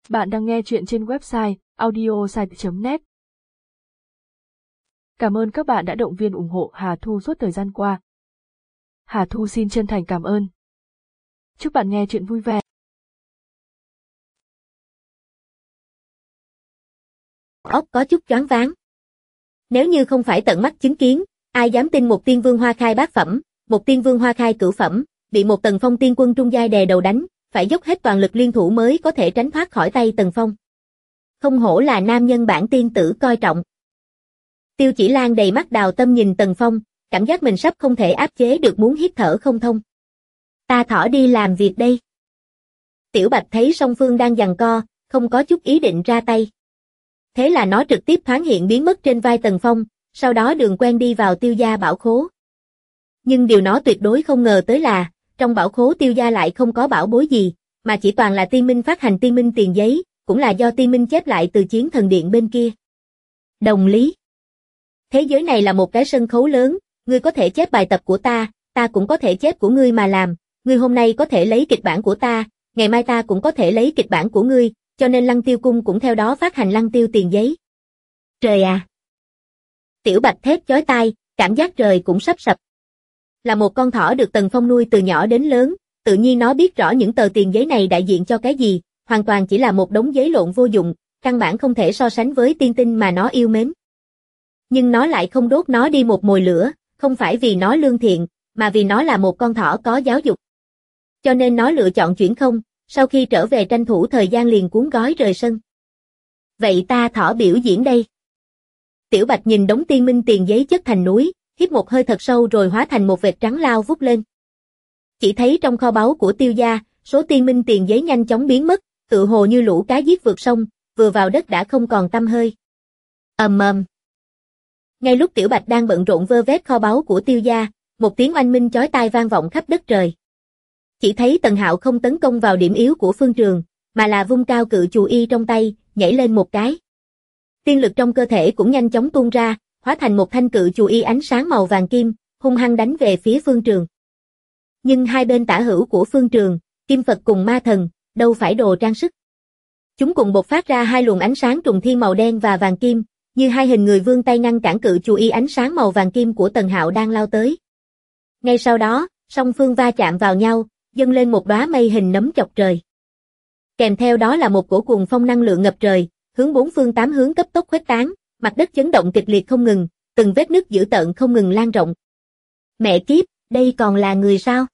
Bạn đang nghe chuyện trên website audiosite.net. Cảm ơn các bạn đã động viên ủng hộ Hà Thu suốt thời gian qua. Hà Thu xin chân thành cảm ơn. Chúc bạn nghe chuyện vui vẻ. Ốc có chút choáng váng. Nếu như không phải tận mắt chứng kiến, ai dám tin một tiên vương hoa khai bát phẩm, một tiên vương hoa khai cửu phẩm, bị một Tần Phong tiên quân trung giai đè đầu đánh, phải dốc hết toàn lực liên thủ mới có thể tránh thoát khỏi tay Tần Phong. Không hổ là nam nhân bản tiên tử coi trọng. Tiêu Chỉ Lan đầy mắt đào tâm nhìn Tần Phong, cảm giác mình sắp không thể áp chế được muốn hít thở không thông. Ta thỏ đi làm việc đây. Tiểu Bạch thấy song phương đang giằng co, không có chút ý định ra tay. Thế là nó trực tiếp thoáng hiện biến mất trên vai Tần Phong, sau đó đường quen đi vào Tiêu gia bảo khố. Nhưng điều nó tuyệt đối không ngờ tới là, trong bảo khố Tiêu gia lại không có bảo bối gì, mà chỉ toàn là tiên minh phát hành tiên minh tiền giấy, cũng là do tiên minh chép lại từ chiến thần điện bên kia. Đồng lý. Thế giới này là một cái sân khấu lớn, ngươi có thể chép bài tập của ta cũng có thể chép của ngươi mà làm, ngươi hôm nay có thể lấy kịch bản của ta, ngày mai ta cũng có thể lấy kịch bản của ngươi, cho nên Lăng Tiêu cung cũng theo đó phát hành Lăng Tiêu tiền giấy. Trời à! Tiểu Bạch thét chói tai, cảm giác trời cũng sắp sập. Là một con thỏ được Tần Phong nuôi từ nhỏ đến lớn, tự nhiên nó biết rõ những tờ tiền giấy này đại diện cho cái gì, hoàn toàn chỉ là một đống giấy lộn vô dụng, căn bản không thể so sánh với tiên tinh mà nó yêu mến. Nhưng nó lại không đốt nó đi một mồi lửa, không phải vì nó lương thiện, mà vì nó là một con thỏ có giáo dục. Cho nên nó lựa chọn chuyển không, sau khi trở về tranh thủ thời gian liền cuốn gói rời sân. Vậy ta thỏ biểu diễn đây. Tiểu Bạch nhìn đống tiên minh tiền giấy chất thành núi, hít một hơi thật sâu rồi hóa thành một vệt trắng lao vút lên. Chỉ thấy trong kho báu của Tiêu gia, số tiên minh tiền giấy nhanh chóng biến mất, tựa hồ như lũ cá giết vượt sông, vừa vào đất đã không còn tăm hơi. Ầm ầm. Ngay lúc Tiểu Bạch đang bận rộn vơ vét kho báu của Tiêu gia, một tiếng oanh minh chói tai vang vọng khắp đất trời. Chỉ thấy Tần Hạo không tấn công vào điểm yếu của Phương Trường, mà là vung cao cự chù y trong tay, nhảy lên một cái. Tiên lực trong cơ thể cũng nhanh chóng tuôn ra, hóa thành một thanh cự chù y ánh sáng màu vàng kim, hung hăng đánh về phía Phương Trường. Nhưng hai bên tả hữu của Phương Trường, Kim Phật cùng Ma Thần, đâu phải đồ trang sức. Chúng cùng bộc phát ra hai luồng ánh sáng trùng thiên màu đen và vàng kim, như hai hình người vươn tay ngăn cản cự chù y ánh sáng màu vàng kim của Tần Hạo đang lao tới. Ngay sau đó, song phương va chạm vào nhau, dâng lên một đóa mây hình nấm chọc trời. Kèm theo đó là một cổ cuồng phong năng lượng ngập trời, hướng bốn phương tám hướng cấp tốc khuếch tán, mặt đất chấn động kịch liệt không ngừng, từng vết nứt dữ tợn không ngừng lan rộng. Mẹ kiếp, đây còn là người sao?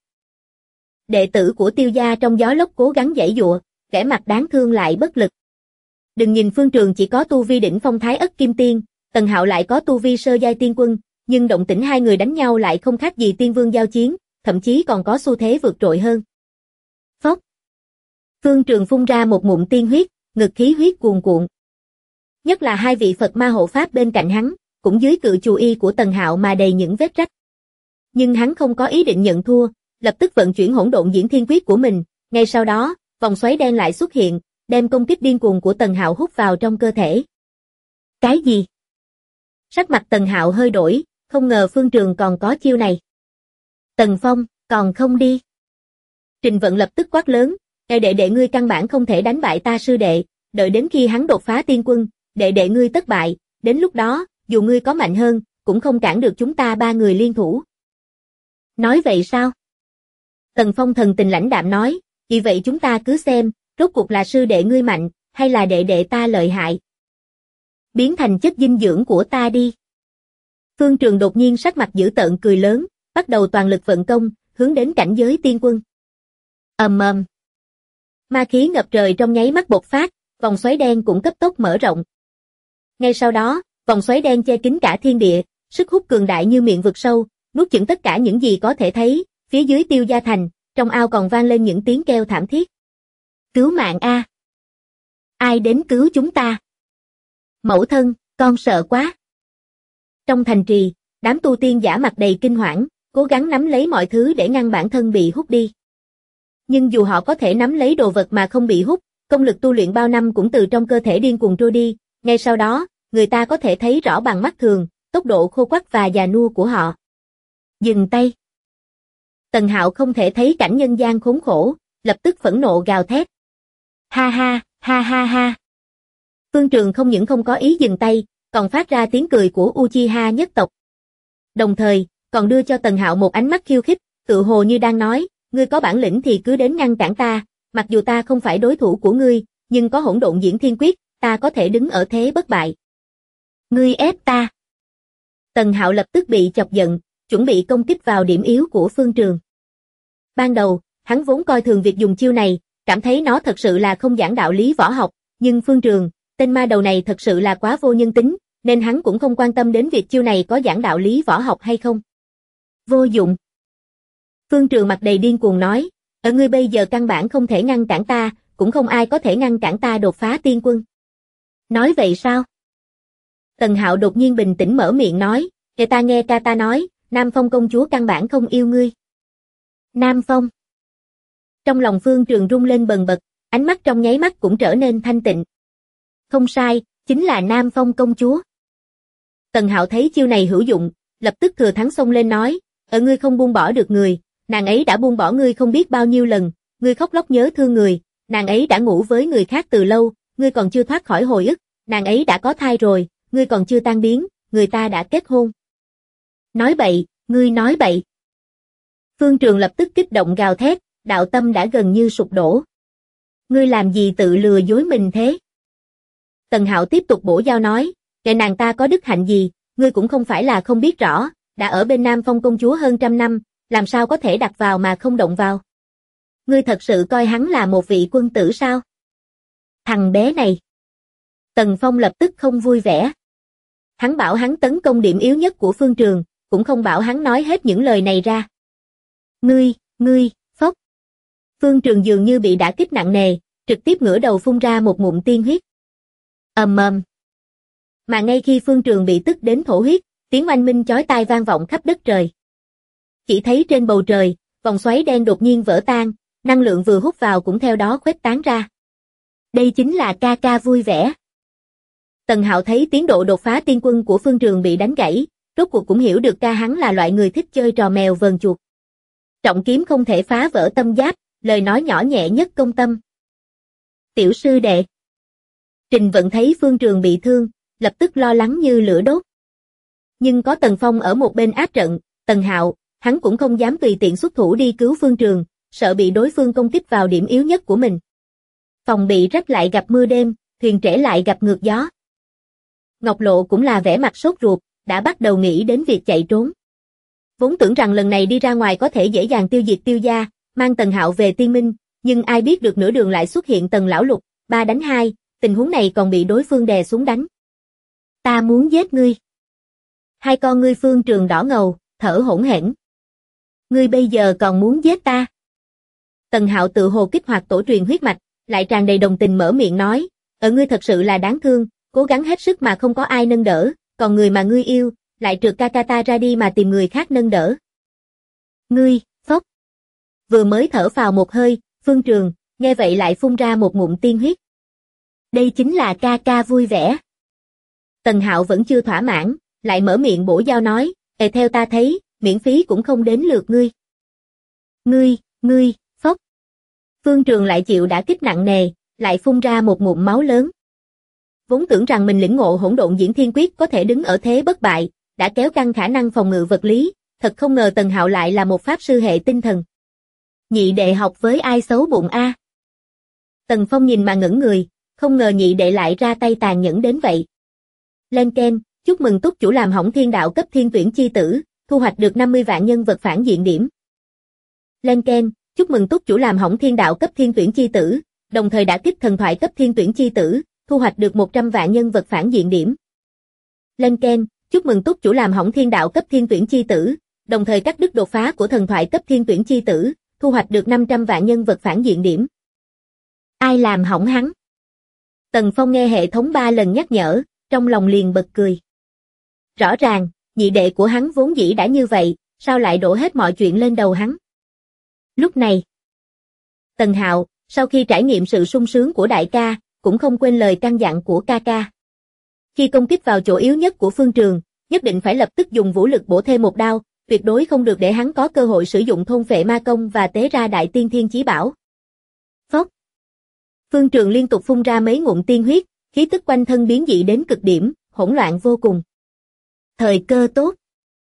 Đệ tử của Tiêu gia trong gió lốc cố gắng giãy giụa, vẻ mặt đáng thương lại bất lực. Đừng nhìn Phương Trường chỉ có tu vi đỉnh phong thái ất kim tiên, Tần Hạo lại có tu vi sơ giai tiên quân, nhưng động tĩnh hai người đánh nhau lại không khác gì tiên vương giao chiến, thậm chí còn có xu thế vượt trội hơn. Phốc. Phương Trường phun ra một ngụm tiên huyết, ngực khí huyết cuồn cuộn. Nhất là hai vị Phật ma hộ pháp bên cạnh hắn, cũng dưới cự chù y của Tần Hạo mà đầy những vết rách. Nhưng hắn không có ý định nhận thua, lập tức vận chuyển hỗn độn diễn thiên quyết của mình, ngay sau đó, vòng xoáy đen lại xuất hiện, đem công kích điên cuồng của Tần Hạo hút vào trong cơ thể. Cái gì? Sắc mặt Tần Hạo hơi đổi, không ngờ Phương Trường còn có chiêu này. Tần Phong, còn không đi. Trình Vận lập tức quát lớn, đệ đệ ngươi căn bản không thể đánh bại ta sư đệ, đợi đến khi hắn đột phá tiên quân, đệ đệ ngươi tất bại, đến lúc đó, dù ngươi có mạnh hơn, cũng không cản được chúng ta ba người liên thủ. Nói vậy sao? Tần Phong thần tình lãnh đạm nói, vì vậy chúng ta cứ xem, rốt cuộc là sư đệ ngươi mạnh, hay là đệ đệ ta lợi hại. Biến thành chất dinh dưỡng của ta đi. Phương Trường đột nhiên sắc mặt dữ tợn cười lớn, bắt đầu toàn lực vận công, hướng đến cảnh giới tiên quân. Ầm ầm. Ma khí ngập trời trong nháy mắt bộc phát, vòng xoáy đen cũng cấp tốc mở rộng. Ngay sau đó, vòng xoáy đen che kín cả thiên địa, sức hút cường đại như miệng vực sâu, nuốt chửng tất cả những gì có thể thấy, phía dưới Tiêu gia thành, trong ao còn vang lên những tiếng kêu thảm thiết. Cứu mạng a! Ai đến cứu chúng ta? Mẫu thân, con sợ quá. Trong thành trì, đám tu tiên giả mặt đầy kinh hoảng, cố gắng nắm lấy mọi thứ để ngăn bản thân bị hút đi. Nhưng dù họ có thể nắm lấy đồ vật mà không bị hút, công lực tu luyện bao năm cũng từ trong cơ thể điên cuồng trôi đi, ngay sau đó, người ta có thể thấy rõ bằng mắt thường, tốc độ khô quắt và già nua của họ. Dừng tay. Tần Hạo không thể thấy cảnh nhân gian khốn khổ, lập tức phẫn nộ gào thét. Ha ha, Ha ha ha. Phương Trường không những không có ý dừng tay, còn phát ra tiếng cười của Uchiha nhất tộc. Đồng thời, còn đưa cho Tần Hạo một ánh mắt khiêu khích, tự hồ như đang nói, ngươi có bản lĩnh thì cứ đến ngăn cản ta, mặc dù ta không phải đối thủ của ngươi, nhưng có hỗn độn diễn thiên quyết, ta có thể đứng ở thế bất bại. Ngươi ép ta. Tần Hạo lập tức bị chọc giận, chuẩn bị công kích vào điểm yếu của Phương Trường. Ban đầu, hắn vốn coi thường việc dùng chiêu này, cảm thấy nó thật sự là không giảng đạo lý võ học, nhưng Phương Trường, tên ma đầu này thật sự là quá vô nhân tính, nên hắn cũng không quan tâm đến việc chiêu này có giảng đạo lý võ học hay không. Vô dụng. Phương Trường mặt đầy điên cuồng nói, ở ngươi bây giờ căn bản không thể ngăn cản ta, cũng không ai có thể ngăn cản ta đột phá tiên quân. Nói vậy sao? Tần Hạo đột nhiên bình tĩnh mở miệng nói, để ta nghe ca ta nói, Nam Phong công chúa căn bản không yêu ngươi. Nam Phong. Trong lòng Phương Trường rung lên bần bật, ánh mắt trong nháy mắt cũng trở nên thanh tịnh. Không sai, chính là Nam Phong công chúa. Tần Hạo thấy chiêu này hữu dụng, lập tức thừa thắng xông lên nói, ở ngươi không buông bỏ được người, nàng ấy đã buông bỏ ngươi không biết bao nhiêu lần, ngươi khóc lóc nhớ thương người, nàng ấy đã ngủ với người khác từ lâu, ngươi còn chưa thoát khỏi hồi ức, nàng ấy đã có thai rồi, ngươi còn chưa tan biến, người ta đã kết hôn. Nói bậy, ngươi nói bậy. Phương Trường lập tức kích động gào thét, đạo tâm đã gần như sụp đổ. Ngươi làm gì tự lừa dối mình thế? Tần Hạo tiếp tục bổ giao nói, kệ nàng ta có đức hạnh gì, ngươi cũng không phải là không biết rõ, đã ở bên Nam Phong công chúa hơn 100 năm, làm sao có thể đặt vào mà không động vào. Ngươi thật sự coi hắn là một vị quân tử sao? Thằng bé này. Tần Phong lập tức không vui vẻ. Hắn bảo hắn tấn công điểm yếu nhất của Phương Trường, cũng không bảo hắn nói hết những lời này ra. Ngươi, phốc. Phương Trường dường như bị đả kích nặng nề, trực tiếp ngửa đầu phun ra một ngụm tiên huyết. Ầm ầm. Mà ngay khi Phương Trường bị tức đến thổ huyết, tiếng oanh minh chói tai vang vọng khắp đất trời. Chỉ thấy trên bầu trời, vòng xoáy đen đột nhiên vỡ tan, năng lượng vừa hút vào cũng theo đó khuếch tán ra. Đây chính là ca ca vui vẻ. Tần Hạo thấy tiến độ đột phá tiên quân của Phương Trường bị đánh gãy, rốt cuộc cũng hiểu được ca hắn là loại người thích chơi trò mèo vờn chuột. Trọng kiếm không thể phá vỡ tâm giáp, lời nói nhỏ nhẹ nhất công tâm. Tiểu sư đệ. Trình Vận thấy Phương Trường bị thương, lập tức lo lắng như lửa đốt. Nhưng có Tần Phong ở một bên áp trận, Tần Hạo, hắn cũng không dám tùy tiện xuất thủ đi cứu Phương Trường, sợ bị đối phương công kích vào điểm yếu nhất của mình. Phòng bị rách lại gặp mưa đêm, thuyền trễ lại gặp ngược gió. Ngọc Lộ cũng là vẻ mặt sốt ruột, đã bắt đầu nghĩ đến việc chạy trốn. Vốn tưởng rằng lần này đi ra ngoài có thể dễ dàng tiêu diệt Tiêu gia, mang Tần Hạo về Tiên Minh, nhưng ai biết được nửa đường lại xuất hiện Tần lão lục, 3 đánh 2, tình huống này còn bị đối phương đè xuống đánh. Ta muốn giết ngươi. Hai con ngươi Phương Trường đỏ ngầu, thở hổn hển. Ngươi bây giờ còn muốn giết ta? Tần Hạo tự hồ kích hoạt tổ truyền huyết mạch, lại tràn đầy đồng tình mở miệng nói, ở ngươi thật sự là đáng thương, cố gắng hết sức mà không có ai nâng đỡ, còn người mà ngươi yêu, lại trượt ca ca ta ra đi mà tìm người khác nâng đỡ. Ngươi, phốc. Vừa mới thở phào một hơi, Phương Trường, nghe vậy lại phun ra một ngụm tiên huyết. Đây chính là ca ca vui vẻ. Tần Hạo vẫn chưa thỏa mãn, lại mở miệng bổ giao nói, theo ta thấy, miễn phí cũng không đến lượt ngươi. Ngươi, phốc. Phương Trường lại chịu đả kích nặng nề, lại phun ra một ngụm máu lớn. Vốn tưởng rằng mình lĩnh ngộ hỗn độn diễn thiên quyết có thể đứng ở thế bất bại, đã kéo căng khả năng phòng ngự vật lý, thật không ngờ Tần Hạo lại là một pháp sư hệ tinh thần. Nhị đệ học với ai xấu bụng a? Tần Phong nhìn mà ngẩn người, không ngờ nhị đệ lại ra tay tàn nhẫn đến vậy. Lên Ken, chúc mừng túc chủ làm hỏng thiên đạo cấp thiên tuyển chi tử, thu hoạch được 50 vạn nhân vật phản diện điểm. Lên Ken, chúc mừng túc chủ làm hỏng thiên đạo cấp thiên tuyển chi tử, đồng thời đã kích thần thoại cấp thiên tuyển chi tử, thu hoạch được 100 vạn nhân vật phản diện điểm. Lên Ken, chúc mừng túc chủ làm hỏng thiên đạo cấp thiên tuyển chi tử, đồng thời cắt đứt đột phá của thần thoại cấp thiên tuyển chi tử, thu hoạch được 500 vạn nhân vật phản diện điểm. Ai làm hỏng hắn? Tần Phong nghe hệ thống 3 lần nhắc nhở, trong lòng liền bật cười. Rõ ràng, nhị đệ của hắn vốn dĩ đã như vậy, sao lại đổ hết mọi chuyện lên đầu hắn? Lúc này, Tần Hạo, sau khi trải nghiệm sự sung sướng của đại ca, cũng không quên lời căn dặn của ca ca. Khi công kích vào chỗ yếu nhất của Phương Trường, nhất định phải lập tức dùng vũ lực bổ thêm một đao, tuyệt đối không được để hắn có cơ hội sử dụng thôn phệ ma công và tế ra đại tiên thiên chí bảo. Phốc. Phương Trường liên tục phun ra mấy ngụm tiên huyết, khí tức quanh thân biến dị đến cực điểm, hỗn loạn vô cùng. Thời cơ tốt.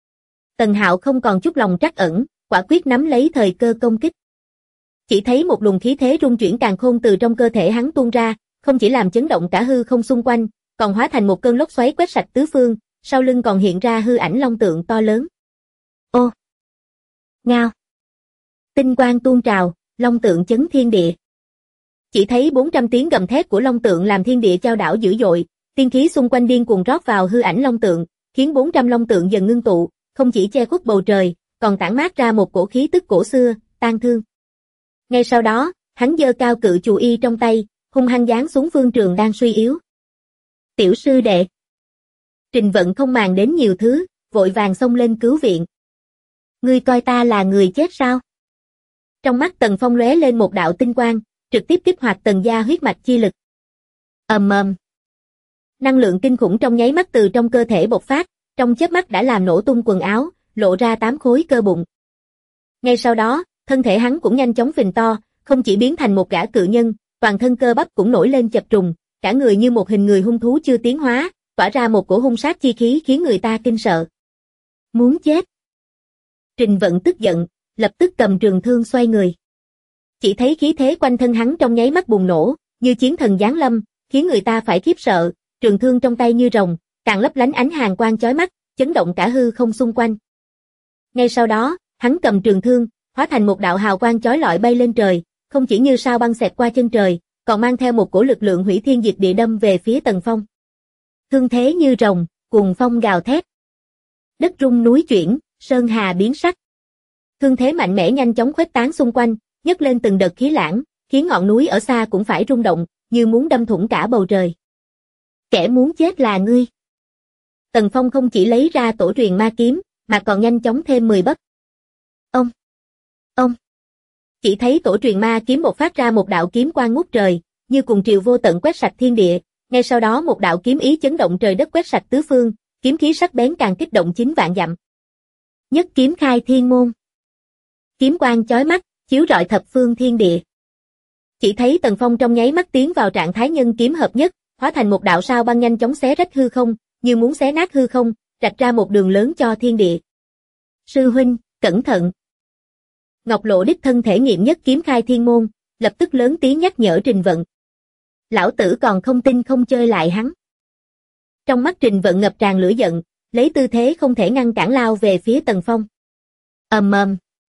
Tần Hạo không còn chút lòng trắc ẩn, quả quyết nắm lấy thời cơ công kích. Chỉ thấy một luồng khí thế rung chuyển càn khôn từ trong cơ thể hắn tuôn ra, không chỉ làm chấn động cả hư không xung quanh, còn hóa thành một cơn lốc xoáy quét sạch tứ phương, sau lưng còn hiện ra hư ảnh long tượng to lớn. Ô! Ngao! Tinh quang tuôn trào, long tượng chấn thiên địa. Chỉ thấy 400 tiếng gầm thét của long tượng làm thiên địa chao đảo dữ dội, tiên khí xung quanh điên cuồng rót vào hư ảnh long tượng, khiến 400 long tượng dần ngưng tụ, không chỉ che khuất bầu trời, còn tản mát ra một cổ khí tức cổ xưa, tang thương. Ngay sau đó, hắn giơ cao cự chù y trong tay, hung hăng giáng xuống Phương Trường đang suy yếu. Tiểu sư đệ. Trình Vận không màng đến nhiều thứ, vội vàng xông lên cứu viện. Ngươi coi ta là người chết sao? Trong mắt Tần Phong lóe lên một đạo tinh quang, trực tiếp kích hoạt Tần gia huyết mạch chi lực. Ầm ầm. Năng lượng kinh khủng trong nháy mắt từ trong cơ thể bộc phát, trong chớp mắt đã làm nổ tung quần áo, lộ ra 8 khối cơ bụng. Ngay sau đó, thân thể hắn cũng nhanh chóng phình to, không chỉ biến thành một gã cự nhân, toàn thân cơ bắp cũng nổi lên chập trùng, cả người như một hình người hung thú chưa tiến hóa, tỏa ra một cổ hung sát chi khí khiến người ta kinh sợ. Muốn chết. Trình Vận tức giận, lập tức cầm trường thương xoay người. Chỉ thấy khí thế quanh thân hắn trong nháy mắt bùng nổ, như chiến thần giáng lâm, khiến người ta phải khiếp sợ, trường thương trong tay như rồng, càng lấp lánh ánh hàn quang chói mắt, chấn động cả hư không xung quanh. Ngay sau đó, hắn cầm trường thương, hóa thành một đạo hào quang chói lọi bay lên trời, không chỉ như sao băng xẹt qua chân trời, còn mang theo một cổ lực lượng hủy thiên diệt địa đâm về phía Tần Phong. Thương thế như rồng, cuồng phong gào thét. Đất rung núi chuyển, sơn hà biến sắc. Thương thế mạnh mẽ nhanh chóng khuếch tán xung quanh, nhấc lên từng đợt khí lãng, khiến ngọn núi ở xa cũng phải rung động, như muốn đâm thủng cả bầu trời. Kẻ muốn chết là ngươi. Tần Phong không chỉ lấy ra tổ truyền ma kiếm, mà còn nhanh chóng thêm 10 bấc. Ông. Chỉ thấy tổ truyền ma kiếm bộc phát ra một đạo kiếm quang ngút trời, như cùng triều vô tận quét sạch thiên địa, ngay sau đó một đạo kiếm ý chấn động trời đất quét sạch tứ phương, kiếm khí sắc bén càng kích động 9 vạn dặm. Nhất kiếm khai thiên môn. Kiếm quang chói mắt, chiếu rọi thập phương thiên địa. Chỉ thấy Tần Phong trong nháy mắt tiến vào trạng thái nhân kiếm hợp nhất, hóa thành một đạo sao băng nhanh chóng xé rách hư không, như muốn xé nát hư không, rạch ra một đường lớn cho thiên địa. Sư huynh, cẩn thận. Ngọc Lộ đích thân thể nghiệm nhất kiếm khai thiên môn, lập tức lớn tiếng nhắc nhở Trình Vận. Lão tử còn không tin không chơi lại hắn. Trong mắt Trình Vận ngập tràn lửa giận, lấy tư thế không thể ngăn cản lao về phía Tần Phong. Ầm ầm.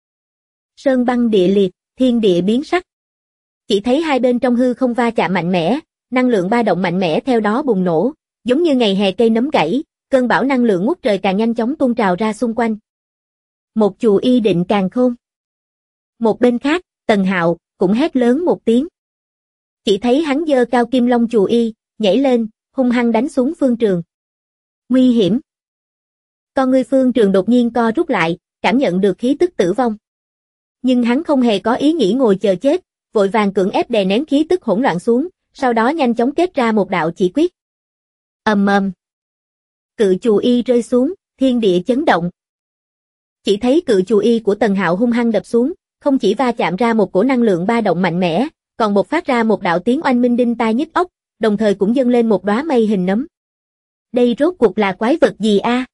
Sơn băng địa liệt, thiên địa biến sắc. Chỉ thấy hai bên trong hư không va chạm mạnh mẽ, năng lượng ba động mạnh mẽ theo đó bùng nổ, giống như ngày hè cây nấm gãy, cơn bão năng lượng ngút trời càng nhanh chóng tuôn trào ra xung quanh. Một chù y định càn khôn. Một bên khác, Tần Hạo cũng hét lớn một tiếng. Chỉ thấy hắn giơ cao kim long chù y, nhảy lên, hung hăng đánh xuống Phương Trường. Nguy hiểm. Con ngươi Phương Trường đột nhiên co rút lại, cảm nhận được khí tức tử vong. Nhưng hắn không hề có ý nghĩ ngồi chờ chết, vội vàng cưỡng ép đè nén khí tức hỗn loạn xuống, sau đó nhanh chóng kết ra một đạo chỉ quyết. Ầm ầm. Cự chù y rơi xuống, thiên địa chấn động. Chỉ thấy cự chù y của Tần Hạo hung hăng đập xuống, không chỉ va chạm ra một cổ năng lượng ba động mạnh mẽ, còn bộc phát ra một đạo tiếng oanh minh đinh tai nhức óc, đồng thời cũng dâng lên một đóa mây hình nấm. Đây rốt cuộc là quái vật gì a?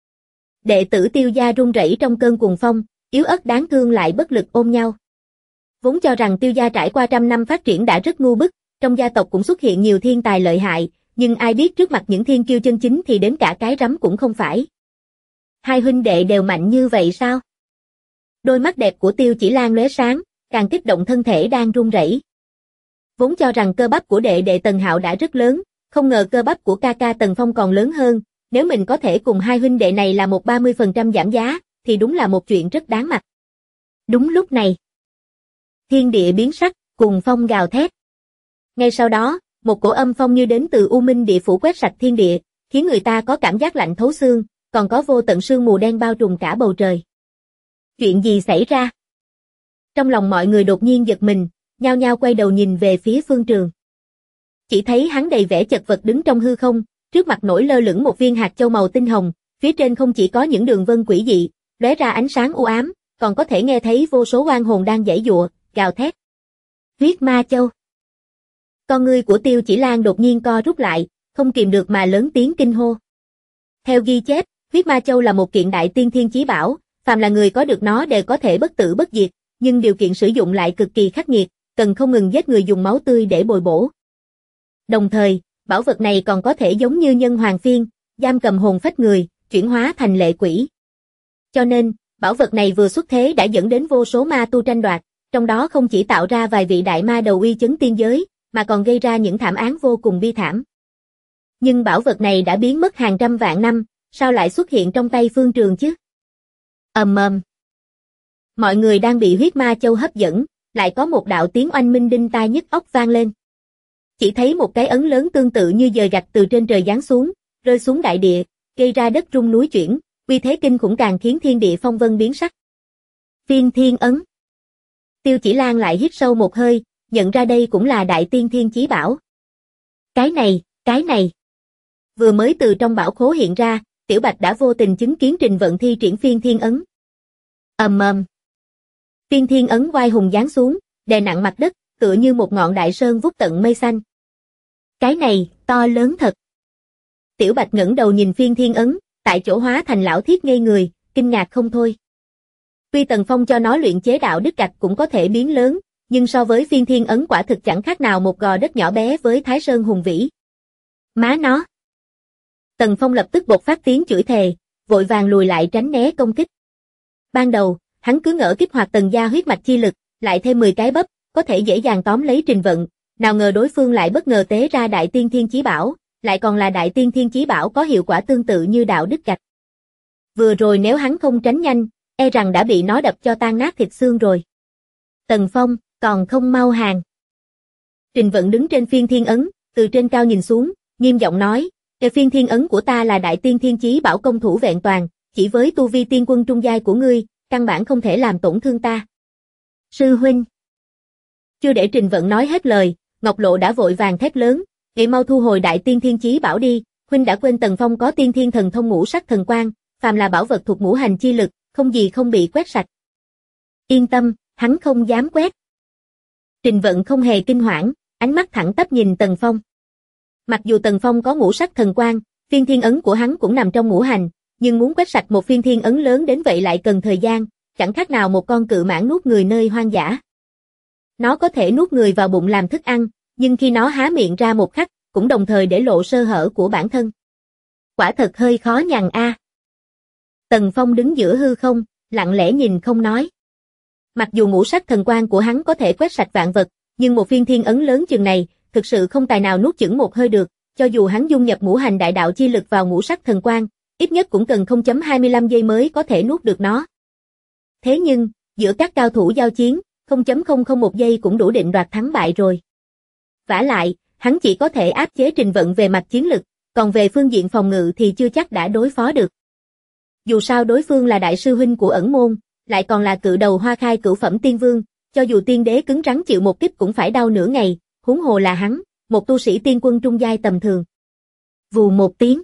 Đệ tử Tiêu gia run rẩy trong cơn cuồng phong, yếu ớt đáng thương lại bất lực ôm nhau. Vốn cho rằng Tiêu gia trải qua trăm năm phát triển đã rất ngu bức, trong gia tộc cũng xuất hiện nhiều thiên tài lợi hại, nhưng ai biết trước mặt những thiên kiêu chân chính thì đến cả cái rắm cũng không phải. Hai huynh đệ đều mạnh như vậy sao? Đôi mắt đẹp của Tiêu Chỉ Lan lóe sáng, càng kích động thân thể đang run rẩy. Vốn cho rằng cơ bắp của đệ đệ Tần Hạo đã rất lớn, không ngờ cơ bắp của ca ca Tần Phong còn lớn hơn, nếu mình có thể cùng hai huynh đệ này là một 30% giảm giá, thì đúng là một chuyện rất đáng mặt. Đúng lúc này, thiên địa biến sắc, cùng phong gào thét. Ngay sau đó, một cổ âm phong như đến từ U Minh địa phủ quét sạch thiên địa, khiến người ta có cảm giác lạnh thấu xương, còn có vô tận sương mù đen bao trùm cả bầu trời. Chuyện gì xảy ra? Trong lòng mọi người đột nhiên giật mình, nhao nhao quay đầu nhìn về phía Phương Trường. Chỉ thấy hắn đầy vẻ chật vật đứng trong hư không, trước mặt nổi lơ lửng một viên hạt châu màu tinh hồng, phía trên không chỉ có những đường vân quỷ dị, lóe ra ánh sáng u ám, còn có thể nghe thấy vô số oan hồn đang giãy giụa, gào thét. Huyết ma châu. Con ngươi của Tiêu Chỉ Lan đột nhiên co rút lại, không kìm được mà lớn tiếng kinh hô. Theo ghi chép, huyết ma châu là một kiện đại tiên thiên chí bảo, phàm là người có được nó đều có thể bất tử bất diệt, nhưng điều kiện sử dụng lại cực kỳ khắc nghiệt, cần không ngừng giết người dùng máu tươi để bồi bổ. Đồng thời, bảo vật này còn có thể giống như nhân hoàng phiên, giam cầm hồn phách người, chuyển hóa thành lệ quỷ. Cho nên, bảo vật này vừa xuất thế đã dẫn đến vô số ma tu tranh đoạt, trong đó không chỉ tạo ra vài vị đại ma đầu uy chấn tiên giới, mà còn gây ra những thảm án vô cùng bi thảm. Nhưng bảo vật này đã biến mất hàng trăm vạn năm, sao lại xuất hiện trong tay Phương Trường chứ? Ầm ầm. Mọi người đang bị huyết ma châu hấp dẫn, lại có một đạo tiếng oanh minh đinh tai nhức óc vang lên. Chỉ thấy một cái ấn lớn tương tự như dời gạch từ trên trời giáng xuống, rơi xuống đại địa, gây ra đất rung núi chuyển, uy thế kinh khủng càng khiến thiên địa phong vân biến sắc. Phiên thiên ấn. Tiêu Chỉ Lan lại hít sâu một hơi, nhận ra đây cũng là đại tiên thiên chí bảo. Cái này. Vừa mới từ trong bảo khố hiện ra, Tiểu Bạch đã vô tình chứng kiến Trình Vận thi triển phiên thiên ấn. Ầm ầm. Phiên thiên ấn oai hùng giáng xuống, đè nặng mặt đất, tựa như một ngọn đại sơn vút tận mây xanh. Cái này, to lớn thật. Tiểu Bạch ngẩng đầu nhìn phiên thiên ấn, tại chỗ hóa thành lão thiết ngây người, kinh ngạc không thôi. Tuy Tần Phong cho nó luyện chế đạo đức gạch cũng có thể biến lớn, nhưng so với phiên thiên ấn quả thực chẳng khác nào một gò đất nhỏ bé với Thái Sơn hùng vĩ. Má nó. Tần Phong lập tức bộc phát tiếng chửi thề, vội vàng lùi lại tránh né công kích. Ban đầu, hắn cứ ngỡ kích hoạt Tần gia huyết mạch chi lực, lại thêm 10 cái bắp, có thể dễ dàng tóm lấy Trình Vận, nào ngờ đối phương lại bất ngờ tế ra đại tiên thiên chí bảo, lại còn là đại tiên thiên chí bảo có hiệu quả tương tự như đạo đức gạch. Vừa rồi nếu hắn không tránh nhanh, e rằng đã bị nó đập cho tan nát thịt xương rồi. Tần Phong, còn không mau hàng. Trình Vận đứng trên phiên thiên ấn, từ trên cao nhìn xuống, nghiêm giọng nói, phiên thiên ấn của ta là đại tiên thiên chí bảo công thủ vẹn toàn, chỉ với tu vi tiên quân trung giai của ngươi, căn bản không thể làm tổn thương ta. Sư huynh. Chưa để Trình Vận nói hết lời, Ngọc Lộ đã vội vàng thét lớn, "Ngươi mau thu hồi đại tiên thiên chí bảo đi, huynh đã quên Tần Phong có tiên thiên thần thông ngũ sắc thần quang, phàm là bảo vật thuộc ngũ hành chi lực, không gì không bị quét sạch." Yên tâm, hắn không dám quét. Trình Vận không hề kinh hoảng, ánh mắt thẳng tắp nhìn Tần Phong. Mặc dù Tần Phong có ngũ sắc thần quang, phiên thiên ấn của hắn cũng nằm trong ngũ hành, nhưng muốn quét sạch một phiên thiên ấn lớn đến vậy lại cần thời gian, chẳng khác nào một con cự mãng nuốt người nơi hoang dã. Nó có thể nuốt người vào bụng làm thức ăn, nhưng khi nó há miệng ra một khắc, cũng đồng thời để lộ sơ hở của bản thân. Quả thật hơi khó nhằn a. Tần Phong đứng giữa hư không, lặng lẽ nhìn không nói. Mặc dù ngũ sắc thần quang của hắn có thể quét sạch vạn vật, nhưng một phiên thiên ấn lớn chừng này, thực sự không tài nào nuốt chửng một hơi được, cho dù hắn dung nhập ngũ hành đại đạo chi lực vào ngũ sắc thần quang, ít nhất cũng cần 0.25 giây mới có thể nuốt được nó. Thế nhưng, giữa các cao thủ giao chiến, 0.001 giây cũng đủ định đoạt thắng bại rồi. Vả lại, hắn chỉ có thể áp chế Trình Vận về mặt chiến lực, còn về phương diện phòng ngự thì chưa chắc đã đối phó được. Dù sao đối phương là đại sư huynh của ẩn môn, lại còn là cự đầu hoa khai cửu phẩm tiên vương, cho dù tiên đế cứng rắn chịu một kích cũng phải đau nửa ngày, huống hồ là hắn, một tu sĩ tiên quân trung giai tầm thường. Vù một tiếng.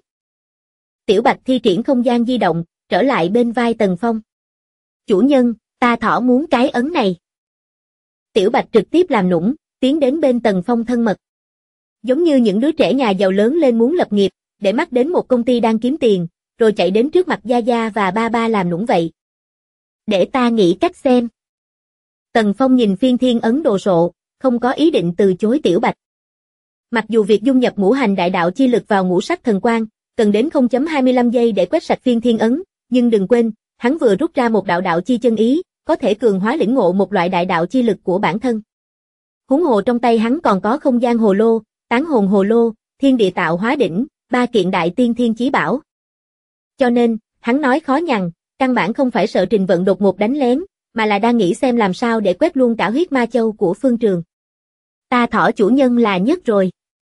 Tiểu Bạch thi triển không gian di động, trở lại bên vai Tần Phong. Chủ nhân, ta thỏ muốn cái ấn này. Tiểu Bạch trực tiếp làm nũng, tiến đến bên Tần Phong thân mật. Giống như những đứa trẻ nhà giàu lớn lên muốn lập nghiệp, để mắt đến một công ty đang kiếm tiền, rồi chạy đến trước mặt Gia Gia và ba ba làm nũng vậy. Để ta nghĩ cách xem. Tần Phong nhìn phiên thiên ấn đồ sộ, không có ý định từ chối Tiểu Bạch. Mặc dù việc dung nhập ngũ hành đại đạo chi lực vào ngũ sắc thần quang, cần đến 0.25 giây để quét sạch phiên thiên ấn, nhưng đừng quên, hắn vừa rút ra một đạo đạo chi chân ý, có thể cường hóa lĩnh ngộ một loại đại đạo chi lực của bản thân. Huống hồ trong tay hắn còn có không gian hồ lô, tán hồn hồ lô, thiên địa tạo hóa đỉnh, 3 kiện đại tiên thiên chí bảo. Cho nên, hắn nói khó nhằn, căn bản không phải sợ Trình Vận đột ngột đánh lén, mà là đang nghĩ xem làm sao để quét luôn cả huyết ma châu của Phương Trường. Ta thỏ chủ nhân là nhất rồi.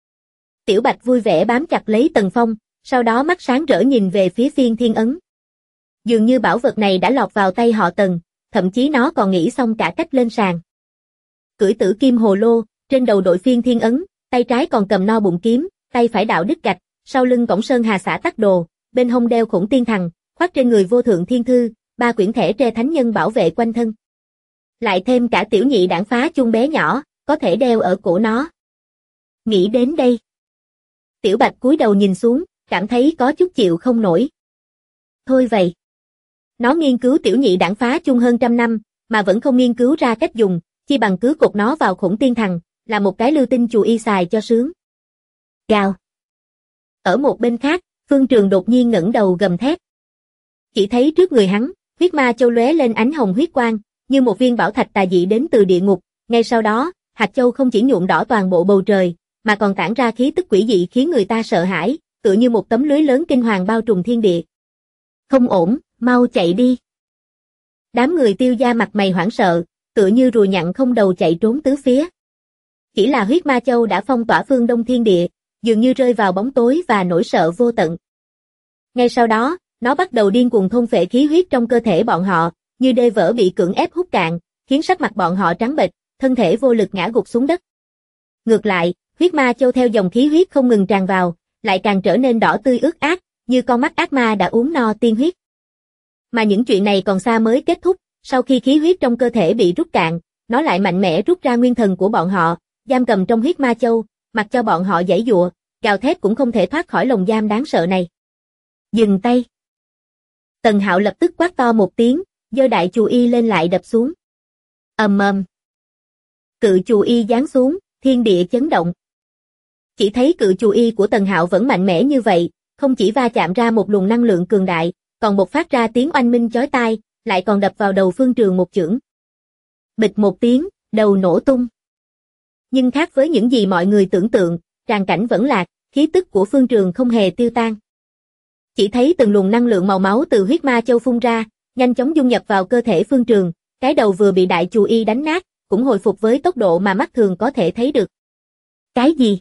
Tiểu Bạch vui vẻ bám chặt lấy Tần Phong, sau đó mắt sáng rỡ nhìn về phía phiên thiên ấn. Dường như bảo vật này đã lọt vào tay họ Tần, thậm chí nó còn nghĩ xong cả cách lên sàn. Cưỡi tử kim hồ lô, trên đầu đội phiên thiên ấn, tay trái còn cầm no bụng kiếm, tay phải đạo đức gạch, sau lưng cổng sơn hà xã tắc đồ, bên hông đeo khổng tiên thằng, khoác trên người vô thượng thiên thư, 3 quyển thẻ tre thánh nhân bảo vệ quanh thân. Lại thêm cả tiểu nhị đảng phá chung bé nhỏ, có thể đeo ở cổ nó. Nghĩ đến đây. Tiểu Bạch cúi đầu nhìn xuống, cảm thấy có chút chịu không nổi. Thôi vậy. Nó nghiên cứu tiểu nhị đảng phá chung hơn 100 năm, mà vẫn không nghiên cứu ra cách dùng, chi bằng cứ cột nó vào Khổng Tiên Thằng, là một cái lưu tinh chù y xài cho sướng. Gào. Ở một bên khác, Phương Trường đột nhiên ngẩng đầu gầm thét. Chỉ thấy trước người hắn, huyết ma châu lóe lên ánh hồng huyết quang, như một viên bảo thạch tà dị đến từ địa ngục, ngay sau đó, hạt châu không chỉ nhuộm đỏ toàn bộ bầu trời, mà còn tản ra khí tức quỷ dị khiến người ta sợ hãi, tựa như một tấm lưới lớn kinh hoàng bao trùm thiên địa. Không ổn, mau chạy đi. Đám người Tiêu gia mặt mày hoảng sợ, tựa như rùa nhặng không đầu chạy trốn tứ phía. Chỉ là huyết ma châu đã phong tỏa phương đông thiên địa, dường như rơi vào bóng tối và nỗi sợ vô tận. Ngay sau đó, nó bắt đầu điên cuồng thôn phệ khí huyết trong cơ thể bọn họ, như đê vỡ bị cưỡng ép hút cạn, khiến sắc mặt bọn họ trắng bệch, thân thể vô lực ngã gục xuống đất. Ngược lại, huyết ma châu theo dòng khí huyết không ngừng tràn vào, lại càng trở nên đỏ tươi ướt át, như con mắt ác ma đã uống no tiên huyết. Mà những chuyện này còn xa mới kết thúc, sau khi khí huyết trong cơ thể bị rút cạn, nó lại mạnh mẽ rút ra nguyên thần của bọn họ, giam cầm trong huyết ma châu, mặc cho bọn họ giãy giụa, gào thét cũng không thể thoát khỏi lồng giam đáng sợ này. Dừng tay. Tần Hạo lập tức quát to một tiếng, giơ đại chù y lên lại đập xuống. Ầm ầm. Cự chù y giáng xuống, thiên địa chấn động. Chỉ thấy cự chù y của Tần Hạo vẫn mạnh mẽ như vậy, không chỉ va chạm ra một luồng năng lượng cường đại, còn bộc phát ra tiếng oanh minh chói tai, lại còn đập vào đầu Phương Trường một chưởng. Bịch một tiếng, đầu nổ tung. Nhưng khác với những gì mọi người tưởng tượng, tràng cảnh vẫn lạc, khí tức của Phương Trường không hề tiêu tan. Chỉ thấy từng luồng năng lượng màu máu từ huyết ma châu phun ra, nhanh chóng dung nhập vào cơ thể Phương Trường, cái đầu vừa bị đại chù y đánh nát, cũng hồi phục với tốc độ mà mắt thường có thể thấy được. Cái gì?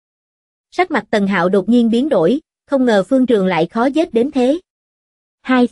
Sắc mặt Tần Hạo đột nhiên biến đổi, không ngờ Phương Trường lại khó giết đến thế. Hai.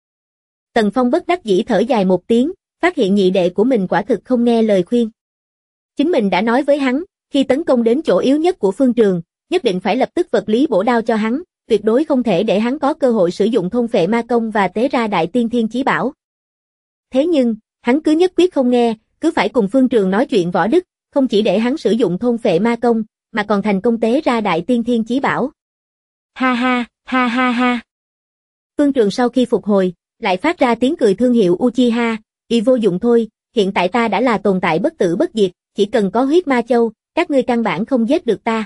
Tần Phong bất đắc dĩ thở dài một tiếng, phát hiện nhị đệ của mình quả thực không nghe lời khuyên. Chính mình đã nói với hắn, khi tấn công đến chỗ yếu nhất của Phương Trường, nhất định phải lập tức vật lý bổ đao cho hắn, tuyệt đối không thể để hắn có cơ hội sử dụng thôn phệ ma công và tế ra đại tiên thiên chí bảo. Thế nhưng, hắn cứ nhất quyết không nghe, cứ phải cùng Phương Trường nói chuyện võ đức, không chỉ để hắn sử dụng thôn phệ ma công, mà còn thành công tế ra đại tiên thiên chí bảo. Ha ha, ha ha ha. Phương Trường sau khi phục hồi, lại phát ra tiếng cười thương hiệu Uchiha, y vô dụng thôi, hiện tại ta đã là tồn tại bất tử bất diệt, chỉ cần có huyết ma châu, các ngươi căn bản không giết được ta.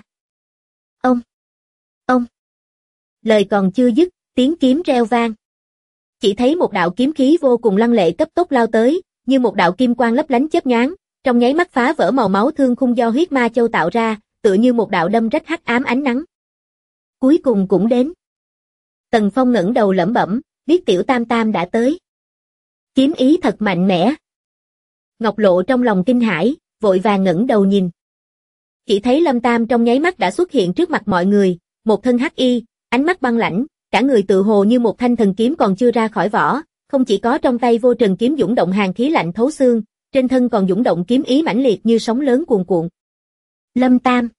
Ông. Lời còn chưa dứt, tiếng kiếm reo vang. Chỉ thấy một đạo kiếm khí vô cùng lăng lệ cấp tốc lao tới, như một đạo kim quang lấp lánh chớp nhoáng, trong nháy mắt phá vỡ màu máu thương khung do huyết ma châu tạo ra, tựa như một đạo đâm rách hắc ám ánh nắng. Cuối cùng cũng đến. Tần Phong ngẩng đầu lẩm bẩm, biết Tiểu Tam Tam đã tới. Kiếm ý thật mạnh mẽ. Ngọc Lộ trong lòng kinh hãi, vội vàng ngẩng đầu nhìn. Chỉ thấy Lâm Tam trong nháy mắt đã xuất hiện trước mặt mọi người, một thân hắc y, ánh mắt băng lãnh, cả người tự hồ như một thanh thần kiếm còn chưa ra khỏi vỏ, không chỉ có trong tay vô trần kiếm dũng động hàn khí lạnh thấu xương, trên thân còn dũng động kiếm ý mãnh liệt như sóng lớn cuồn cuộn. Lâm Tam.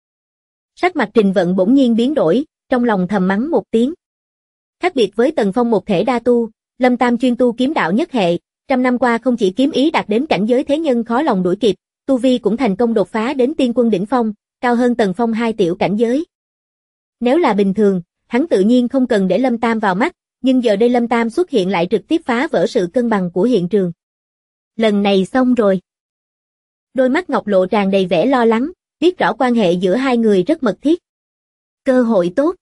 Sắc mặt Trình Vận bỗng nhiên biến đổi, trong lòng thầm mắng một tiếng. Khác biệt với Tần Phong một thể đa tu, Lâm Tam chuyên tu kiếm đạo nhất hệ, 100 năm qua không chỉ kiếm ý đạt đến cảnh giới thế nhân khó lòng đuổi kịp, tu vi cũng thành công đột phá đến tiên quân đỉnh phong, cao hơn Tần Phong 2 tiểu cảnh giới. Nếu là bình thường, hắn tự nhiên không cần để Lâm Tam vào mắt, nhưng giờ đây Lâm Tam xuất hiện lại trực tiếp phá vỡ sự cân bằng của hiện trường. Lần này xong rồi. Đôi mắt Ngọc Lộ tràn đầy vẻ lo lắng, biết rõ quan hệ giữa hai người rất mật thiết. Cơ hội tốt.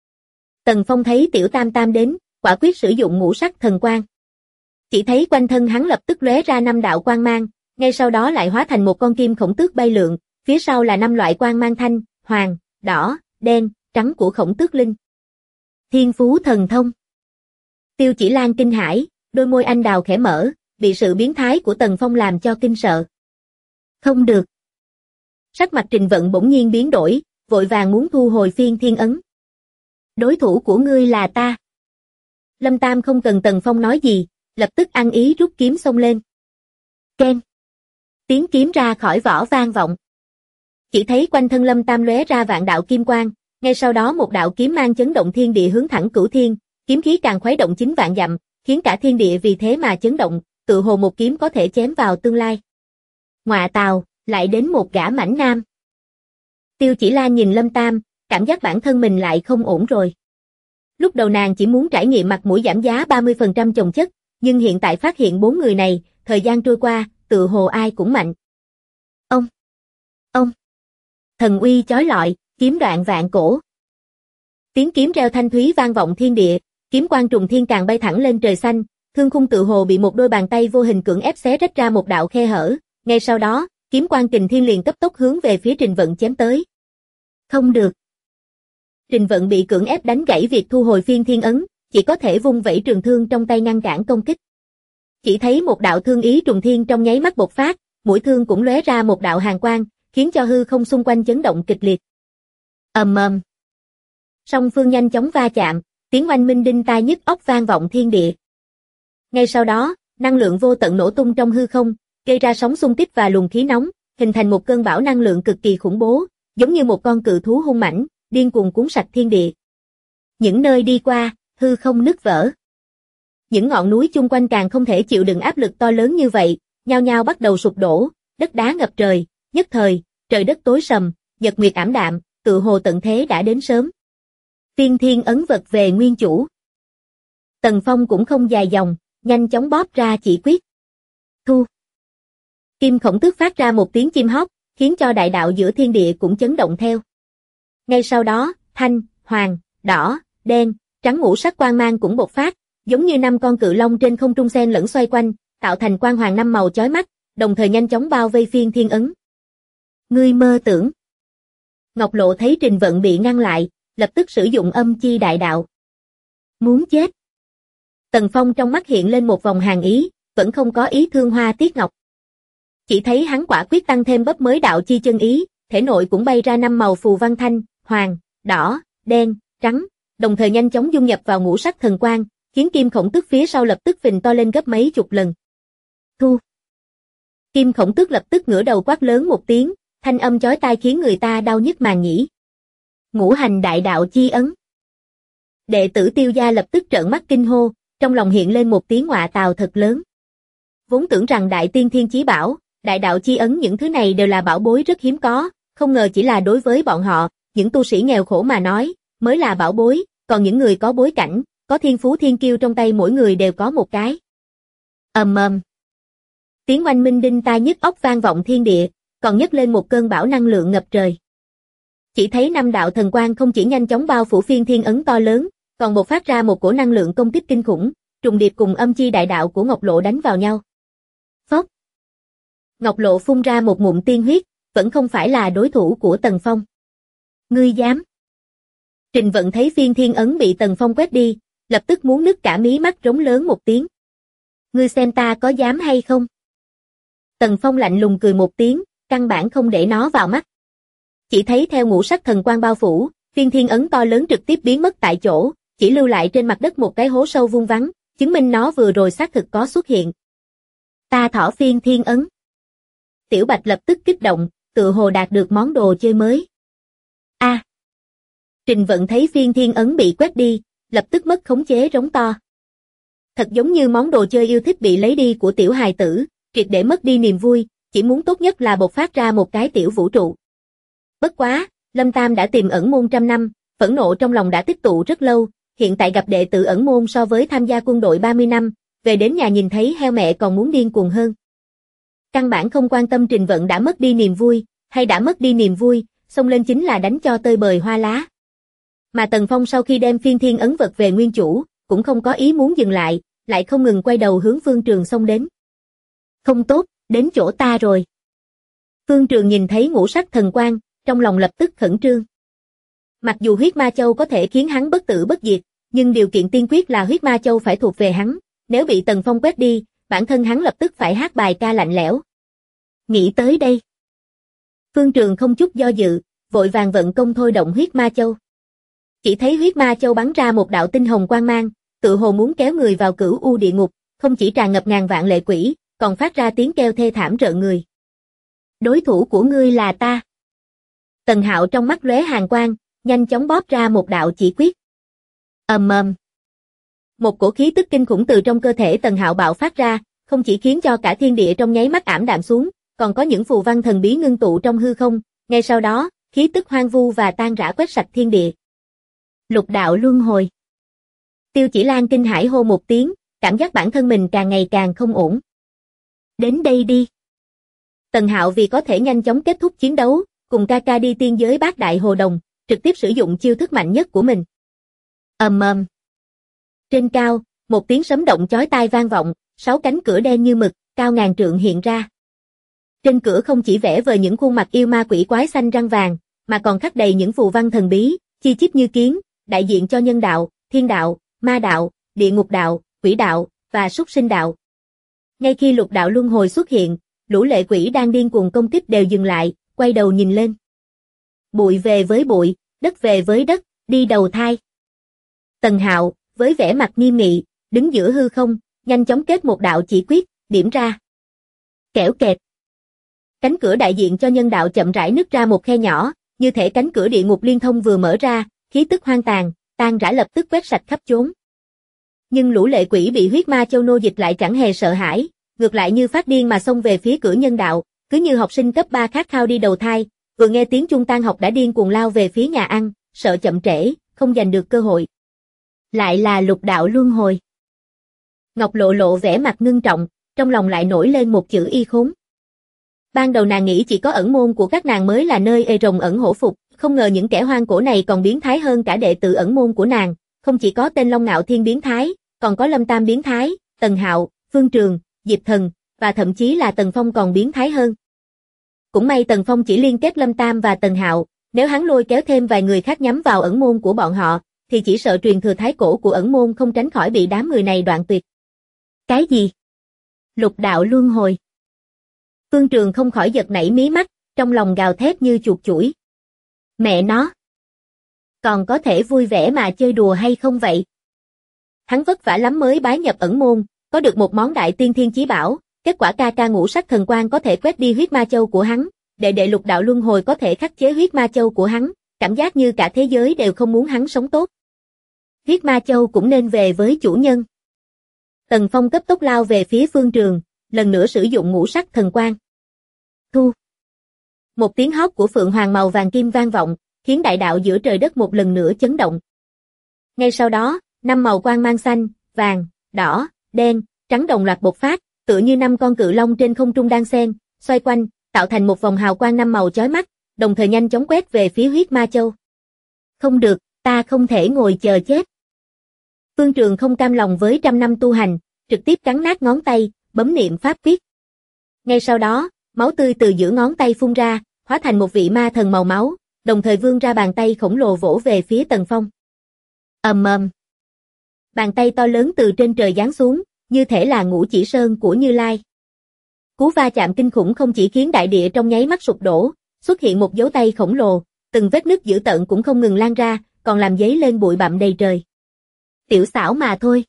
Tần Phong thấy Tiểu Tam Tam đến, quả quyết sử dụng ngũ sắc thần quang. Chỉ thấy quanh thân hắn lập tức lóe ra 5 đạo quang mang, ngay sau đó lại hóa thành một con kim khổng tước bay lượn, phía sau là 5 loại quang mang thanh, hoàng, đỏ, đen, trắng của khổng tước linh. Thiên phú thần thông. Tiêu Chỉ Lan kinh hãi, đôi môi anh đào khẽ mở, bị sự biến thái của Tần Phong làm cho kinh sợ. Không được. Sắc mặt Trình Vận bỗng nhiên biến đổi, vội vàng muốn thu hồi phiên thiên ấn. Đối thủ của ngươi là ta. Lâm Tam không cần Tần Phong nói gì, lập tức ăn ý rút kiếm xông lên. Keng. Tiếng kiếm ra khỏi vỏ vang vọng. Chỉ thấy quanh thân Lâm Tam lóe ra vạn đạo kim quang, ngay sau đó một đạo kiếm mang chấn động thiên địa hướng thẳng cửu thiên, kiếm khí càng khuấy động 9 vạn dặm, khiến cả thiên địa vì thế mà chấn động, tự hồ một kiếm có thể chém vào tương lai. Ngọa tào, lại đến một gã mãnh nam. Tiêu Chỉ Lan nhìn Lâm Tam, cảm giác bản thân mình lại không ổn rồi. Lúc đầu nàng chỉ muốn trải nghiệm mặt mũi giảm giá 30% chồng chất, nhưng hiện tại phát hiện 4 người này, thời gian trôi qua, tự hồ ai cũng mạnh. Ông! Thần uy chói lọi, kiếm đoạn vạn cổ. Tiếng kiếm reo thanh thúy vang vọng thiên địa, kiếm quang trùng thiên càng bay thẳng lên trời xanh, thương khung tự hồ bị một đôi bàn tay vô hình cưỡng ép xé rách ra một đạo khe hở, ngay sau đó, kiếm quang kình thiên liền cấp tốc hướng về phía Trình Vận chém tới. Không được. Trình Vận bị cưỡng ép đánh gãy việc thu hồi phiên thiên ấn, chỉ có thể vung vẩy trường thương trong tay ngăn cản công kích. Chỉ thấy một đạo thương ý trùng thiên trong nháy mắt bộc phát, mũi thương cũng lóe ra một đạo hàn quang, khiến cho hư không xung quanh chấn động kịch liệt. Ầm ầm. Song phương nhanh chóng va chạm, tiếng oanh minh đinh tai nhức óc vang vọng thiên địa. Ngay sau đó, năng lượng vô tận nổ tung trong hư không, gây ra sóng xung kích và luồng khí nóng, hình thành một cơn bão năng lượng cực kỳ khủng bố, giống như một con cự thú hung mãnh, điên cuồng cuốn sạch thiên địa. Những nơi đi qua, hư không nứt vỡ. Những ngọn núi chung quanh càng không thể chịu đựng áp lực to lớn như vậy, nhao nhao bắt đầu sụp đổ, đất đá ngập trời, nhất thời, trời đất tối sầm, nhật nguyệt ảm đạm, tự hồ tận thế đã đến sớm. Phiên thiên ấn vật về nguyên chủ. Tần Phong cũng không dài dòng, nhanh chóng bóp ra chỉ quyết. Thu. Kim Khổng Tước phát ra một tiếng chim hót, khiến cho đại đạo giữa thiên địa cũng chấn động theo. Ngay sau đó, thanh, hoàng, đỏ, đen, trắng ngũ sắc quang mang cũng bộc phát, giống như 5 con cự long trên không trung xen lẫn xoay quanh, tạo thành quang hoàng 5 màu chói mắt, đồng thời nhanh chóng bao vây phiên thiên ấn. Ngươi mơ tưởng. Ngọc Lộ thấy Trình Vận bị ngăn lại, lập tức sử dụng âm chi đại đạo. Muốn chết. Tần Phong trong mắt hiện lên một vòng hàn ý, vẫn không có ý thương hoa tiếc ngọc. Chỉ thấy hắn quả quyết tăng thêm bấp mới đạo chi chân ý, thể nội cũng bay ra 5 màu phù văn thanh, hoàng, đỏ, đen, trắng, đồng thời nhanh chóng dung nhập vào ngũ sắc thần quang, khiến Kim Khổng Tước phía sau lập tức phình to lên gấp mấy chục lần. Thu. Kim Khổng Tước lập tức ngửa đầu quát lớn một tiếng, thanh âm chói tai khiến người ta đau nhức màng nhĩ. Ngũ hành đại đạo chi ấn. Đệ tử Tiêu gia lập tức trợn mắt kinh hô, trong lòng hiện lên một tiếng ngọa tào thật lớn. Vốn tưởng rằng đại tiên thiên chí bảo, đại đạo chi ấn những thứ này đều là bảo bối rất hiếm có, không ngờ chỉ là đối với bọn họ, những tu sĩ nghèo khổ mà nói, mới là bảo bối, còn những người có bối cảnh, có thiên phú thiên kiêu trong tay mỗi người đều có một cái. Ầm ầm. Tiếng oanh minh đinh tai nhức óc vang vọng thiên địa, còn nhấc lên một cơn bão năng lượng ngập trời. Chỉ thấy 5 đạo thần quang không chỉ nhanh chóng bao phủ phiên thiên ấn to lớn, còn bộc phát ra một cổ năng lượng công kích kinh khủng, trùng điệp cùng âm chi đại đạo của Ngọc Lộ đánh vào nhau. Phốc. Ngọc Lộ phun ra một ngụm tiên huyết, vẫn không phải là đối thủ của Tần Phong. Ngươi dám? Trình Vận thấy phiên thiên ấn bị Tần Phong quét đi, lập tức muốn nứt cả mí mắt rống lớn một tiếng. Ngươi xem ta có dám hay không? Tần Phong lạnh lùng cười một tiếng, căn bản không để nó vào mắt. Chỉ thấy theo ngũ sắc thần quang bao phủ, phiên thiên ấn to lớn trực tiếp biến mất tại chỗ, chỉ lưu lại trên mặt đất một cái hố sâu vuông vắn, chứng minh nó vừa rồi xác thực có xuất hiện. Ta thỏ phiên thiên ấn. Tiểu Bạch lập tức kích động, tự hồ đạt được món đồ chơi mới. A. Trình Vận thấy phiên thiên ấn bị quét đi, lập tức mất khống chế rống to. Thật giống như món đồ chơi yêu thích bị lấy đi của tiểu hài tử, triệt để mất đi niềm vui, chỉ muốn tốt nhất là bộc phát ra một cái tiểu vũ trụ. Bất quá, Lâm Tam đã tìm ẩn môn trăm năm, phẫn nộ trong lòng đã tích tụ rất lâu, hiện tại gặp đệ tử ẩn môn so với tham gia quân đội 30 năm, về đến nhà nhìn thấy heo mẹ còn muốn điên cuồng hơn. Căn bản không quan tâm Trình Vận đã mất đi niềm vui, hay đã mất đi niềm vui, xông lên chính là đánh cho tơi bời hoa lá. Mà Tần Phong sau khi đem phiên thiên ấn vật về nguyên chủ, cũng không có ý muốn dừng lại không ngừng quay đầu hướng Phương Trường xông đến. Không tốt, đến chỗ ta rồi. Phương Trường nhìn thấy ngũ sắc thần quang, trong lòng lập tức khẩn trương. Mặc dù huyết ma châu có thể khiến hắn bất tử bất diệt, nhưng điều kiện tiên quyết là huyết ma châu phải thuộc về hắn, nếu bị Tần Phong quét đi, bản thân hắn lập tức phải hát bài ca lạnh lẽo. Nghĩ tới đây. Phương Trường không chút do dự, vội vàng vận công thôi động huyết ma châu. Chỉ thấy huyết ma châu bắn ra một đạo tinh hồng quang mang, tự hồ muốn kéo người vào cửu u địa ngục, không chỉ tràn ngập ngàn vạn lệ quỷ, còn phát ra tiếng kêu thê thảm rợn người. Đối thủ của ngươi là ta. Tần Hạo trong mắt lóe hàn quang, nhanh chóng bóp ra một đạo chỉ quyết. Ầm ầm. Một cổ khí tức kinh khủng từ trong cơ thể Tần Hạo bạo phát ra, không chỉ khiến cho cả thiên địa trong nháy mắt ảm đạm xuống, còn có những phù văn thần bí ngưng tụ trong hư không, ngay sau đó, khí tức hoang vu và tan rã quét sạch thiên địa. Lục đạo luân hồi. Tiêu Chỉ Lan kinh hãi hô một tiếng, cảm giác bản thân mình càng ngày càng không ổn. Đến đây đi. Tần Hạo vì có thể nhanh chóng kết thúc chiến đấu, cùng ca ca đi tiên giới bát đại hồ đồng, trực tiếp sử dụng chiêu thức mạnh nhất của mình. Ầm ầm. Trên cao, một tiếng sấm động chói tai vang vọng, 6 cánh cửa đen như mực, cao ngàn trượng hiện ra. Trên cửa không chỉ vẽ vời những khuôn mặt yêu ma quỷ quái xanh răng vàng, mà còn khắc đầy những phù văn thần bí, chi chít như kiến, đại diện cho nhân đạo, thiên đạo, ma đạo, địa ngục đạo, quỷ đạo và súc sinh đạo. Ngay khi lục đạo luân hồi xuất hiện, lũ lệ quỷ đang điên cuồng công kích đều dừng lại, quay đầu nhìn lên. Bụi về với bụi, đất về với đất, đi đầu thai. Tần Hạo, với vẻ mặt nghiêm nghị, đứng giữa hư không, nhanh chóng kết một đạo chỉ quyết, điểm ra. Kẽo kẹt. Cánh cửa đại diện cho nhân đạo chậm rãi nứt ra một khe nhỏ, như thể cánh cửa địa ngục liên thông vừa mở ra, khí tức hoang tàn, tan rã lập tức quét sạch khắp chốn. Nhưng lũ lệ quỷ bị huyết ma châu nô dịch lại chẳng hề sợ hãi, ngược lại như phát điên mà xông về phía cửa nhân đạo, cứ như học sinh cấp 3 khát khao đi đầu thai, vừa nghe tiếng chuông tan học đã điên cuồng lao về phía nhà ăn, sợ chậm trễ, không giành được cơ hội. Lại là lục đạo luân hồi. Ngọc Lộ lộ vẻ mặt ngưng trọng, trong lòng lại nổi lên một chữ y khốn. Ban đầu nàng nghĩ chỉ có ẩn môn của các nàng mới là nơi ê rồng ẩn hổ phục, không ngờ những kẻ hoang cổ này còn biến thái hơn cả đệ tử ẩn môn của nàng, không chỉ có tên Long Ngạo Thiên biến thái, còn có Lâm Tam biến thái, Tần Hạo, Phương Trường, Diệp Thần, và thậm chí là Tần Phong còn biến thái hơn. Cũng may Tần Phong chỉ liên kết Lâm Tam và Tần Hạo, nếu hắn lôi kéo thêm vài người khác nhắm vào ẩn môn của bọn họ, thì chỉ sợ truyền thừa thái cổ của ẩn môn không tránh khỏi bị đám người này đoạn tuyệt. Cái gì? Lục đạo luân hồi. Phương Trường không khỏi giật nảy mí mắt, trong lòng gào thét như chuột chủi. Mẹ nó! Còn có thể vui vẻ mà chơi đùa hay không vậy? Hắn vất vả lắm mới bái nhập ẩn môn, có được một món đại tiên thiên chí bảo, kết quả ca ca ngũ sắc thần quang có thể quét đi huyết ma châu của hắn, đệ lục đạo luân hồi có thể khắc chế huyết ma châu của hắn, cảm giác như cả thế giới đều không muốn hắn sống tốt. Huyết ma châu cũng nên về với chủ nhân. Tần Phong cấp tốc lao về phía Phương Trường, lần nữa sử dụng ngũ sắc thần quang. Thu. Một tiếng hót của phượng hoàng màu vàng kim vang vọng, khiến đại đạo giữa trời đất một lần nữa chấn động. Ngay sau đó, 5 màu quang mang xanh, vàng, đỏ, đen, trắng đồng loạt bộc phát, tựa như 5 con cự long trên không trung đang xen, xoay quanh, tạo thành một vòng hào quang 5 màu chói mắt, đồng thời nhanh chóng quét về phía huyết ma châu. Không được, ta không thể ngồi chờ chết. Phương Trường không cam lòng với trăm năm tu hành, trực tiếp cắn nát ngón tay, bấm niệm pháp quyết. Ngay sau đó, máu tươi từ giữa ngón tay phun ra, hóa thành một vị ma thần màu máu, đồng thời vươn ra bàn tay khổng lồ vỗ về phía Tần Phong. Ầm ầm. Bàn tay to lớn từ trên trời giáng xuống, như thể là Ngũ Chỉ Sơn của Như Lai. Cú va chạm kinh khủng không chỉ khiến đại địa trong nháy mắt sụp đổ, xuất hiện một dấu tay khổng lồ, từng vết nứt dữ tợn cũng không ngừng lan ra, còn làm dấy lên bụi bặm đầy trời. Tiểu xảo mà thôi.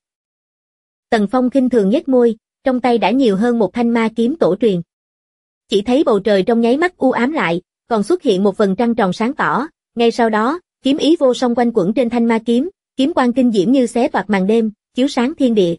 Tần Phong khinh thường nhếch môi, trong tay đã nhiều hơn một thanh ma kiếm tổ truyền. Chỉ thấy bầu trời trong nháy mắt u ám lại, còn xuất hiện một vầng trăng tròn sáng tỏ, ngay sau đó, kiếm ý vô song quanh quẩn trên thanh ma kiếm, kiếm quang kinh diễm như xé toạc màn đêm, chiếu sáng thiên địa.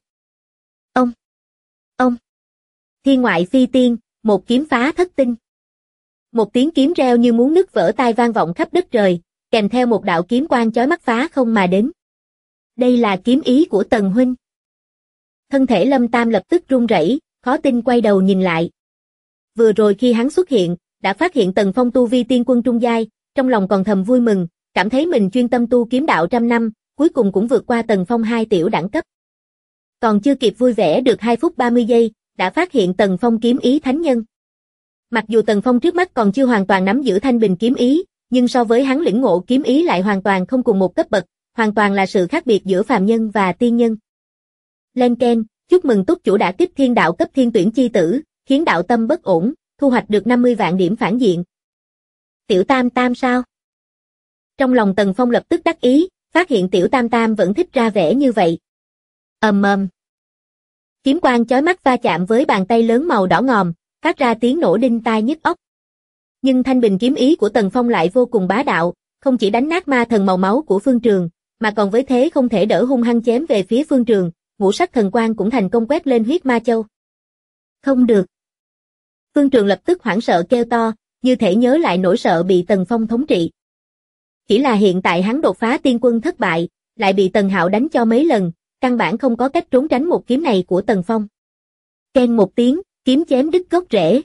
Ông. Thiên ngoại phi tiên, một kiếm phá thất tinh. Một tiếng kiếm reo như muốn nứt vỡ tai vang vọng khắp đất trời, kèm theo một đạo kiếm quang chói mắt phá không mà đến. Đây là kiếm ý của Tần huynh. Thân thể Lâm Tam lập tức run rẩy, khó tin quay đầu nhìn lại. Vừa rồi khi hắn xuất hiện, đã phát hiện Tần Phong tu vi tiên quân trung giai, trong lòng còn thầm vui mừng, cảm thấy mình chuyên tâm tu kiếm đạo trăm năm, cuối cùng cũng vượt qua Tần Phong 2 tiểu đẳng cấp. Còn chưa kịp vui vẻ được 2 phút 30 giây, đã phát hiện Tần Phong kiếm ý thánh nhân. Mặc dù Tần Phong trước mắt còn chưa hoàn toàn nắm giữ thanh bình kiếm ý, nhưng so với hắn lĩnh ngộ kiếm ý lại hoàn toàn không cùng một cấp bậc, hoàn toàn là sự khác biệt giữa phàm nhân và tiên nhân. Lên Ken, chúc mừng túc chủ đã kích thiên đạo cấp thiên tuyển chi tử, khiến đạo tâm bất ổn, thu hoạch được 50 vạn điểm phản diện. Tiểu Tam Tam sao? Trong lòng Tần Phong lập tức đắc ý, phát hiện Tiểu Tam Tam vẫn thích ra vẻ như vậy. Ầm ầm. Kiếm quang chói mắt va chạm với bàn tay lớn màu đỏ ngòm, phát ra tiếng nổ đinh tai nhức óc. Nhưng thanh bình kiếm ý của Tần Phong lại vô cùng bá đạo, không chỉ đánh nát ma thần màu máu của Phương Trường, mà còn với thế không thể đỡ hung hăng chém về phía Phương Trường, ngũ sắc thần quang cũng thành công quét lên huyết ma châu. Không được. Phương Trường lập tức hoảng sợ kêu to, như thể nhớ lại nỗi sợ bị Tần Phong thống trị. Chỉ là hiện tại hắn đột phá tiên quân thất bại, lại bị Tần Hạo đánh cho mấy lần, căn bản không có cách trốn tránh một kiếm này của Tần Phong. Keng một tiếng, kiếm chém đứt gốc rễ.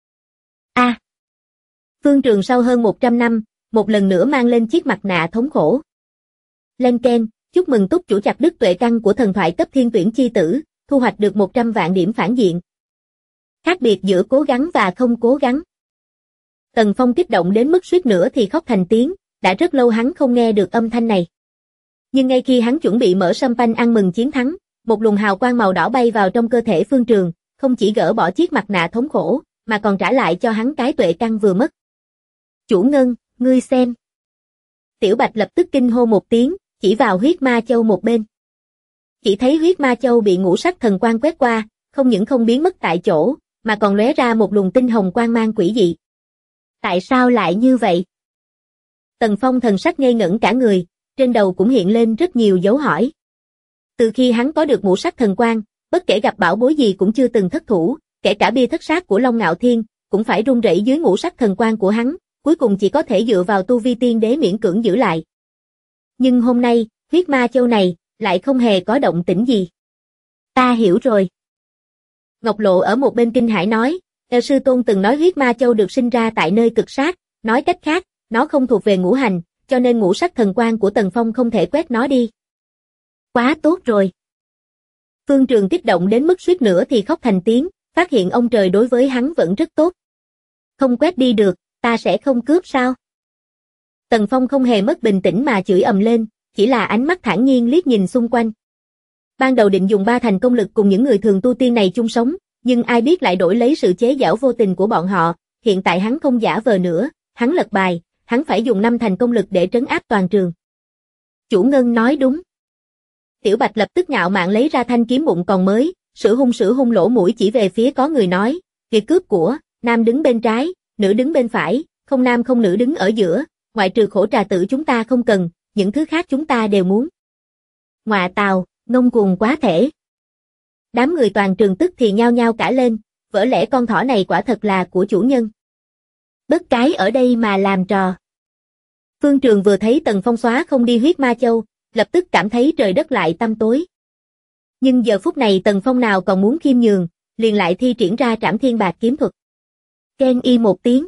A. Phương Trường sau hơn 100 năm, một lần nữa mang lên chiếc mặt nạ thống khổ. Lên keng, chúc mừng túc chủ chặt đứt tuệ căn của thần thoại cấp thiên tuyển chi tử, thu hoạch được 100 vạn điểm phản diện. Khác biệt giữa cố gắng và không cố gắng. Tần Phong kích động đến mức suýt nữa thì khóc thành tiếng, đã rất lâu hắn không nghe được âm thanh này. Nhưng ngay khi hắn chuẩn bị mở champagne ăn mừng chiến thắng, một luồng hào quang màu đỏ bay vào trong cơ thể Phương Trường, không chỉ gỡ bỏ chiếc mặt nạ thống khổ, mà còn trả lại cho hắn cái tuệ căn vừa mất. Chủ Ngân, ngươi xem. Tiểu Bạch lập tức kinh hô một tiếng, chỉ vào huyết ma châu một bên. Chỉ thấy huyết ma châu bị ngũ sắc thần quang quét qua, không những không biến mất tại chỗ, mà còn lóe ra một luồng tinh hồng quang mang quỷ dị. Tại sao lại như vậy? Tần Phong thần sắc ngây ngẩn cả người, trên đầu cũng hiện lên rất nhiều dấu hỏi. Từ khi hắn có được ngũ sắc thần quang, bất kể gặp bảo bối gì cũng chưa từng thất thủ, kể cả bia thất sát của Long Ngạo Thiên, cũng phải run rẩy dưới ngũ sắc thần quang của hắn, cuối cùng chỉ có thể dựa vào tu vi tiên đế miễn cưỡng giữ lại. Nhưng hôm nay, huyết ma châu này, lại không hề có động tĩnh gì. Ta hiểu rồi. Ngọc Lộ ở một bên kinh hãi nói, sư tôn từng nói huyết ma châu được sinh ra tại nơi cực sát, nói cách khác, nó không thuộc về ngũ hành, cho nên ngũ sắc thần quang của Tần Phong không thể quét nó đi. Quá tốt rồi. Phương Trường kích động đến mức suýt nữa thì khóc thành tiếng, phát hiện ông trời đối với hắn vẫn rất tốt. Không quét đi được, ta sẽ không cướp sao? Tần Phong không hề mất bình tĩnh mà chửi ầm lên, chỉ là ánh mắt thản nhiên liếc nhìn xung quanh. Ban đầu định dùng 3 thành công lực cùng những người thường tu tiên này chung sống, nhưng ai biết lại đổi lấy sự chế giễu vô tình của bọn họ, hiện tại hắn không giả vờ nữa, hắn lật bài, hắn phải dùng 5 thành công lực để trấn áp toàn trường. Chủ Ngân nói đúng. Tiểu Bạch lập tức ngạo mạn lấy ra thanh kiếm bụng còn mới, sửa hung lỗ mũi chỉ về phía có người nói, việc cướp của, nam đứng bên trái, nữ đứng bên phải, không nam không nữ đứng ở giữa, ngoại trừ khổ trà tử chúng ta không cần, những thứ khác chúng ta đều muốn. Ngọa tào, ngông cuồng quá thể. Đám người toàn trường tức thì nhao nhao cả lên, vỡ lẽ con thỏ này quả thật là của chủ nhân. Bất cái ở đây mà làm trò. Phương Trường vừa thấy Tần Phong xóa không đi huyết ma châu, lập tức cảm thấy trời đất lại tăm tối. Nhưng giờ phút này Tần Phong nào còn muốn khiêm nhường, liền lại thi triển ra Trảm Thiên Bạc kiếm thuật. Keng y một tiếng.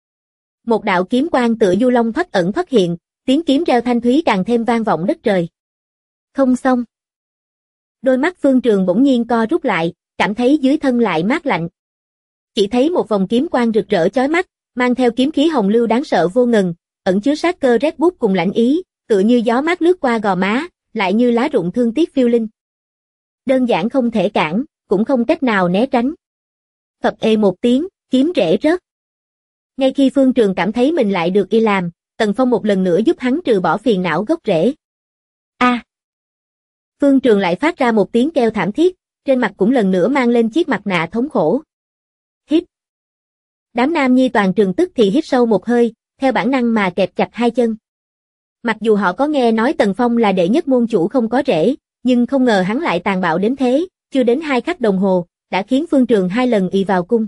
Một đạo kiếm quang tựa du long thoát ẩn thoát hiện, tiếng kiếm reo thanh thúy càng thêm vang vọng đất trời. Không xong. Đôi mắt Phương Trường bỗng nhiên co rút lại, cảm thấy dưới thân lại mát lạnh. Chỉ thấy một vòng kiếm quang rực rỡ chói mắt, mang theo kiếm khí hồng lưu đáng sợ vô ngần, ẩn chứa sát cơ rét buốt cùng lạnh ý, tựa như gió mát lướt qua gò má, lại như lá rụng thương tiếc phiêu linh. Đơn giản không thể cản, cũng không cách nào né tránh. Phập ê một tiếng, kiếm rễ rớt. Ngay khi Phương Trường cảm thấy mình lại được y làm, Tần Phong một lần nữa giúp hắn trừ bỏ phiền não gốc rễ. A. Phương Trường lại phát ra một tiếng kêu thảm thiết, trên mặt cũng lần nữa mang lên chiếc mặt nạ thống khổ. Hít. Đám nam nhi toàn trường tức thì hít sâu một hơi, theo bản năng mà kẹp chặt hai chân. Mặc dù họ có nghe nói Tần Phong là đệ nhất môn chủ không có rễ, nhưng không ngờ hắn lại tàn bạo đến thế, chưa đến 2 khắc đồng hồ, đã khiến Phương Trường 2 lần ì vào cung.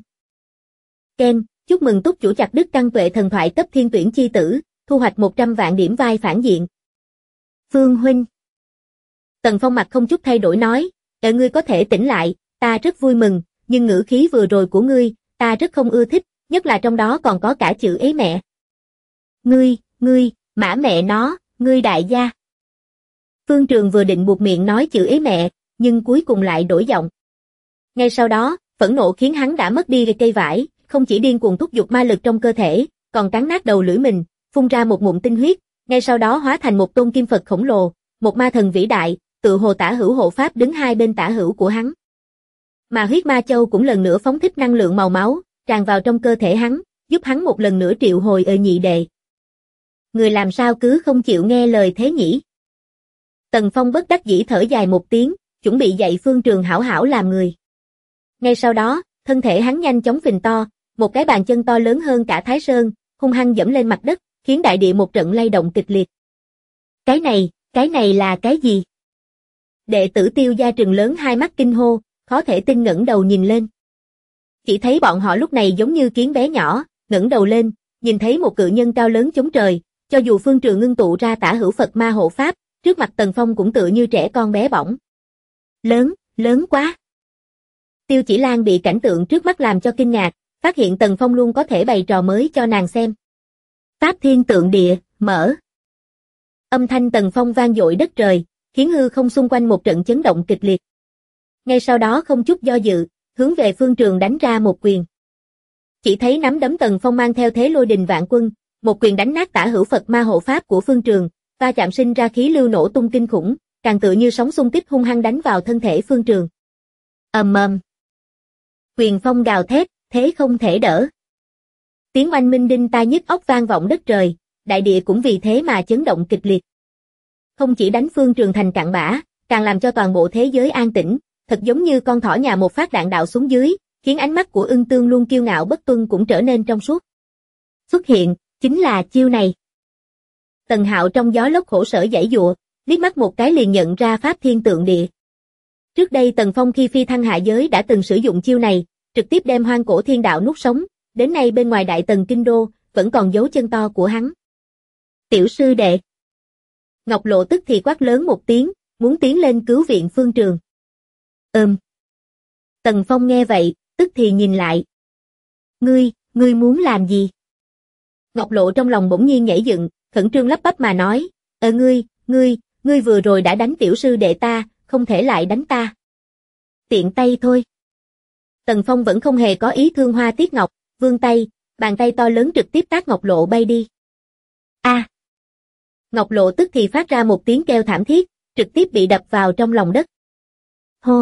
Ken, chúc mừng túc chủ chặt đứt căn tuệ thần thoại cấp thiên tuyển chi tử, thu hoạch 100 vạn điểm vai phản diện. Phương huynh. Tần Phong mặt không chút thay đổi nói, ngươi có thể tỉnh lại, ta rất vui mừng, nhưng ngữ khí vừa rồi của ngươi, ta rất không ưa thích, nhất là trong đó còn có cả chữ ế mẹ. Ngươi, mã mẹ nó, ngươi đại gia. Phương Trường vừa định buột miệng nói chữ ế mẹ, nhưng cuối cùng lại đổi giọng. Ngay sau đó, phẫn nộ khiến hắn đã mất đi cây vải, không chỉ điên cuồng thúc giục ma lực trong cơ thể, còn cắn nát đầu lưỡi mình, phun ra một ngụm tinh huyết, ngay sau đó hóa thành một tôn kim Phật khổng lồ, một ma thần vĩ đại, tự hồ tả hữu hộ pháp đứng hai bên tả hữu của hắn. Mà huyết ma châu cũng lần nữa phóng thích năng lượng màu máu, tràn vào trong cơ thể hắn, giúp hắn một lần nữa triệu hồi nhị đệ. Người làm sao cứ không chịu nghe lời thế nhỉ? Tần Phong bất đắc dĩ thở dài một tiếng, chuẩn bị dạy Phương Trường hảo hảo làm người. Ngay sau đó, thân thể hắn nhanh chóng phình to, một cái bàn chân to lớn hơn cả Thái Sơn, hung hăng dẫm lên mặt đất, khiến đại địa một trận lay động kịch liệt. Cái này là cái gì? Đệ tử Tiêu gia trừng lớn hai mắt kinh hô, khó thể tin ngẩng đầu nhìn lên. Chỉ thấy bọn họ lúc này giống như kiến bé nhỏ, ngẩng đầu lên, nhìn thấy một cự nhân cao lớn chống trời, cho dù phương trường ngưng tụ ra tả hữu Phật ma hộ pháp, trước mặt Tần Phong cũng tựa như trẻ con bé bỏng. Lớn quá. Tiêu Chỉ Lan bị cảnh tượng trước mắt làm cho kinh ngạc, phát hiện Tần Phong luôn có thể bày trò mới cho nàng xem. Pháp Thiên Tượng Địa, mở. Âm thanh Tần Phong vang dội đất trời, khiến hư không xung quanh một trận chấn động kịch liệt. Ngay sau đó không chút do dự, hướng về phương trường đánh ra một quyền. Chỉ thấy nắm đấm Tần Phong mang theo thế lôi đình vạn quân, một quyền đánh nát tả hữu Phật ma hộ pháp của phương trường, va chạm sinh ra khí lưu nổ tung kinh khủng, càng tựa như sóng xung kích hung hăng đánh vào thân thể phương trường. Ầm ầm. Quyền phong gào thét, thế không thể đỡ. Tiếng oanh minh đinh tai nhức óc vang vọng đất trời, đại địa cũng vì thế mà chấn động kịch liệt. Không chỉ đánh phương trường thành cặn bã, càng làm cho toàn bộ thế giới an tĩnh, thật giống như con thỏ nhà một phát đạn đạo xuống dưới, khiến ánh mắt của Ưng Tương luôn kiêu ngạo bất tuân cũng trở nên trong suốt. Xuất hiện, chính là chiêu này. Tần Hạo trong gió lốc khổ sở giãy giụa, liếc mắt một cái liền nhận ra Pháp Thiên Tượng Địa. Trước đây Tần Phong khi phi thăng hạ giới đã từng sử dụng chiêu này, trực tiếp đem hoang cổ thiên đạo nuốt sống, đến nay bên ngoài Đại Tần Kinh Đô, vẫn còn dấu chân to của hắn. Tiểu sư đệ. Ngọc Lộ tức thì quát lớn một tiếng, muốn tiến lên cứu viện phương trường. Tần Phong nghe vậy, tức thì nhìn lại. Ngươi muốn làm gì? Ngọc Lộ trong lòng bỗng nhiên nhảy dựng, khẩn trương lắp bắp mà nói, ngươi vừa rồi đã đánh tiểu sư đệ ta, không thể lại đánh ta. Tiện tay thôi. Tần Phong vẫn không hề có ý thương hoa tiếc ngọc, vươn tay, bàn tay to lớn trực tiếp tát Ngọc Lộ bay đi. A! Ngọc Lộ tức thì phát ra một tiếng kêu thảm thiết, trực tiếp bị đập vào trong lòng đất. Hô!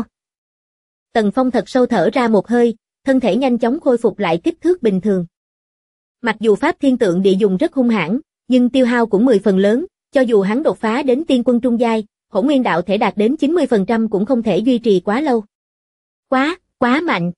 Tần Phong thật sâu thở ra một hơi, thân thể nhanh chóng khôi phục lại kích thước bình thường. Mặc dù Pháp Thiên Tượng Địa dùng rất hung hãn, nhưng tiêu hao cũng 10 phần lớn, cho dù hắn đột phá đến tiên quân trung giai, hỗn nguyên đạo thể đạt đến 90% cũng không thể duy trì quá lâu. Quá mạnh.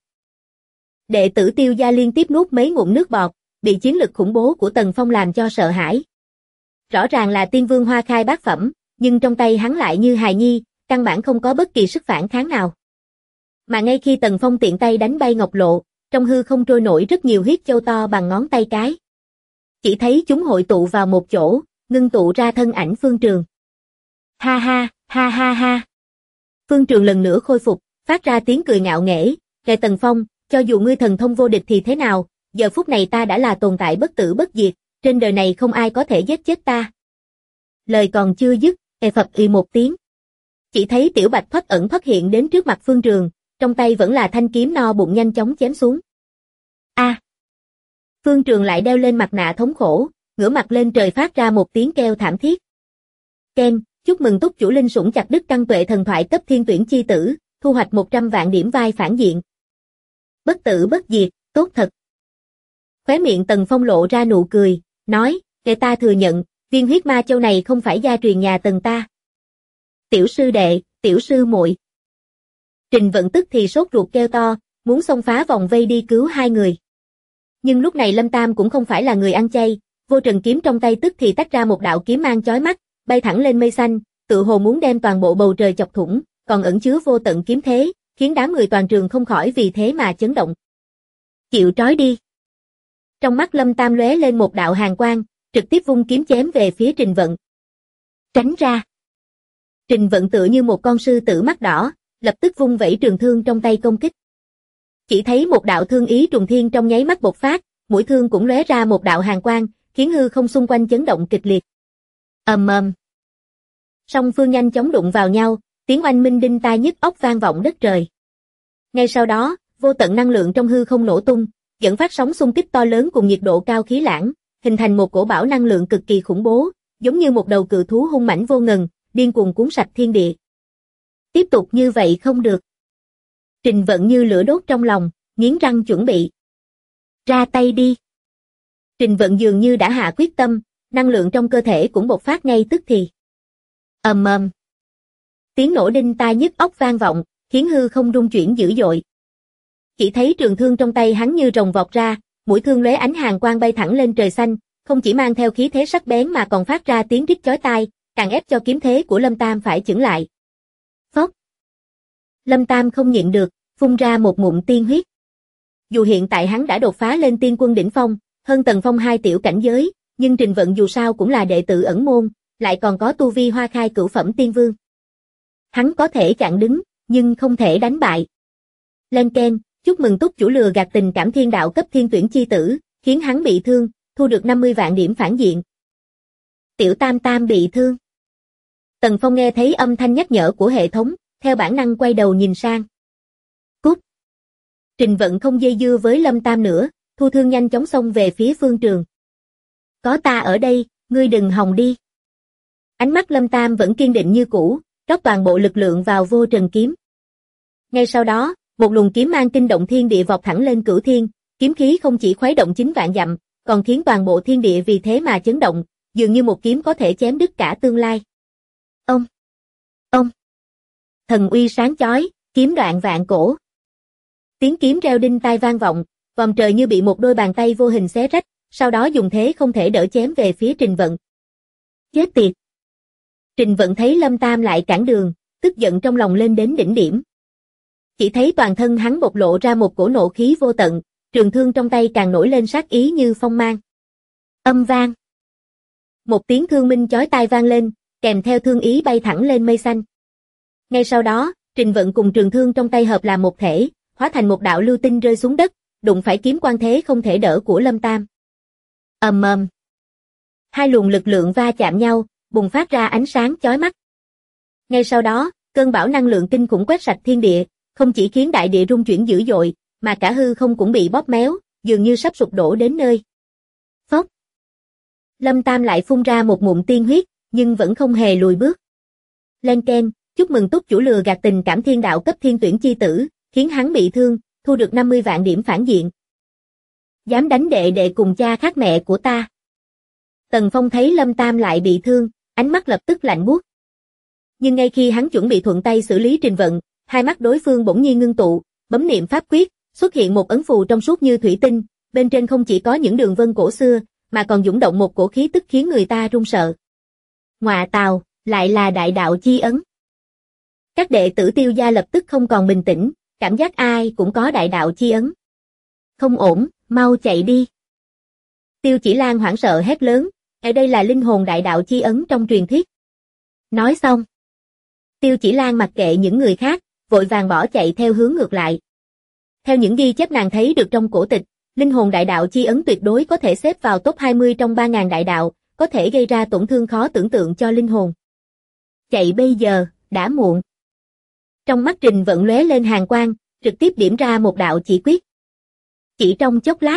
Đệ tử Tiêu gia liên tiếp nuốt mấy ngụm nước bọt, bị chiến lực khủng bố của Tần Phong làm cho sợ hãi. Rõ ràng là tiên vương hoa khai bát phẩm, nhưng trong tay hắn lại như hài nhi, căn bản không có bất kỳ sức phản kháng nào. Mà ngay khi Tần Phong tiện tay đánh bay Ngọc Lộ, trong hư không trôi nổi rất nhiều huyết châu to bằng ngón tay cái. Chỉ thấy chúng hội tụ vào một chỗ, ngưng tụ ra thân ảnh phương trường. Ha ha. Phương trường lần nữa khôi phục, phát ra tiếng cười ngạo nghễ, kệ Tần Phong, cho dù ngươi thần thông vô địch thì thế nào, giờ phút này ta đã là tồn tại bất tử bất diệt, trên đời này không ai có thể giết chết ta. Lời còn chưa dứt, phập một tiếng. Chỉ thấy Tiểu Bạch thoát ẩn thoát hiện đến trước mặt phương trường, trong tay vẫn là thanh kiếm no bụng nhanh chóng chém xuống. A! Phương trường lại đeo lên mặt nạ thống khổ, ngửa mặt lên trời phát ra một tiếng kêu thảm thiết. Ken, chúc mừng túc chủ linh sủng chặt đứt căn tuệ thần thoại cấp thiên tuyển chi tử, thu hoạch 100 vạn điểm vai phản diện. Bất tử bất diệt, tốt thật. Khóe miệng Tần Phong lộ ra nụ cười, nói, để ta thừa nhận, viên huyết ma châu này không phải gia truyền nhà Tần ta. Tiểu sư đệ, tiểu sư muội. Trình Vận tức thì sốt ruột kêu to, muốn xông phá vòng vây đi cứu hai người. Nhưng lúc này Lâm Tam cũng không phải là người ăn chay, vô trần kiếm trong tay tức thì tách ra một đạo kiếm mang chói mắt, bay thẳng lên mây xanh, tự hồ muốn đem toàn bộ bầu trời chọc thủng, còn ẩn chứa vô tận kiếm thế, khiến đám người toàn trường không khỏi vì thế mà chấn động. Chịu trói đi. Trong mắt Lâm Tam lóe lên một đạo hàn quang, trực tiếp vung kiếm chém về phía Trình Vận. Tránh ra. Trình Vận tựa như một con sư tử mắt đỏ, lập tức vung vẩy trường thương trong tay công kích. Chỉ thấy một đạo thương ý trùng thiên trong nháy mắt bộc phát, mũi thương cũng lóe ra một đạo hàn quang, khiến hư không xung quanh chấn động kịch liệt. Ầm ầm. Song phương nhanh chóng đụng vào nhau, tiếng oanh minh đinh tai nhức óc vang vọng đất trời. Ngay sau đó, vô tận năng lượng trong hư không nổ tung, dẫn phát sóng xung kích to lớn cùng nhiệt độ cao khí lãng, hình thành một cổ bão năng lượng cực kỳ khủng bố, giống như một đầu cự thú hung mãnh vô ngần, điên cuồng cuốn sạch thiên địa. Tiếp tục như vậy không được. Trình Vận như lửa đốt trong lòng, nghiến răng chuẩn bị. Ra tay đi. Trình Vận dường như đã hạ quyết tâm, năng lượng trong cơ thể cũng bộc phát ngay tức thì. Ầm ầm. Tiếng nổ đinh tai nhức óc vang vọng, khiến hư không rung chuyển dữ dội. Chỉ thấy trường thương trong tay hắn như rồng vọt ra, mũi thương lóe ánh hàn quang bay thẳng lên trời xanh, không chỉ mang theo khí thế sắc bén mà còn phát ra tiếng rít chói tai, càng ép cho kiếm thế của Lâm Tam phải chững lại. Phốc. Lâm Tam không nhịn được, phun ra một ngụm tiên huyết. Dù hiện tại hắn đã đột phá lên tiên quân đỉnh phong, hơn Tần Phong 2 tiểu cảnh giới, nhưng Trình Vận dù sao cũng là đệ tử ẩn môn, lại còn có tu vi Hoa Khai cửu phẩm tiên vương. Hắn có thể chặn đứng, nhưng không thể đánh bại. Lên keng, chúc mừng túc chủ lừa gạt tình cảm thiên đạo cấp thiên tuyển chi tử, khiến hắn bị thương, thu được 50 vạn điểm phản diện. Tiểu Tam Tam bị thương. Tần Phong nghe thấy âm thanh nhắc nhở của hệ thống, theo bản năng quay đầu nhìn sang. Cút. Trình Vận không dây dưa với Lâm Tam nữa, thu thương nhanh chóng xông về phía Phương Trường. Có ta ở đây, ngươi đừng hòng đi. Ánh mắt Lâm Tam vẫn kiên định như cũ, rót toàn bộ lực lượng vào vô trần kiếm. Ngay sau đó, một luồng kiếm mang kinh động thiên địa vọt thẳng lên cửu thiên, kiếm khí không chỉ khuấy động 9 vạn dặm, còn khiến toàn bộ thiên địa vì thế mà chấn động, dường như một kiếm có thể chém đứt cả tương lai. Ông. Thần uy sáng chói, kiếm đoạn vạn cổ. Tiếng kiếm reo đinh tai vang vọng, vòm trời như bị một đôi bàn tay vô hình xé rách, sau đó dùng thế không thể đỡ chém về phía Trình Vận. Chết tiệt. Trình Vận thấy Lâm Tam lại cản đường, tức giận trong lòng lên đến đỉnh điểm. Chỉ thấy toàn thân hắn bộc lộ ra một cổ nộ khí vô tận, trường thương trong tay càng nổi lên sát ý như phong mang. Âm vang. Một tiếng thương minh chói tai vang lên, kèm theo thương ý bay thẳng lên mây xanh. Ngay sau đó, Trình Vận cùng trường thương trong tay hợp làm một thể, hóa thành một đạo lưu tinh rơi xuống đất, đụng phải kiếm quang thế không thể đỡ của Lâm Tam. Ầm ầm. Hai luồng lực lượng va chạm nhau, bùng phát ra ánh sáng chói mắt. Ngay sau đó, cơn bão năng lượng kinh khủng quét sạch thiên địa, không chỉ khiến đại địa rung chuyển dữ dội, mà cả hư không cũng bị bóp méo, dường như sắp sụp đổ đến nơi. Phốc. Lâm Tam lại phun ra một ngụm tiên huyết, nhưng vẫn không hề lùi bước. Lên keng, chúc mừng túc chủ lừa gạt tình cảm thiên đạo cấp thiên tuyển chi tử, khiến hắn bị thương, thu được 50 vạn điểm phản diện. Dám đánh đệ đệ cùng cha khác mẹ của ta. Tần Phong thấy Lâm Tam lại bị thương, ánh mắt lập tức lạnh buốt. Nhưng ngay khi hắn chuẩn bị thuận tay xử lý Trình Vận, hai mắt đối phương bỗng nhiên ngưng tụ, bấm niệm pháp quyết, xuất hiện một ấn phù trong suốt như thủy tinh, bên trên không chỉ có những đường vân cổ xưa, mà còn dũng động một cổ khí tức khiến người ta run sợ. Ngọa tào, lại là đại đạo chi ấn. Các đệ tử Tiêu gia lập tức không còn bình tĩnh, cảm giác ai cũng có đại đạo chi ấn. Không ổn, mau chạy đi. Tiêu Chỉ Lan hoảng sợ hét lớn, ở đây là linh hồn đại đạo chi ấn trong truyền thuyết. Nói xong, Tiêu Chỉ Lan mặc kệ những người khác, vội vàng bỏ chạy theo hướng ngược lại. Theo những ghi chép nàng thấy được trong cổ tịch, linh hồn đại đạo chi ấn tuyệt đối có thể xếp vào top 20 trong 3.000 đại đạo, có thể gây ra tổn thương khó tưởng tượng cho linh hồn. Chạy bây giờ, đã muộn. Trong mắt Trình Vận lóe lên hàn quang, trực tiếp điểm ra một đạo chỉ quyết. Chỉ trong chốc lát.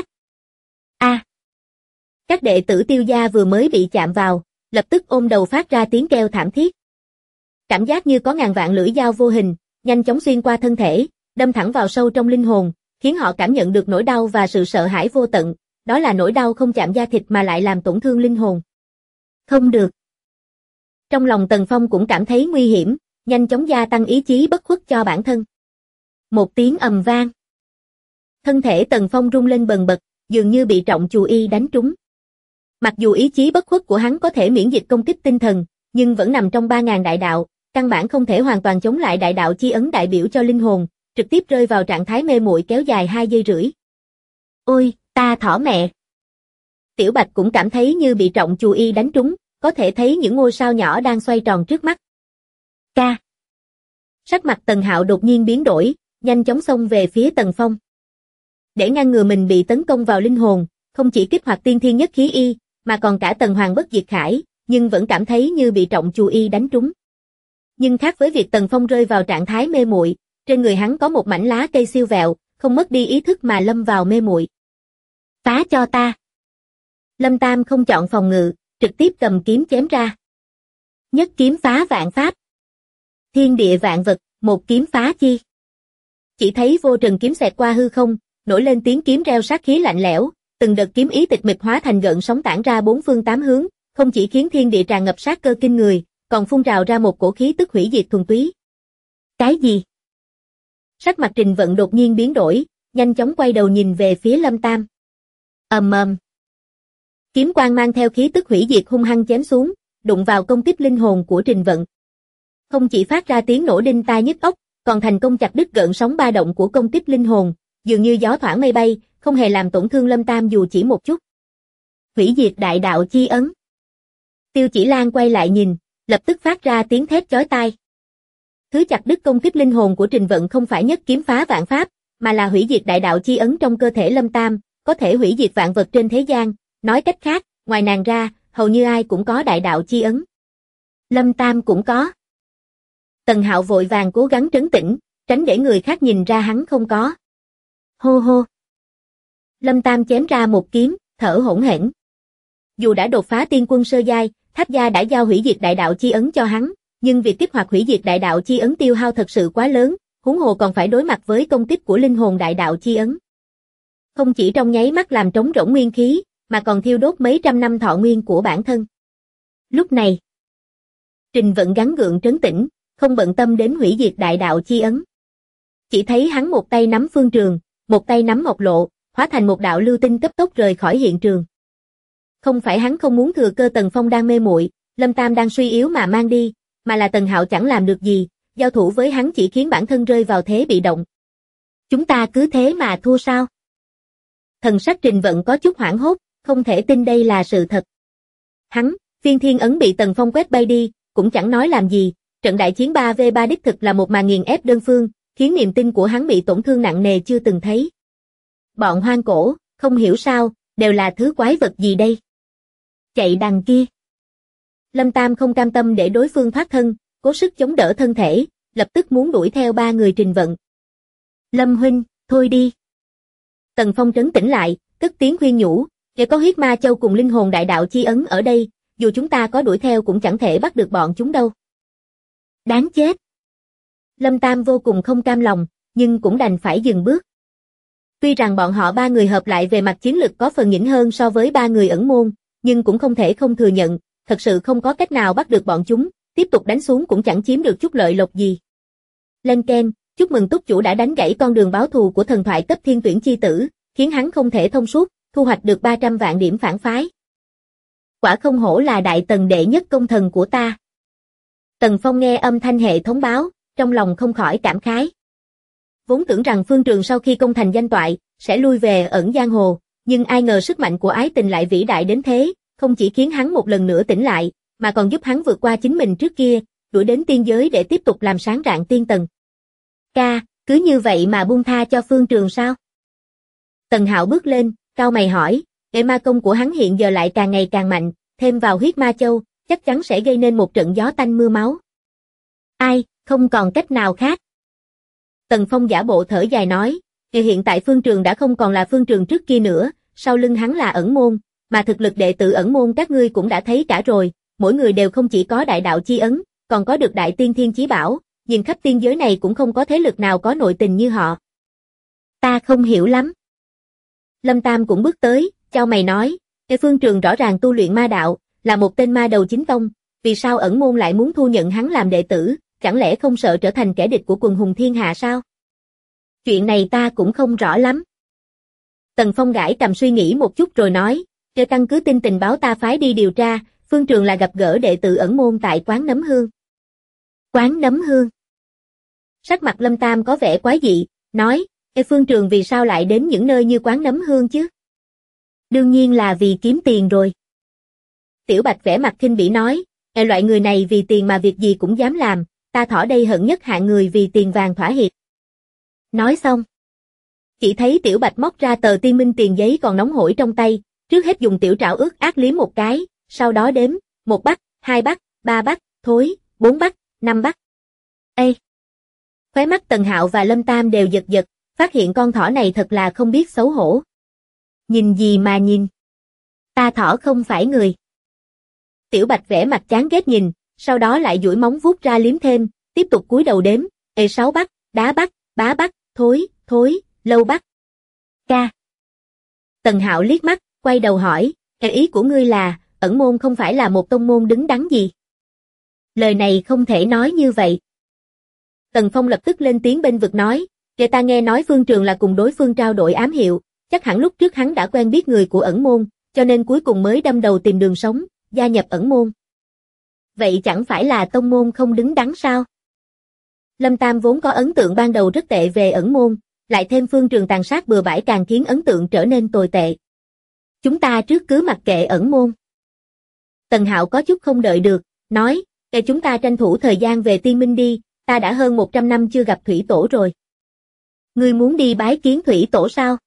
Các đệ tử Tiêu gia vừa mới bị chạm vào, lập tức ôm đầu phát ra tiếng kêu thảm thiết. Cảm giác như có ngàn vạn lưỡi dao vô hình, nhanh chóng xuyên qua thân thể, đâm thẳng vào sâu trong linh hồn, khiến họ cảm nhận được nỗi đau và sự sợ hãi vô tận, đó là nỗi đau không chạm da thịt mà lại làm tổn thương linh hồn. Không được. Trong lòng Tần Phong cũng cảm thấy nguy hiểm, nhanh chóng gia tăng ý chí bất khuất cho bản thân. Một tiếng ầm vang. Thân thể Tần Phong rung lên bần bật, dường như bị trọng chù y đánh trúng. Mặc dù ý chí bất khuất của hắn có thể miễn dịch công kích tinh thần, nhưng vẫn nằm trong 3.000 đại đạo, căn bản không thể hoàn toàn chống lại đại đạo chi ấn đại biểu cho linh hồn, trực tiếp rơi vào trạng thái mê muội kéo dài 2 giây rưỡi. Ôi, ta thỏ mẹ! Tiểu Bạch cũng cảm thấy như bị trọng chù y đánh trúng, có thể thấy những ngôi sao nhỏ đang xoay tròn trước mắt. Ca! Sắc mặt Tần Hạo đột nhiên biến đổi, nhanh chóng xông về phía Tần Phong. Để ngăn ngừa mình bị tấn công vào linh hồn, không chỉ kích hoạt tiên thiên nhất khí y, mà còn cả Tần Hoàng bất diệt khải, nhưng vẫn cảm thấy như bị trọng chù y đánh trúng. Nhưng khác với việc Tần Phong rơi vào trạng thái mê muội, trên người hắn có một mảnh lá cây siêu vẹo, không mất đi ý thức mà lâm vào mê muội. Phá cho ta! Lâm Tam không chọn phòng ngự, trực tiếp cầm kiếm chém ra. Nhất kiếm phá vạn pháp. Thiên địa vạn vật, một kiếm phá chi. Chỉ thấy vô trần kiếm xẹt qua hư không, nổi lên tiếng kiếm reo sát khí lạnh lẽo, từng đợt kiếm ý tịch mịch hóa thành gợn sóng tản ra bốn phương tám hướng, không chỉ khiến thiên địa tràn ngập sát cơ kinh người, còn phun trào ra một cổ khí tức hủy diệt thuần túy. Cái gì? Sắc mặt Trình Vận đột nhiên biến đổi, nhanh chóng quay đầu nhìn về phía Lâm Tam. Ầm ầm. Kiếm quang mang theo khí tức hủy diệt hung hăng chém xuống, đụng vào công kích linh hồn của Trình Vận. Không chỉ phát ra tiếng nổ đinh tai nhức óc, còn thành công chặt đứt gợn sóng ba động của công kích linh hồn, dường như gió thoảng mây bay, không hề làm tổn thương Lâm Tam dù chỉ một chút. Hủy diệt đại đạo chi ấn. Tiêu Chỉ Lan quay lại nhìn, lập tức phát ra tiếng thét chói tai. Thứ chặt đứt công kích linh hồn của Trình Vận không phải nhất kiếm phá vạn pháp, mà là hủy diệt đại đạo chi ấn trong cơ thể Lâm Tam, có thể hủy diệt vạn vật trên thế gian, nói cách khác, ngoài nàng ra, hầu như ai cũng có đại đạo chi ấn. Lâm Tam cũng có. Tần Hạo vội vàng cố gắng trấn tĩnh, tránh để người khác nhìn ra hắn không có. Hô hô. Lâm Tam chém ra một kiếm, thở hổn hển. Dù đã đột phá tiên quân sơ giai, Tháp Gia đã giao hủy diệt đại đạo chi ấn cho hắn, nhưng việc kích hoạt hủy diệt đại đạo chi ấn tiêu hao thật sự quá lớn, huống hồ còn phải đối mặt với công kích của linh hồn đại đạo chi ấn. Không chỉ trong nháy mắt làm trống rỗng nguyên khí, mà còn thiêu đốt mấy trăm năm thọ nguyên của bản thân. Lúc này, Trình Vận gắng gượng trấn tĩnh, không bận tâm đến hủy diệt đại đạo chi ấn. Chỉ thấy hắn một tay nắm Phương Trường, một tay nắm Ngọc Lộ, hóa thành một đạo lưu tinh cấp tốc rời khỏi hiện trường. Không phải hắn không muốn thừa cơ Tần Phong đang mê muội, Lâm Tam đang suy yếu mà mang đi, mà là Tần Hạo chẳng làm được gì, giao thủ với hắn chỉ khiến bản thân rơi vào thế bị động. Chúng ta cứ thế mà thua sao? Thần sắc Trình Vận có chút hoảng hốt, không thể tin đây là sự thật. Hắn, Phiên Thiên Ấn bị Tần Phong quét bay đi, cũng chẳng nói làm gì, trận đại chiến 3v3 đích thực là một màn nghiền ép đơn phương, khiến niềm tin của hắn bị tổn thương nặng nề chưa từng thấy. Bọn hoang cổ, không hiểu sao, đều là thứ quái vật gì đây? Chạy đằng kia. Lâm Tam không cam tâm để đối phương thoát thân, cố sức chống đỡ thân thể, lập tức muốn đuổi theo ba người Trình Vận. Lâm huynh, thôi đi. Tần Phong trấn tĩnh lại, cất tiếng khuyên nhủ, để có huyết ma châu cùng linh hồn đại đạo chi ấn ở đây, dù chúng ta có đuổi theo cũng chẳng thể bắt được bọn chúng đâu. Đáng chết. Lâm Tam vô cùng không cam lòng, nhưng cũng đành phải dừng bước. Tuy rằng bọn họ ba người hợp lại về mặt chiến lực có phần nhỉnh hơn so với ba người ẩn môn, nhưng cũng không thể không thừa nhận, thật sự không có cách nào bắt được bọn chúng, tiếp tục đánh xuống cũng chẳng chiếm được chút lợi lộc gì. Lên keng, chúc mừng túc chủ đã đánh gãy con đường báo thù của thần thoại cấp thiên tuyển chi tử, khiến hắn không thể thông suốt, thu hoạch được 300 vạn điểm phản phái. Quả không hổ là đại tần đệ nhất công thần của ta. Tần Phong nghe âm thanh hệ thống báo, trong lòng không khỏi cảm khái. Vốn tưởng rằng Phương Trường sau khi công thành danh toại, sẽ lui về ẩn giang hồ, nhưng ai ngờ sức mạnh của ái tình lại vĩ đại đến thế, không chỉ khiến hắn một lần nữa tỉnh lại, mà còn giúp hắn vượt qua chính mình trước kia, đuổi đến tiên giới để tiếp tục làm sáng rạng tiên tần. Ca, cứ như vậy mà buông tha cho Phương Trường sao? Tần Hạo bước lên, cau mày hỏi, để ma công của hắn hiện giờ lại càng ngày càng mạnh, thêm vào huyết ma châu, chắc chắn sẽ gây nên một trận gió tanh mưa máu. Ai, không còn cách nào khác. Tần Phong giả bộ thở dài nói, hiện tại Phương Trường đã không còn là Phương Trường trước kia nữa, sau lưng hắn là ẩn môn, mà thực lực đệ tử ẩn môn các ngươi cũng đã thấy cả rồi, mỗi người đều không chỉ có đại đạo chi ấn, còn có được đại tiên thiên chí bảo, nhìn khắp tiên giới này cũng không có thế lực nào có nội tình như họ. Ta không hiểu lắm. Lâm Tam cũng bước tới, chau mày nói, Phương Trường rõ ràng tu luyện ma đạo, là một tên ma đầu chính tông, vì sao ẩn môn lại muốn thu nhận hắn làm đệ tử, chẳng lẽ không sợ trở thành kẻ địch của quần hùng thiên hạ sao? Chuyện này ta cũng không rõ lắm. Tần Phong gãi cầm suy nghĩ một chút rồi nói, để căn cứ tin tình báo ta phái đi điều tra, Phương Trường là gặp gỡ đệ tử ẩn môn tại quán nấm hương. Quán nấm hương. Sắc mặt Lâm Tam có vẻ quái dị, nói, Phương Trường vì sao lại đến những nơi như quán nấm hương chứ? Đương nhiên là vì kiếm tiền rồi. Tiểu Bạch vẻ mặt khinh bỉ nói, loại người này vì tiền mà việc gì cũng dám làm, ta thỏ đây hận nhất hạng người vì tiền vàng thỏa hiệp. Nói xong, chỉ thấy Tiểu Bạch móc ra tờ tiên minh tiền giấy còn nóng hổi trong tay, trước hết dùng tiểu trảo ướt át liếm một cái, sau đó đếm, 1 bắc, 2 bắc, 3 bắc, thối, 4 bắc, 5 bắc. Ê! Khóe mắt Tần Hạo và Lâm Tam đều giật giật, phát hiện con thỏ này thật là không biết xấu hổ. Nhìn gì mà nhìn? Ta thỏ không phải người. Tiểu Bạch vẻ mặt chán ghét nhìn, sau đó lại duỗi móng vuốt ra liếm thêm, tiếp tục cúi đầu đếm, 6 bắc, đá bắc, bá bắc, thối, lâu bắc. Ca. Tần Hạo liếc mắt, quay đầu hỏi, ý của ngươi là, ẩn môn không phải là một tông môn đứng đắn gì? Lời này không thể nói như vậy. Tần Phong lập tức lên tiếng bên vực nói, để ta nghe nói Phương Trường là cùng đối phương trao đổi ám hiệu, chắc hẳn lúc trước hắn đã quen biết người của ẩn môn, cho nên cuối cùng mới đâm đầu tìm đường sống, gia nhập ẩn môn. Vậy chẳng phải là tông môn không đứng đắn sao? Lâm Tam vốn có ấn tượng ban đầu rất tệ về ẩn môn, lại thêm Phương Trường tàn sát bừa bãi càng khiến ấn tượng trở nên tồi tệ. Chúng ta trước cứ mặc kệ ẩn môn. Tần Hạo có chút không đợi được, nói, để chúng ta tranh thủ thời gian về Tiên Minh đi, ta đã hơn 100 năm chưa gặp Thủy Tổ rồi. Ngươi muốn đi bái kiến Thủy Tổ sao?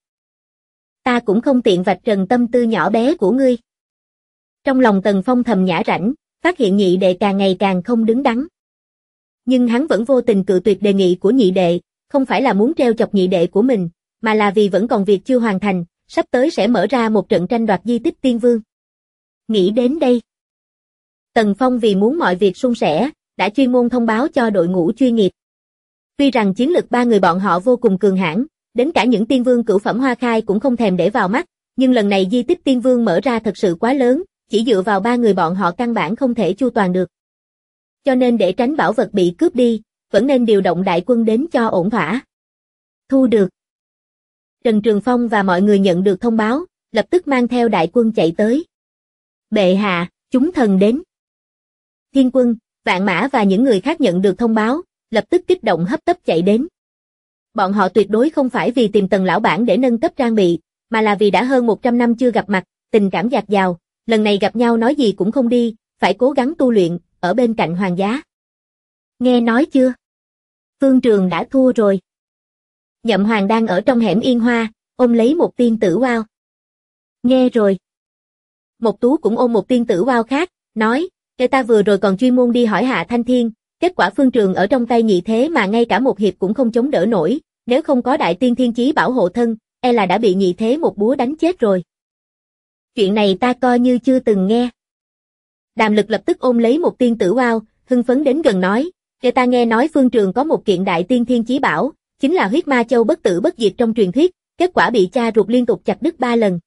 Ta cũng không tiện vạch trần tâm tư nhỏ bé của ngươi. Trong lòng Tần Phong thầm nhả rãnh, phát hiện nhị đệ càng ngày càng không đứng đắn. Nhưng hắn vẫn vô tình cự tuyệt đề nghị của nhị đệ, không phải là muốn treo chọc nhị đệ của mình, mà là vì vẫn còn việc chưa hoàn thành, sắp tới sẽ mở ra một trận tranh đoạt di tích Tiên Vương. Nghĩ đến đây, Tần Phong vì muốn mọi việc suôn sẻ, đã chuyên môn thông báo cho đội ngũ chuyên nghiệp. Tuy rằng chiến lực ba người bọn họ vô cùng cường hãn, đến cả những tiên vương cửu phẩm Hoa Khai cũng không thèm để vào mắt, nhưng lần này di tích Tiên Vương mở ra thật sự quá lớn, chỉ dựa vào ba người bọn họ căn bản không thể chu toàn được. Cho nên để tránh bảo vật bị cướp đi, vẫn nên điều động đại quân đến cho ổn thỏa. Thu được. Trần Trường Phong và mọi người nhận được thông báo, lập tức mang theo đại quân chạy tới. Bệ hạ, chúng thần đến. Thiên Quân, Vạn Mã và những người khác nhận được thông báo, lập tức kích động hấp tấp chạy đến. Bọn họ tuyệt đối không phải vì tìm Tần lão bản để nâng cấp trang bị, mà là vì đã hơn 100 năm chưa gặp mặt, tình cảm dạt dào, lần này gặp nhau nói gì cũng không đi, phải cố gắng tu luyện, ở bên cạnh hoàng giá. Nghe nói chưa? Phương Trường đã thua rồi. Nhậm Hoàng đang ở trong hẻm Yên Hoa, ôm lấy một tiên tử oao. Nghe rồi. Một Tú cũng ôm một tiên tử oao khác, nói, ta vừa rồi còn chuyên môn đi hỏi Hạ Thanh Thiên, kết quả Phương Trường ở trong tay nhị thế mà ngay cả một hiệp cũng không chống đỡ nổi, nếu không có đại tiên thiên chí bảo hộ thân, e là đã bị nhị thế một búa đánh chết rồi. Chuyện này ta coi như chưa từng nghe. Đàm Lực lập tức ôm lấy một tiên tử oao, hưng phấn đến gần nói, ta nghe nói Phương Trường có một kiện đại tiên thiên chí bảo, chính là huyết ma châu bất tử bất diệt trong truyền thuyết, kết quả bị cha ruột liên tục chặt đứt 3 lần.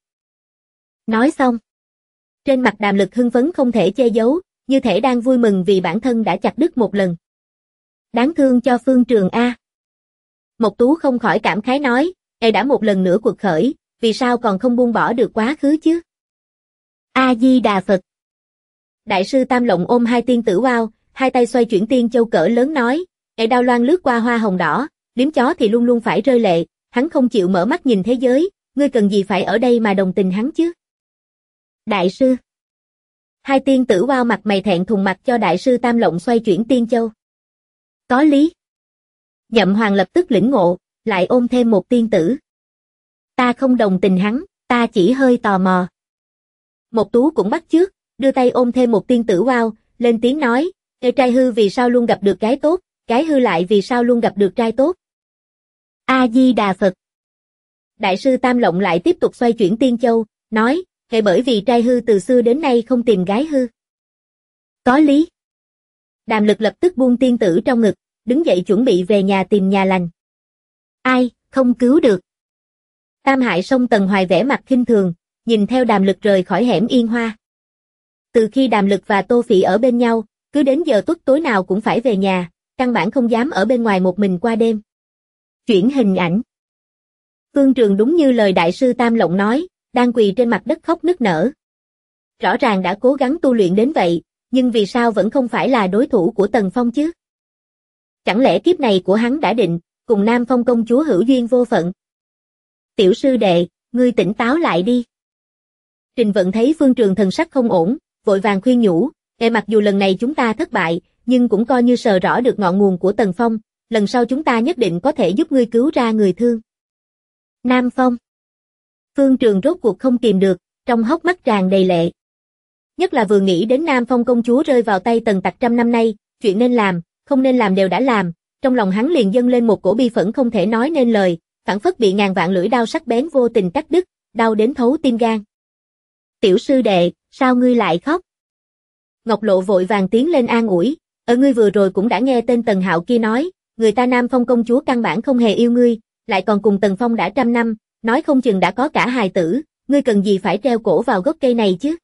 Nói xong, trên mặt Đàm Lực hưng phấn không thể che giấu, như thể đang vui mừng vì bản thân đã chặt đứt một lần. Đáng thương cho Phương Trường a. Mộc Tú không khỏi cảm khái nói, đã một lần nữa cuộc khởi, vì sao còn không buông bỏ được quá khứ chứ? A Di Đà Phật. Đại sư Tam Lộng ôm hai tiên tử oao, hai tay xoay chuyển tiên châu cỡ lớn nói, đao loan lướt qua hoa hồng đỏ, liếm chó thì luôn luôn phải rơi lệ, hắn không chịu mở mắt nhìn thế giới, ngươi cần gì phải ở đây mà đồng tình hắn chứ? Đại sư. Hai tiên tử oao mặt mày thẹn thùng mặt cho đại sư Tam Lộng xoay chuyển tiên châu. Có lý. Nhậm Hoàng lập tức lĩnh ngộ, lại ôm thêm một tiên tử. Ta không đồng tình hắn, ta chỉ hơi tò mò. Một Tú cũng bắt chước, đưa tay ôm thêm một tiên tử oao, lên tiếng nói, trai hư vì sao luôn gặp được gái tốt, gái hư lại vì sao luôn gặp được trai tốt. A Di Đà Phật. Đại sư Tam Lộng lại tiếp tục xoay chuyển tiên châu, nói, bởi vì trai hư từ xưa đến nay không tìm gái hư. Có lý. Đàm Lực lập tức buông tiên tử trong ngực, đứng dậy chuẩn bị về nhà tìm nhà lành. Ai, không cứu được. Tam Hại Song Tần Hoài vẻ mặt khinh thường, nhìn theo Đàm Lực rời khỏi hẻm Yên Hoa. Từ khi Đàm Lực và Tô Phỉ ở bên nhau, cứ đến giờ tuất tối nào cũng phải về nhà, căn bản không dám ở bên ngoài một mình qua đêm. Chuyển hình ảnh. Phương Trường đúng như lời đại sư Tam Lộng nói, đang quỳ trên mặt đất khóc nức nở. Rõ ràng đã cố gắng tu luyện đến vậy, nhưng vì sao vẫn không phải là đối thủ của Tần Phong chứ? Chẳng lẽ kiếp này của hắn đã định, cùng Nam Phong công chúa hữu duyên vô phận? Tiểu sư đệ, ngươi tỉnh táo lại đi. Trình Vận thấy Phương Trường thần sắc không ổn, vội vàng khuyên nhủ, mặc dù lần này chúng ta thất bại, nhưng cũng coi như sờ rõ được ngọn nguồn của Tần Phong, lần sau chúng ta nhất định có thể giúp ngươi cứu ra người thương. Nam Phong. Phương Trường rốt cuộc không kìm được, trong hốc mắt tràn đầy lệ. Nhất là vừa nghĩ đến Nam Phong công chúa rơi vào tay Tần Tặc trăm năm nay, chuyện nên làm, không nên làm đều đã làm, trong lòng hắn liền dâng lên một cổ bi phẫn không thể nói nên lời, phảng phất bị ngàn vạn lưỡi đao sắc bén vô tình cắt đứt, đau đến thấu tim gan. Tiểu sư đệ, sao ngươi lại khóc? Ngọc Lộ vội vàng tiến lên an ủi, ngươi vừa rồi cũng đã nghe tên Tần Hạo kia nói, người ta Nam Phong công chúa căn bản không hề yêu ngươi, lại còn cùng Tần Phong đã 100 năm, nói không chừng đã có cả hài tử, ngươi cần gì phải treo cổ vào gốc cây này chứ?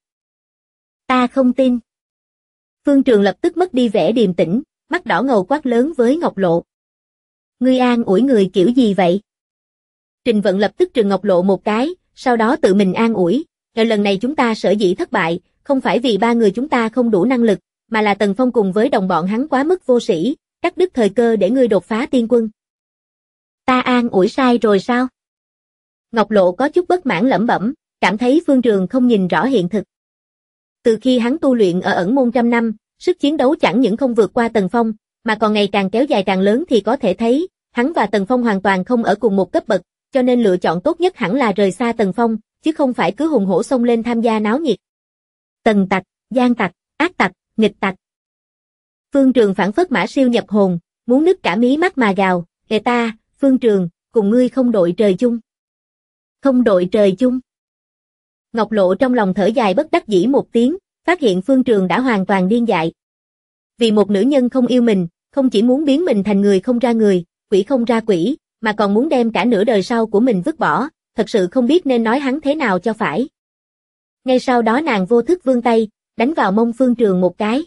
Ta không tin. Phương Trường lập tức mất đi vẻ điềm tĩnh, mắt đỏ ngầu quát lớn với Ngọc Lộ. Ngươi an ủi người kiểu gì vậy? Trình Vận lập tức trừng Ngọc Lộ một cái, sau đó tự mình an ủi, lần này chúng ta sở dĩ thất bại, không phải vì ba người chúng ta không đủ năng lực, mà là Tần Phong cùng với đồng bọn hắn quá mức vô sĩ, cắt đứt thời cơ để ngươi đột phá tiên quân. Ta an ủi sai rồi sao? Ngọc Lộ có chút bất mãn lẩm bẩm, cảm thấy Phương Trường không nhìn rõ hiện thực. Từ khi hắn tu luyện ở ẩn môn trăm năm, sức chiến đấu chẳng những không vượt qua Tần Phong, mà còn ngày càng kéo dài càng lớn thì có thể thấy, hắn và Tần Phong hoàn toàn không ở cùng một cấp bậc, cho nên lựa chọn tốt nhất hẳn là rời xa Tần Phong, chứ không phải cứ hùng hổ xông lên tham gia náo nhiệt. Tần tặc, gian tặc, ác tặc, nghịch tặc. Phương Trường phảng phất mã siêu nhập hồn, muốn nứt cả mí mắt mà gào, "Kệ ta, Phương Trường, cùng ngươi không đội trời chung." Không đội trời chung. Ngọc Lộ trong lòng thở dài bất đắc dĩ một tiếng, phát hiện Phương Trường đã hoàn toàn điên dại. Vì một nữ nhân không yêu mình, không chỉ muốn biến mình thành người không ra người, quỷ không ra quỷ, mà còn muốn đem cả nửa đời sau của mình vứt bỏ, thật sự không biết nên nói hắn thế nào cho phải. Ngay sau đó nàng vô thức vươn tay, đánh vào mông Phương Trường một cái.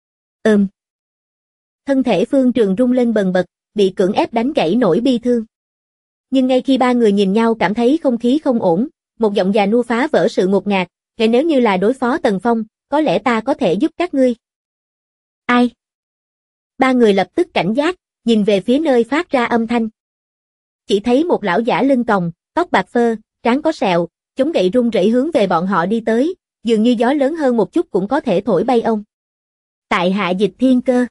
Thân thể Phương Trường rung lên bần bật, bị cưỡng ép đánh gãy nỗi bi thương. Nhưng ngay khi ba người nhìn nhau cảm thấy không khí không ổn, một giọng già nua phá vỡ sự ngột ngạt, "Vậy nếu như là đối phó Tần Phong, có lẽ ta có thể giúp các ngươi." "Ai?" Ba người lập tức cảnh giác, nhìn về phía nơi phát ra âm thanh. Chỉ thấy một lão giả lưng còng, tóc bạc phơ, trán có sẹo, chống gậy run rẩy hướng về bọn họ đi tới, dường như gió lớn hơn một chút cũng có thể thổi bay ông. "Tại hạ Dịch Thiên Cơ."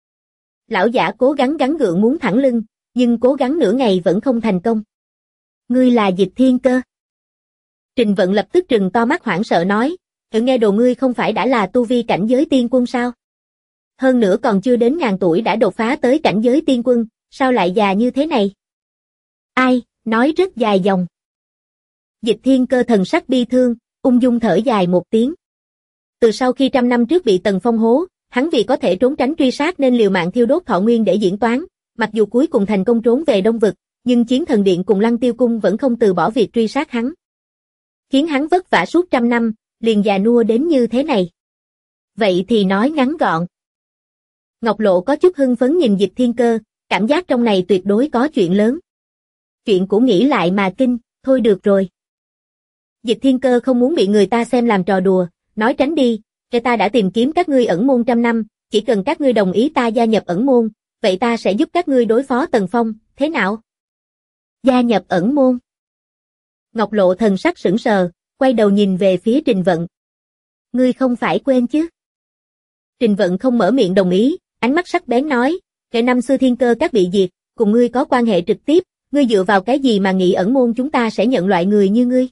Lão giả cố gắng gắng gượng muốn thẳng lưng, nhưng cố gắng nửa ngày vẫn không thành công. "Ngươi là Dịch Thiên Cơ?" Trình Vận lập tức trừng to mắt hoảng sợ nói, nghe đồ ngươi không phải đã là tu vi cảnh giới tiên quân sao? Hơn nữa còn chưa đến ngàn tuổi đã đột phá tới cảnh giới tiên quân, sao lại già như thế này?" "Ai, nói rất dài dòng." Dịch Thiên Cơ thần sắc bi thương, ung dung thở dài một tiếng. Từ sau khi 100 năm trước bị Tần Phong hố, hắn vì có thể trốn tránh truy sát nên liều mạng thiêu đốt thọ nguyên để diễn toán, mặc dù cuối cùng thành công trốn về Đông Vực, nhưng Chiến Thần Điện cùng Lăng Tiêu Cung vẫn không từ bỏ việc truy sát hắn. Khiến hắn vất vả suốt 100 năm, liền già nua đến như thế này. Vậy thì nói ngắn gọn. Ngọc Lộ có chút hưng phấn nhìn Dịch Thiên Cơ, cảm giác trong này tuyệt đối có chuyện lớn. Chuyện của nghĩ lại mà kinh, thôi được rồi. Dịch Thiên Cơ không muốn bị người ta xem làm trò đùa, nói tránh đi, ta đã tìm kiếm các ngươi ẩn môn 100 năm, chỉ cần các ngươi đồng ý ta gia nhập ẩn môn, vậy ta sẽ giúp các ngươi đối phó Tần Phong, thế nào? Gia nhập ẩn môn. Ngọc Lộ thần sắc sững sờ, quay đầu nhìn về phía Trình Vận. Ngươi không phải quên chứ? Trình Vận không mở miệng đồng ý, ánh mắt sắc bén nói, kể năm xưa Thiên Cơ các bị diệt, cùng ngươi có quan hệ trực tiếp, ngươi dựa vào cái gì mà nghĩ ẩn môn chúng ta sẽ nhận loại người như ngươi?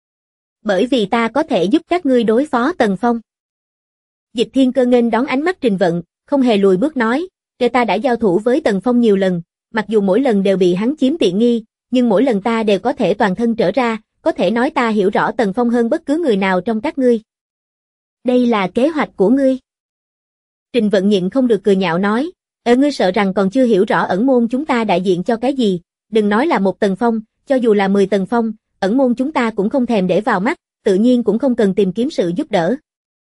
Bởi vì ta có thể giúp các ngươi đối phó Tần Phong. Dịch Thiên Cơ nghênh đón ánh mắt Trình Vận, không hề lùi bước nói, kể ta đã giao thủ với Tần Phong nhiều lần, mặc dù mỗi lần đều bị hắn chiếm tiện nghi, nhưng mỗi lần ta đều có thể toàn thân trở ra, có thể nói ta hiểu rõ Tần Phong hơn bất cứ người nào trong các ngươi. Đây là kế hoạch của ngươi. Trình Vận nhịn không được cười nhạo nói, ngươi sợ rằng còn chưa hiểu rõ ẩn môn chúng ta đại diện cho cái gì, đừng nói là một Tần Phong, cho dù là 10 Tần Phong, ẩn môn chúng ta cũng không thèm để vào mắt, tự nhiên cũng không cần tìm kiếm sự giúp đỡ.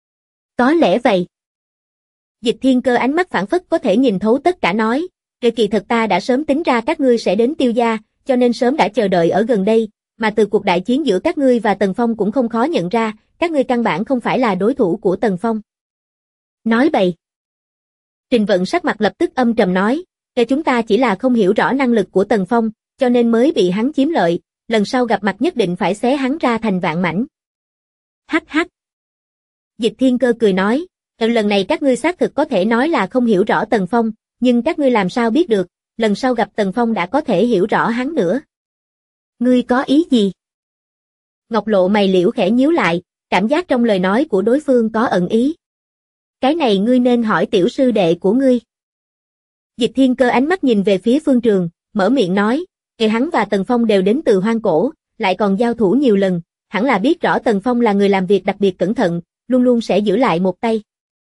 Có lẽ vậy. Dịch Thiên Cơ ánh mắt phảng phất có thể nhìn thấu tất cả nói, kỳ thật ta đã sớm tính ra các ngươi sẽ đến Tiêu gia, cho nên sớm đã chờ đợi ở gần đây, mà từ cuộc đại chiến giữa các ngươi và Tần Phong cũng không khó nhận ra, các ngươi căn bản không phải là đối thủ của Tần Phong. Nói bậy. Trình Vận sắc mặt lập tức âm trầm nói, chúng ta chỉ là không hiểu rõ năng lực của Tần Phong, cho nên mới bị hắn chiếm lợi, lần sau gặp mặt nhất định phải xé hắn ra thành vạn mảnh. Hắc hắc. Dịch Thiên Cơ cười nói, lần này các ngươi xác thực có thể nói là không hiểu rõ Tần Phong, nhưng các ngươi làm sao biết được, lần sau gặp Tần Phong đã có thể hiểu rõ hắn nữa. Ngươi có ý gì? Ngọc Lộ mày liễu khẽ nhíu lại, cảm giác trong lời nói của đối phương có ẩn ý. Cái này ngươi nên hỏi tiểu sư đệ của ngươi. Dịch Thiên Cơ ánh mắt nhìn về phía Phương Trường, mở miệng nói, hắn và Tần Phong đều đến từ hoang cổ, lại còn giao thủ nhiều lần, hẳn là biết rõ Tần Phong là người làm việc đặc biệt cẩn thận, luôn luôn sẽ giữ lại một tay.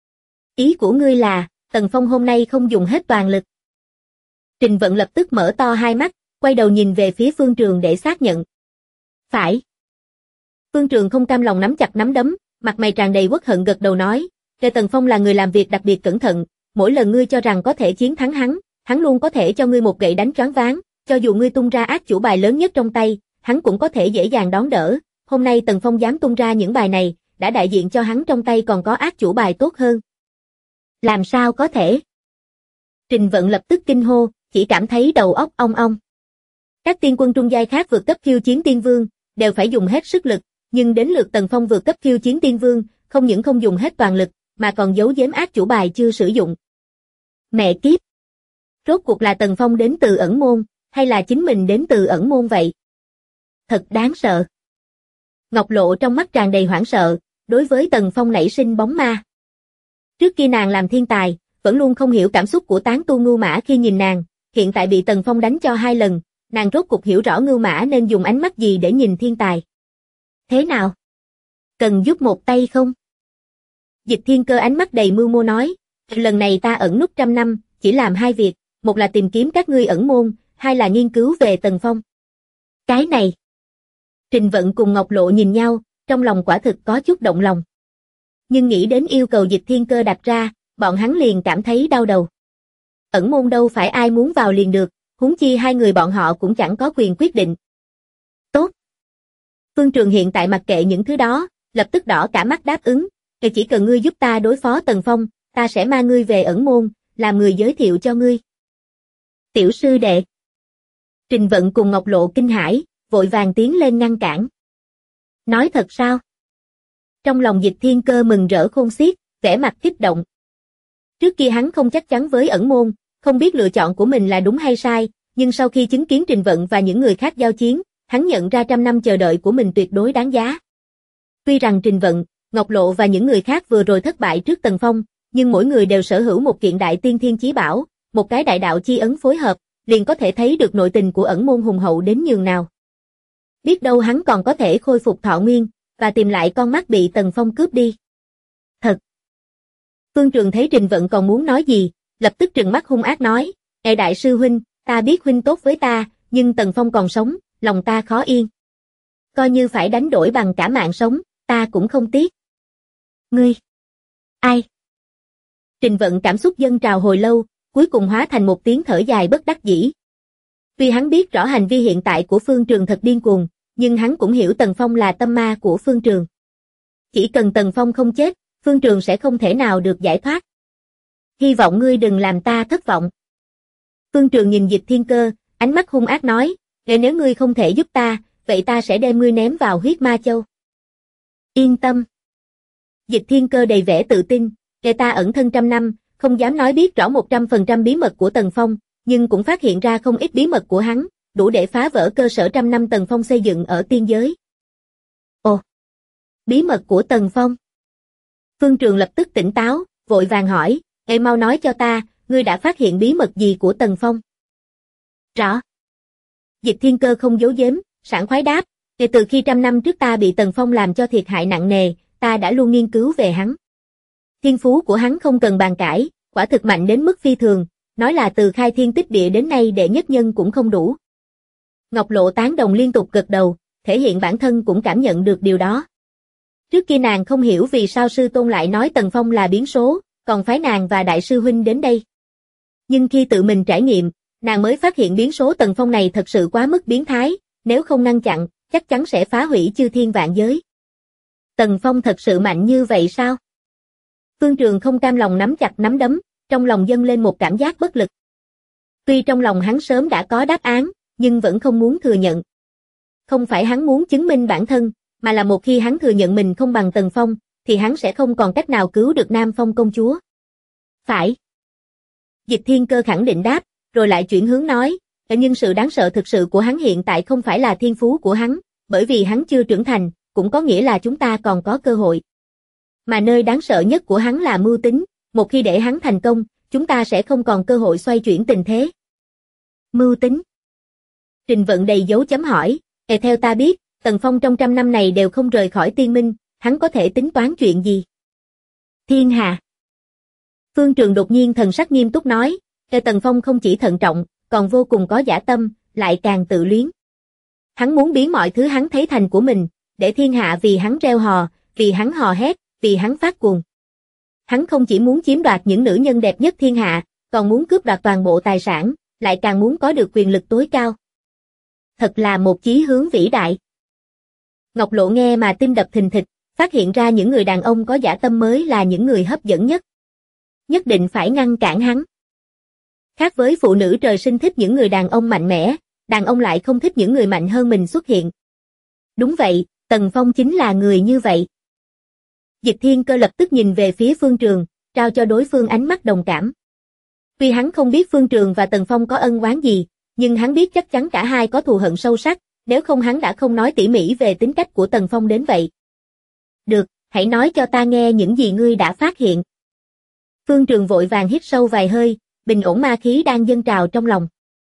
Ý của ngươi là, Tần Phong hôm nay không dùng hết toàn lực. Trình Vận lập tức mở to hai mắt, quay đầu nhìn về phía Phương Trường để xác nhận. Phải. Phương Trường không cam lòng nắm chặt nắm đấm, mặt mày tràn đầy uất hận gật đầu nói, Tần Phong là người làm việc đặc biệt cẩn thận, mỗi lần ngươi cho rằng có thể chiến thắng hắn luôn có thể cho ngươi một gậy đánh choáng váng, cho dù ngươi tung ra ác chủ bài lớn nhất trong tay, hắn cũng có thể dễ dàng đón đỡ, hôm nay Tần Phong dám tung ra những bài này, đã đại diện cho hắn trong tay còn có ác chủ bài tốt hơn. Làm sao có thể? Trình Vận lập tức kinh hô, chỉ cảm thấy đầu óc ong ong. Các tiên quân trung giai khác vượt cấp khiêu chiến tiên vương, đều phải dùng hết sức lực, nhưng đến lượt Tần Phong vượt cấp khiêu chiến tiên vương, không những không dùng hết toàn lực, mà còn giấu giếm ác chủ bài chưa sử dụng. Mẹ kiếp! Rốt cuộc là Tần Phong đến từ ẩn môn, hay là chính mình đến từ ẩn môn vậy? Thật đáng sợ. Ngọc Lộ trong mắt tràn đầy hoảng sợ, đối với Tần Phong nảy sinh bóng ma. Trước kia nàng làm thiên tài, vẫn luôn không hiểu cảm xúc của tán tu Ngưu Mã khi nhìn nàng, hiện tại bị Tần Phong đánh cho 2 lần, nàng rốt cuộc hiểu rõ Ngưu Mã nên dùng ánh mắt gì để nhìn thiên tài. Thế nào? Cần giúp một tay không? Dịch Thiên Cơ ánh mắt đầy mưu mô nói, lần này ta ẩn nút 100 năm, chỉ làm 2 việc, một là tìm kiếm các ngươi ẩn môn, 2 là nghiên cứu về Tần Phong. Cái này. Trình Vận cùng Ngọc Lộ nhìn nhau, trong lòng quả thực có chút động lòng. Nhưng nghĩ đến yêu cầu Dịch Thiên Cơ đặt ra, bọn hắn liền cảm thấy đau đầu. Ẩn môn đâu phải ai muốn vào liền được, huống chi 2 người bọn họ cũng chẳng có quyền quyết định. Tốt. Phương Trường hiện tại mặc kệ những thứ đó, lập tức đỏ cả mắt đáp ứng, chỉ cần ngươi giúp ta đối phó Tần Phong, ta sẽ mang ngươi về ẩn môn, làm người giới thiệu cho ngươi. Tiểu sư đệ. Trình Vận cùng Ngọc Lộ kinh hãi, vội vàng tiến lên ngăn cản. Nói thật sao? Trong lòng Dịch Thiên Cơ mừng rỡ khôn xiết, vẻ mặt kích động. Trước kia hắn không chắc chắn với ẩn môn, không biết lựa chọn của mình là đúng hay sai, nhưng sau khi chứng kiến Trình Vận và những người khác giao chiến, hắn nhận ra 100 năm chờ đợi của mình tuyệt đối đáng giá. Tuy rằng Trình Vận, Ngọc Lộ và những người khác vừa rồi thất bại trước Tần Phong, nhưng mỗi người đều sở hữu một kiện đại tiên thiên chí bảo, một cái đại đạo chi ấn phối hợp, liền có thể thấy được nội tình của ẩn môn hùng hậu đến nhường nào. Biết đâu hắn còn có thể khôi phục thọ nguyên, và tìm lại con mắt bị Tần Phong cướp đi. Thật. Phương Trường thấy Trình Vận còn muốn nói gì, lập tức trừng mắt hung ác nói, đại sư huynh, ta biết huynh tốt với ta, nhưng Tần Phong còn sống, lòng ta khó yên. Coi như phải đánh đổi bằng cả mạng sống, ta cũng không tiếc. Ngươi? Ai? Trình Vận cảm xúc dâng trào hồi lâu, cuối cùng hóa thành một tiếng thở dài bất đắc dĩ. Tuy hắn biết rõ hành vi hiện tại của Phương Trường thật điên cuồng, nhưng hắn cũng hiểu Tần Phong là tâm ma của Phương Trường. Chỉ cần Tần Phong không chết, Phương Trường sẽ không thể nào được giải thoát. Hy vọng ngươi đừng làm ta thất vọng. Phương Trường nhìn Dịch Thiên Cơ, ánh mắt hung ác nói, nếu ngươi không thể giúp ta, vậy ta sẽ đem ngươi ném vào huyết ma châu. Yên tâm. Dịch Thiên Cơ đầy vẻ tự tin, ta ẩn thân 100 năm, không dám nói biết rõ 100% bí mật của Tần Phong, nhưng cũng phát hiện ra không ít bí mật của hắn, đủ để phá vỡ cơ sở 100 năm Tần Phong xây dựng ở tiên giới. Ồ! Bí mật của Tần Phong? Phương Trường lập tức tỉnh táo, vội vàng hỏi, mau nói cho ta, ngươi đã phát hiện bí mật gì của Tần Phong? Rõ. Dịch Thiên Cơ không giấu giếm, sảng khoái đáp, từ khi 100 năm trước ta bị Tần Phong làm cho thiệt hại nặng nề, ta đã luôn nghiên cứu về hắn. Thiên phú của hắn không cần bàn cãi, quả thực mạnh đến mức phi thường, nói là từ khai thiên tích địa đến nay đệ nhất nhân cũng không đủ. Ngọc Lộ tán đồng liên tục gật đầu, thể hiện bản thân cũng cảm nhận được điều đó. Trước kia nàng không hiểu vì sao sư tôn lại nói Tần Phong là biến số, còn phái nàng và đại sư huynh đến đây. Nhưng khi tự mình trải nghiệm, nàng mới phát hiện biến số Tần Phong này thật sự quá mức biến thái, nếu không ngăn chặn, chắc chắn sẽ phá hủy chư thiên vạn giới. Tần Phong thật sự mạnh như vậy sao? Phương Trường không cam lòng nắm chặt nắm đấm, trong lòng dâng lên một cảm giác bất lực. Tuy trong lòng hắn sớm đã có đáp án, nhưng vẫn không muốn thừa nhận. Không phải hắn muốn chứng minh bản thân, mà là một khi hắn thừa nhận mình không bằng Tần Phong, thì hắn sẽ không còn cách nào cứu được Nam Phong công chúa. Phải. Dịch Thiên Cơ khẳng định đáp, rồi lại chuyển hướng nói, nhưng sự đáng sợ thực sự của hắn hiện tại không phải là thiên phú của hắn, bởi vì hắn chưa trưởng thành, cũng có nghĩa là chúng ta còn có cơ hội. Mà nơi đáng sợ nhất của hắn là mưu tính, một khi để hắn thành công, chúng ta sẽ không còn cơ hội xoay chuyển tình thế. Mưu tính. Trình Vận đầy dấu chấm hỏi, theo ta biết, Tần Phong trong 100 năm này đều không rời khỏi tiên minh, hắn có thể tính toán chuyện gì? Thiên hạ. Phương Trường đột nhiên thần sắc nghiêm túc nói, Tần Phong không chỉ thận trọng, còn vô cùng có dã tâm, lại càng tự luyến. Hắn muốn biến mọi thứ hắn thấy thành của mình, để thiên hạ vì hắn reo hò, vì hắn hò hét, vì hắn phát cuồng. Hắn không chỉ muốn chiếm đoạt những nữ nhân đẹp nhất thiên hạ, còn muốn cướp đoạt toàn bộ tài sản, lại càng muốn có được quyền lực tối cao. Thật là một chí hướng vĩ đại. Ngọc Lộ nghe mà tim đập thình thịch, phát hiện ra những người đàn ông có dã tâm mới là những người hấp dẫn nhất. Nhất định phải ngăn cản hắn. Khác với phụ nữ trời sinh thích những người đàn ông mạnh mẽ, đàn ông lại không thích những người mạnh hơn mình xuất hiện. Đúng vậy, Tần Phong chính là người như vậy. Dịch Thiên Cơ lập tức nhìn về phía Phương Trường, trao cho đối phương ánh mắt đồng cảm. Tuy hắn không biết Phương Trường và Tần Phong có ân oán gì, nhưng hắn biết chắc chắn cả hai có thù hận sâu sắc, nếu không hắn đã không nói tỉ mỉ về tính cách của Tần Phong đến vậy. Được, hãy nói cho ta nghe những gì ngươi đã phát hiện. Phương Trường vội vàng hít sâu vài hơi, bình ổn ma khí đang dâng trào trong lòng.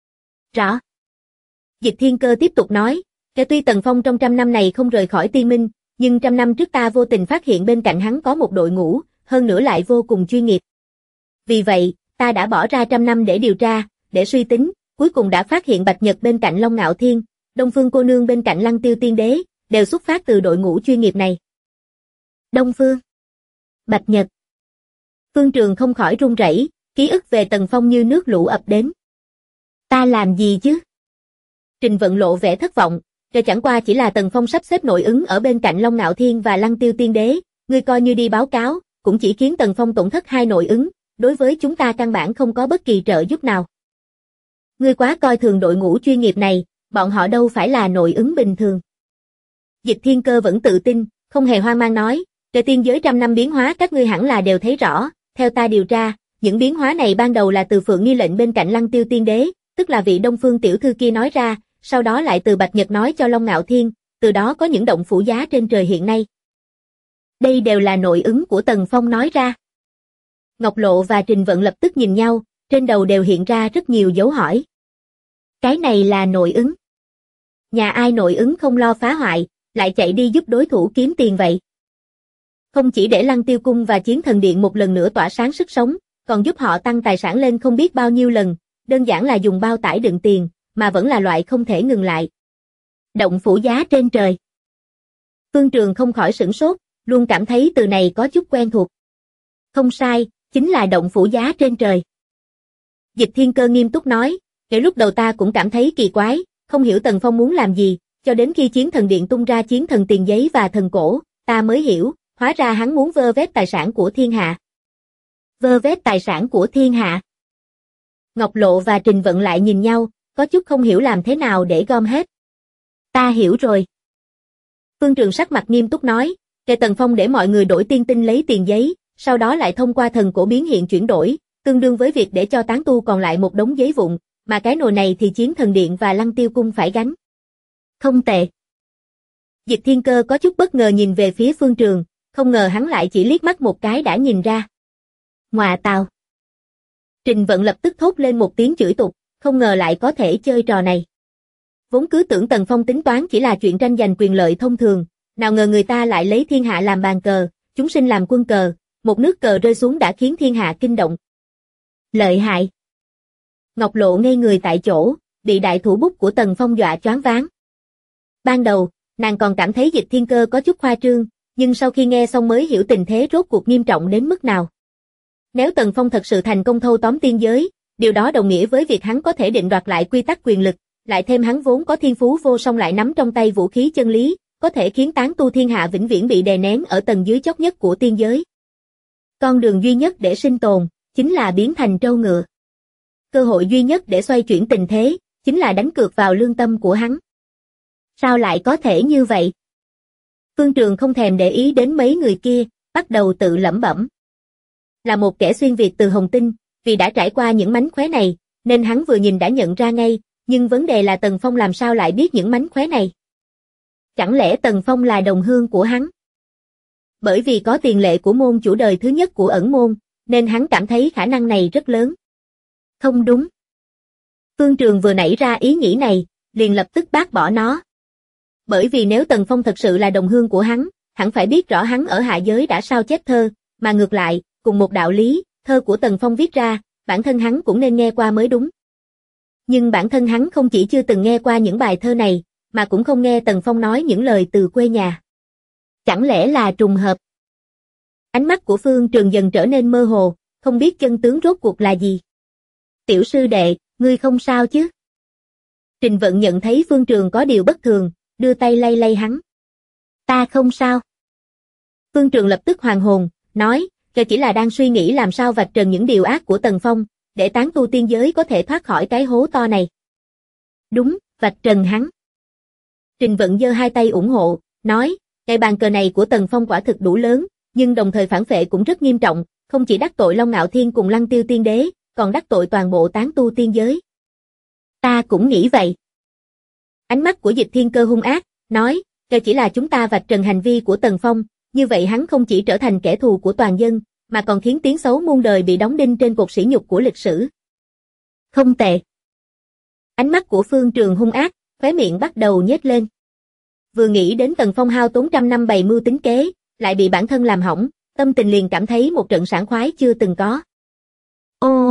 Rõ. Dịch Thiên Cơ tiếp tục nói, tuy Tần Phong trong 100 năm này không rời khỏi Tiên Minh, nhưng 100 năm trước ta vô tình phát hiện bên cạnh hắn có một đội ngũ, hơn nữa lại vô cùng chuyên nghiệp. Vì vậy, ta đã bỏ ra 100 năm để điều tra, để suy tính, cuối cùng đã phát hiện Bạch Nhật bên cạnh Long Ngạo Thiên, Đông Phương cô nương bên cạnh Lăng Tiêu Tiên Đế, đều xuất phát từ đội ngũ chuyên nghiệp này. Đông Phương, Bạch Nhật. Phương Trường không khỏi run rẩy, ký ức về Tần Phong như nước lũ ập đến. Ta làm gì chứ? Trình Vận lộ vẻ thất vọng, chẳng qua chỉ là Tần Phong sắp xếp nội ứng ở bên cạnh Long Ngạo Thiên và Lăng Tiêu Tiên Đế, ngươi coi như đi báo cáo, cũng chỉ khiến Tần Phong tổn thất 2 nội ứng, đối với chúng ta căn bản không có bất kỳ trợ giúp nào. Ngươi quá coi thường đội ngũ chuyên nghiệp này, bọn họ đâu phải là nội ứng bình thường. Dịch Thiên Cơ vẫn tự tin, không hề hoang mang nói, trời tiên giới 100 năm biến hóa các ngươi hẳn là đều thấy rõ, theo ta điều tra, những biến hóa này ban đầu là từ Phượng Nghi lệnh bên cạnh Lăng Tiêu Tiên Đế, tức là vị Đông Phương tiểu thư kia nói ra, sau đó lại từ Bạch Nhật nói cho Long Ngạo Thiên, từ đó có những động phủ giá trên trời hiện nay. Đây đều là nội ứng của Tần Phong nói ra. Ngọc Lộ và Trình Vận lập tức nhìn nhau, trên đầu đều hiện ra rất nhiều dấu hỏi. Cái này là nội ứng. Nhà ai nội ứng không lo phá hoại, lại chạy đi giúp đối thủ kiếm tiền vậy? Không chỉ để Lăng Tiêu Cung và Chiến Thần Điện một lần nữa tỏa sáng sức sống, còn giúp họ tăng tài sản lên không biết bao nhiêu lần, đơn giản là dùng bao tải đựng tiền, mà vẫn là loại không thể ngừng lại. Động phủ giá trên trời. Phương Trường không khỏi sửng sốt, luôn cảm thấy từ này có chút quen thuộc. Không sai, chính là động phủ giá trên trời. Dịch Thiên Cơ nghiêm túc nói, kể lúc đầu ta cũng cảm thấy kỳ quái, không hiểu Tần Phong muốn làm gì, cho đến khi Chiến Thần Điện tung ra chiến thần tiền giấy và thần cổ, ta mới hiểu, hóa ra hắn muốn vơ vét tài sản của thiên hạ. Vơ vét tài sản của thiên hạ. Ngọc Lộ và Trình Vận lại nhìn nhau, có chút không hiểu làm thế nào để gom hết. Ta hiểu rồi. Phương Trường sắc mặt nghiêm túc nói, kể Tần Phong để mọi người đổi tiên tinh lấy tiền giấy, sau đó lại thông qua thần cổ biến hiện chuyển đổi, tương đương với việc để cho tán tu còn lại một đống giấy vụn, mà cái nồi này thì Chiến Thần Điện và Lăng Tiêu Cung phải gánh. Không tệ. Dịch Thiên Cơ có chút bất ngờ nhìn về phía Phương Trường, không ngờ hắn lại chỉ liếc mắt một cái đã nhìn ra. Ngoà tào. Trình Vận lập tức thốt lên một tiếng chửi tục, không ngờ lại có thể chơi trò này. Vốn cứ tưởng Tần Phong tính toán chỉ là chuyện tranh giành quyền lợi thông thường, nào ngờ người ta lại lấy thiên hạ làm bàn cờ, chúng sinh làm quân cờ, một nước cờ rơi xuống đã khiến thiên hạ kinh động. Lợi hại. Ngọc Lộ ngây người tại chỗ, bị đại thủ bút của Tần Phong dọa choáng váng. Ban đầu, nàng còn cảm thấy Dịch Thiên Cơ có chút khoa trương, nhưng sau khi nghe xong mới hiểu tình thế rốt cuộc nghiêm trọng đến mức nào. Nếu Tần Phong thật sự thành công thâu tóm tiên giới, điều đó đồng nghĩa với việc hắn có thể định đoạt lại quy tắc quyền lực, lại thêm hắn vốn có thiên phú vô song lại nắm trong tay vũ khí chân lý, có thể khiến tán tu thiên hạ vĩnh viễn bị đè nén ở tầng dưới chót nhất của tiên giới. Con đường duy nhất để sinh tồn, chính là biến thành trâu ngựa. Cơ hội duy nhất để xoay chuyển tình thế, chính là đánh cược vào lương tâm của hắn. Sao lại có thể như vậy? Phương Trường không thèm để ý đến mấy người kia, bắt đầu tự lẩm bẩm. Là một kẻ xuyên Việt từ Hồng Tinh, vì đã trải qua những mánh khóe này, nên hắn vừa nhìn đã nhận ra ngay, nhưng vấn đề là Tần Phong làm sao lại biết những mánh khóe này? Chẳng lẽ Tần Phong là đồng hương của hắn? Bởi vì có tiền lệ của môn chủ đời thứ nhất của ẩn môn, nên hắn cảm thấy khả năng này rất lớn. Không đúng. Phương Trường vừa nảy ra ý nghĩ này, liền lập tức bác bỏ nó. Bởi vì nếu Tần Phong thật sự là đồng hương của hắn, hẳn phải biết rõ hắn ở hạ giới đã sao chép thơ, mà ngược lại, cùng một đạo lý, thơ của Tần Phong viết ra, bản thân hắn cũng nên nghe qua mới đúng. Nhưng bản thân hắn không chỉ chưa từng nghe qua những bài thơ này, mà cũng không nghe Tần Phong nói những lời từ quê nhà. Chẳng lẽ là trùng hợp? Ánh mắt của Phương Trường dần trở nên mơ hồ, không biết chân tướng rốt cuộc là gì. Tiểu sư đệ, ngươi không sao chứ? Trình Vận nhận thấy Phương Trường có điều bất thường, đưa tay lay lay hắn. Ta không sao. Phương Trường lập tức hoàn hồn, nói, kể chỉ là đang suy nghĩ làm sao vạch trần những điều ác của Tần Phong, để tán tu tiên giới có thể thoát khỏi cái hố to này. Đúng, vạch trần hắn. Trình Vận giơ hai tay ủng hộ, nói, cái bàn cờ này của Tần Phong quả thực đủ lớn, nhưng đồng thời phản phệ cũng rất nghiêm trọng, không chỉ đắc tội Long Ngạo Thiên cùng Lăng Tiêu Tiên Đế, còn đắc tội toàn bộ tán tu tiên giới. Ta cũng nghĩ vậy. Ánh mắt của Dịch Thiên Cơ hung ác, nói, kể chỉ là chúng ta vạch trần hành vi của Tần Phong, như vậy hắn không chỉ trở thành kẻ thù của toàn dân, mà còn khiến tiếng xấu muôn đời bị đóng đinh trên cột sỉ nhục của lịch sử. Không tệ. Ánh mắt của Phương Trường hung ác, khóe miệng bắt đầu nhếch lên. Vừa nghĩ đến Tần Phong hao tốn trăm năm bày mưu tính kế, lại bị bản thân làm hỏng, tâm tình liền cảm thấy một trận sảng khoái chưa từng có. Ô!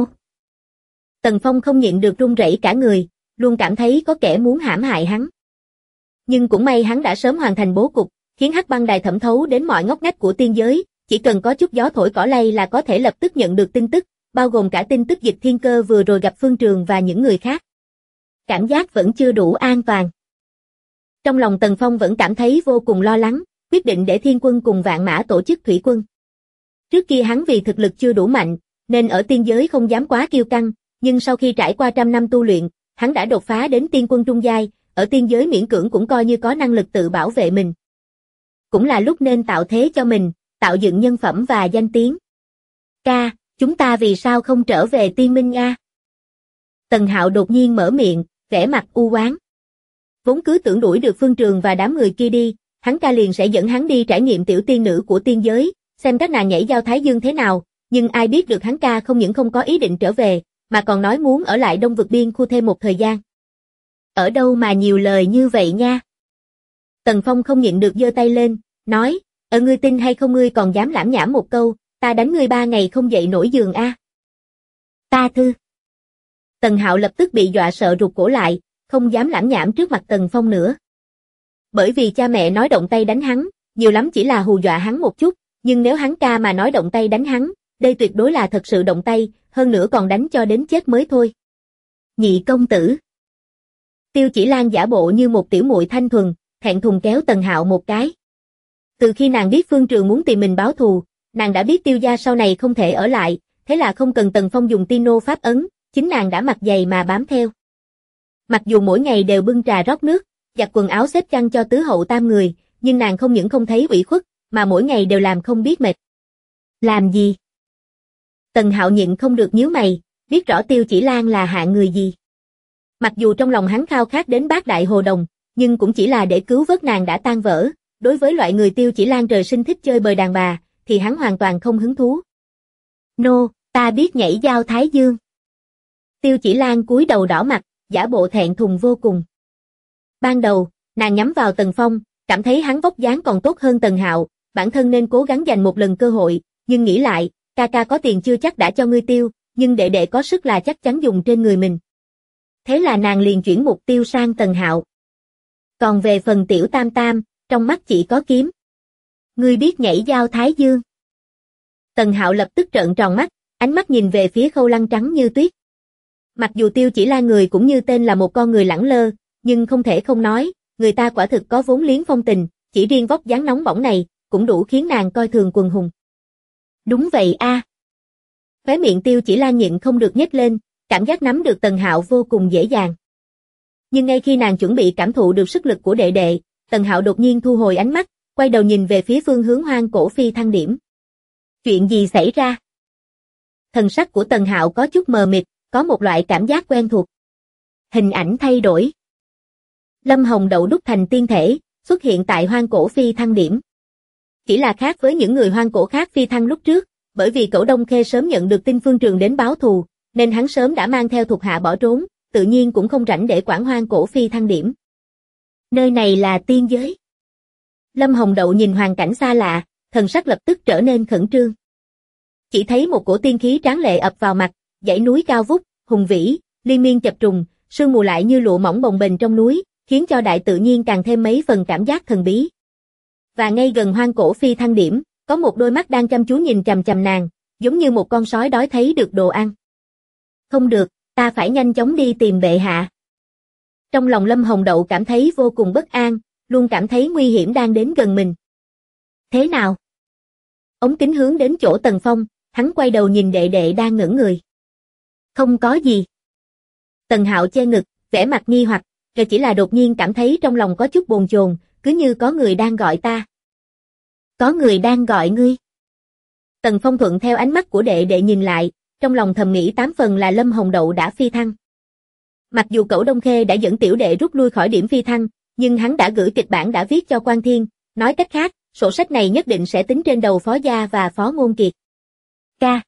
Tần Phong không nhịn được run rẩy cả người, luôn cảm thấy có kẻ muốn hãm hại hắn. Nhưng cũng may hắn đã sớm hoàn thành bố cục, khiến hắc băng đài thẩm thấu đến mọi ngóc ngách của tiên giới, chỉ cần có chút gió thổi cỏ lay là có thể lập tức nhận được tin tức, bao gồm cả tin tức Dịch Thiên Cơ vừa rồi gặp Phương Trường và những người khác. Cảm giác vẫn chưa đủ an toàn. Trong lòng Tần Phong vẫn cảm thấy vô cùng lo lắng, quyết định để Thiên Quân cùng Vạn Mã tổ chức thủy quân. Trước kia hắn vì thực lực chưa đủ mạnh, nên ở tiên giới không dám quá kiêu căng, nhưng sau khi trải qua trăm năm tu luyện, hắn đã đột phá đến tiên quân trung giai, ở tiên giới miễn cưỡng cũng coi như có năng lực tự bảo vệ mình. Cũng là lúc nên tạo thế cho mình, tạo dựng nhân phẩm và danh tiếng. Ca, chúng ta vì sao không trở về tiên minh a? Tần Hạo đột nhiên mở miệng, vẻ mặt u oán. Vốn cứ tưởng đuổi được Phương Trường và đám người kia đi, hắn ca liền sẽ dẫn hắn đi trải nghiệm tiểu tiên nữ của tiên giới, xem các nàng nhảy giao thái dương thế nào, nhưng ai biết được hắn ca không những không có ý định trở về, mà còn nói muốn ở lại Đông Vực Biên khu thêm một thời gian. Ở đâu mà nhiều lời như vậy nha? Tần Phong không nhịn được giơ tay lên, nói, ngươi tin hay không ngươi còn dám lảm nhảm một câu, ta đánh ngươi 3 ngày không dậy nổi giường a. Ta thư. Tần Hạo lập tức bị dọa sợ rụt cổ lại, không dám lảm nhảm trước mặt Tần Phong nữa. Bởi vì cha mẹ nói động tay đánh hắn, nhiều lắm chỉ là hù dọa hắn một chút, nhưng nếu hắn ca mà nói động tay đánh hắn, đây tuyệt đối là thật sự động tay, hơn nữa còn đánh cho đến chết mới thôi. Nhị công tử. Tiêu Chỉ Lan giả bộ như một tiểu muội thanh thuần, thẹn thùng kéo Tần Hạo một cái. Từ khi nàng biết Phương Trường muốn tìm mình báo thù, nàng đã biết Tiêu gia sau này không thể ở lại, thế là không cần Tần Phong dùng Tino pháp ấn, chính nàng đã mặc giày mà bám theo. Mặc dù mỗi ngày đều bưng trà rót nước, giặt quần áo xếp chăn cho tứ hậu tam người, nhưng nàng không những không thấy ủy khuất, mà mỗi ngày đều làm không biết mệt. Làm gì? Tần Hạo nhịn không được nhíu mày, biết rõ Tiêu Chỉ Lan là hạng người gì. Mặc dù trong lòng hắn khao khát đến bát đại hồ đồng, nhưng cũng chỉ là để cứu vớt nàng đã tan vỡ, đối với loại người Tiêu Chỉ Lan trời sinh thích chơi bời đàn bà, thì hắn hoàn toàn không hứng thú. Nô, ta biết nhảy giao thái dương. Tiêu Chỉ Lan cúi đầu đỏ mặt, giả bộ thẹn thùng vô cùng. Ban đầu, nàng nhắm vào Tần Phong, cảm thấy hắn vóc dáng còn tốt hơn Tần Hạo, bản thân nên cố gắng giành một lần cơ hội, nhưng nghĩ lại, ca ca có tiền chưa chắc đã cho ngươi tiêu, nhưng đệ đệ có sức là chắc chắn dùng trên người mình. Thế là nàng liền chuyển mục tiêu sang Tần Hạo. Còn về phần tiểu tam tam, trong mắt chỉ có kiếm. Ngươi biết nhảy giao thái dương. Tần Hạo lập tức trợn tròn mắt, ánh mắt nhìn về phía Khâu Lăng trắng như tuyết. Mặc dù Tiêu Chỉ Lan người cũng như tên là một con người lẳng lơ, nhưng không thể không nói, người ta quả thực có vốn liếng phong tình, chỉ riêng vóc dáng nóng bỏng này, cũng đủ khiến nàng coi thường quần hùng. Đúng vậy a. Khóe miệng Tiêu Chỉ Lan nhịn không được nhếch lên, cảm giác nắm được Tần Hạo vô cùng dễ dàng. Nhưng ngay khi nàng chuẩn bị cảm thụ được sức lực của đệ đệ, Tần Hạo đột nhiên thu hồi ánh mắt, quay đầu nhìn về phía phương hướng Hoang Cổ Phi Thăng điểm. Chuyện gì xảy ra? Thần sắc của Tần Hạo có chút mờ mịt, có một loại cảm giác quen thuộc. Hình ảnh thay đổi. Lâm Hồng Đậu đúc thành tiên thể, xuất hiện tại Hoang Cổ Phi Thăng điểm. Chỉ là khác với những người hoang cổ khác phi thăng lúc trước, bởi vì Cẩu Đông Khê sớm nhận được tin Phương Trường đến báo thù, nên hắn sớm đã mang theo thuộc hạ bỏ trốn, tự nhiên cũng không rảnh để quản Hoang Cổ Phi Thăng điểm. Nơi này là tiên giới. Lâm Hồng Đậu nhìn hoàn cảnh xa lạ, thần sắc lập tức trở nên khẩn trương. Chỉ thấy một cổ tiên khí tráng lệ ập vào mặt, dãy núi cao vút, hùng vĩ, liên miên chập trùng, sương mù lại như lụa mỏng bồng bềnh trong núi, khiến cho đại tự nhiên càng thêm mấy phần cảm giác thần bí. Và ngay gần Hoang Cổ Phi Thăng điểm, có một đôi mắt đang chăm chú nhìn chằm chằm nàng, giống như một con sói đói thấy được đồ ăn. Không được, ta phải nhanh chóng đi tìm bệ hạ. Trong lòng Lâm Hồng Đậu cảm thấy vô cùng bất an, luôn cảm thấy nguy hiểm đang đến gần mình. Thế nào? Ống kính hướng đến chỗ Tần Phong, hắn quay đầu nhìn đệ đệ đang ngẩn người. Không có gì. Tần Hạo che ngực, vẻ mặt nghi hoặc, rồi chỉ là đột nhiên cảm thấy trong lòng có chút bồn chồn, cứ như có người đang gọi ta. Có người đang gọi ngươi. Tần Phong thuận theo ánh mắt của đệ đệ nhìn lại, trong lòng thầm nghĩ 8 phần là Lâm Hồng Đậu đã phi thăng. Mặc dù Cẩu Đông Khê đã dẫn tiểu đệ rút lui khỏi điểm phi thăng, nhưng hắn đã gửi kịch bản đã viết cho Quan Thiên, nói cách khác, sổ sách này nhất định sẽ tính trên đầu Phó Gia và Phó Ngôn Kiệt. Ca.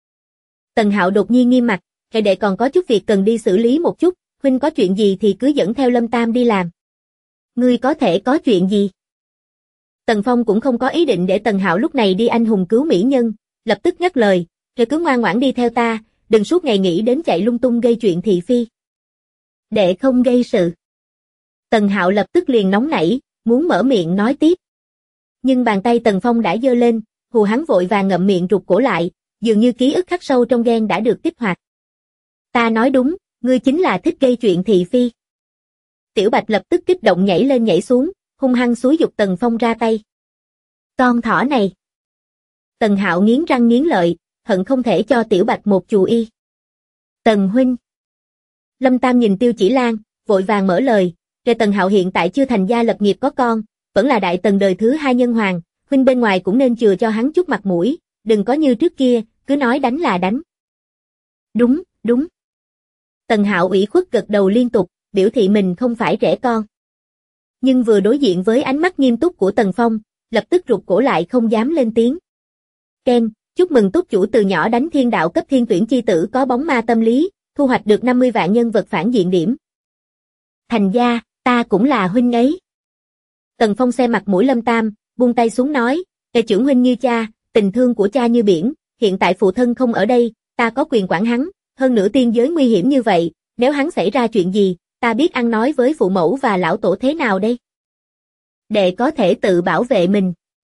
Tần Hạo đột nhiên nghiêm mặt, hệ đệ còn có chút việc cần đi xử lý một chút, huynh có chuyện gì thì cứ dẫn theo Lâm Tam đi làm. Ngươi có thể có chuyện gì? Tần Phong cũng không có ý định để Tần Hạo lúc này đi anh hùng cứu mỹ nhân, lập tức ngắt lời, rồi cứ ngoan ngoãn đi theo ta, đừng suốt ngày nghĩ đến chạy lung tung gây chuyện thị phi. Đệ không gây sự. Tần Hạo lập tức liền nóng nảy, muốn mở miệng nói tiếp. Nhưng bàn tay Tần Phong đã giơ lên, hù hắn vội vàng ngậm miệng rụt cổ lại, dường như ký ức khắc sâu trong gen đã được kích hoạt. Ta nói đúng, ngươi chính là thích gây chuyện thị phi. Tiểu Bạch lập tức kích động nhảy lên nhảy xuống, hung hăng xúi giục Tần Phong ra tay. Con thỏ này. Tần Hạo nghiến răng nghiến lợi, hận không thể cho Tiểu Bạch một chù y. Tần huynh. Lâm Tam nhìn Tiêu Chỉ Lan, vội vàng mở lời, rồi Tần Hạo hiện tại chưa thành gia lập nghiệp có con, vẫn là đại tần đời thứ 2 nhân hoàng, huynh bên ngoài cũng nên chừa cho hắn chút mặt mũi, đừng có như trước kia, cứ nói đánh là đánh. Đúng, đúng. Tần Hạo ủy khuất gật đầu liên tục, biểu thị mình không phải trẻ con. Nhưng vừa đối diện với ánh mắt nghiêm túc của Tần Phong, lập tức rụt cổ lại không dám lên tiếng. Ken, chúc mừng túc chủ từ nhỏ đánh thiên đạo cấp thiên tuyển chi tử có bóng ma tâm lý, thu hoạch được 50 vạn nhân vật phản diện điểm. Thành gia, ta cũng là huynh ấy. Tần Phong xem mặt mũi Lâm Tam, buông tay xuống nói, đệ trưởng huynh như cha, tình thương của cha như biển, hiện tại phụ thân không ở đây, ta có quyền quản hắn, hơn nữa tiên giới nguy hiểm như vậy, nếu hắn xảy ra chuyện gì, ta biết ăn nói với phụ mẫu và lão tổ thế nào đây? Đệ có thể tự bảo vệ mình.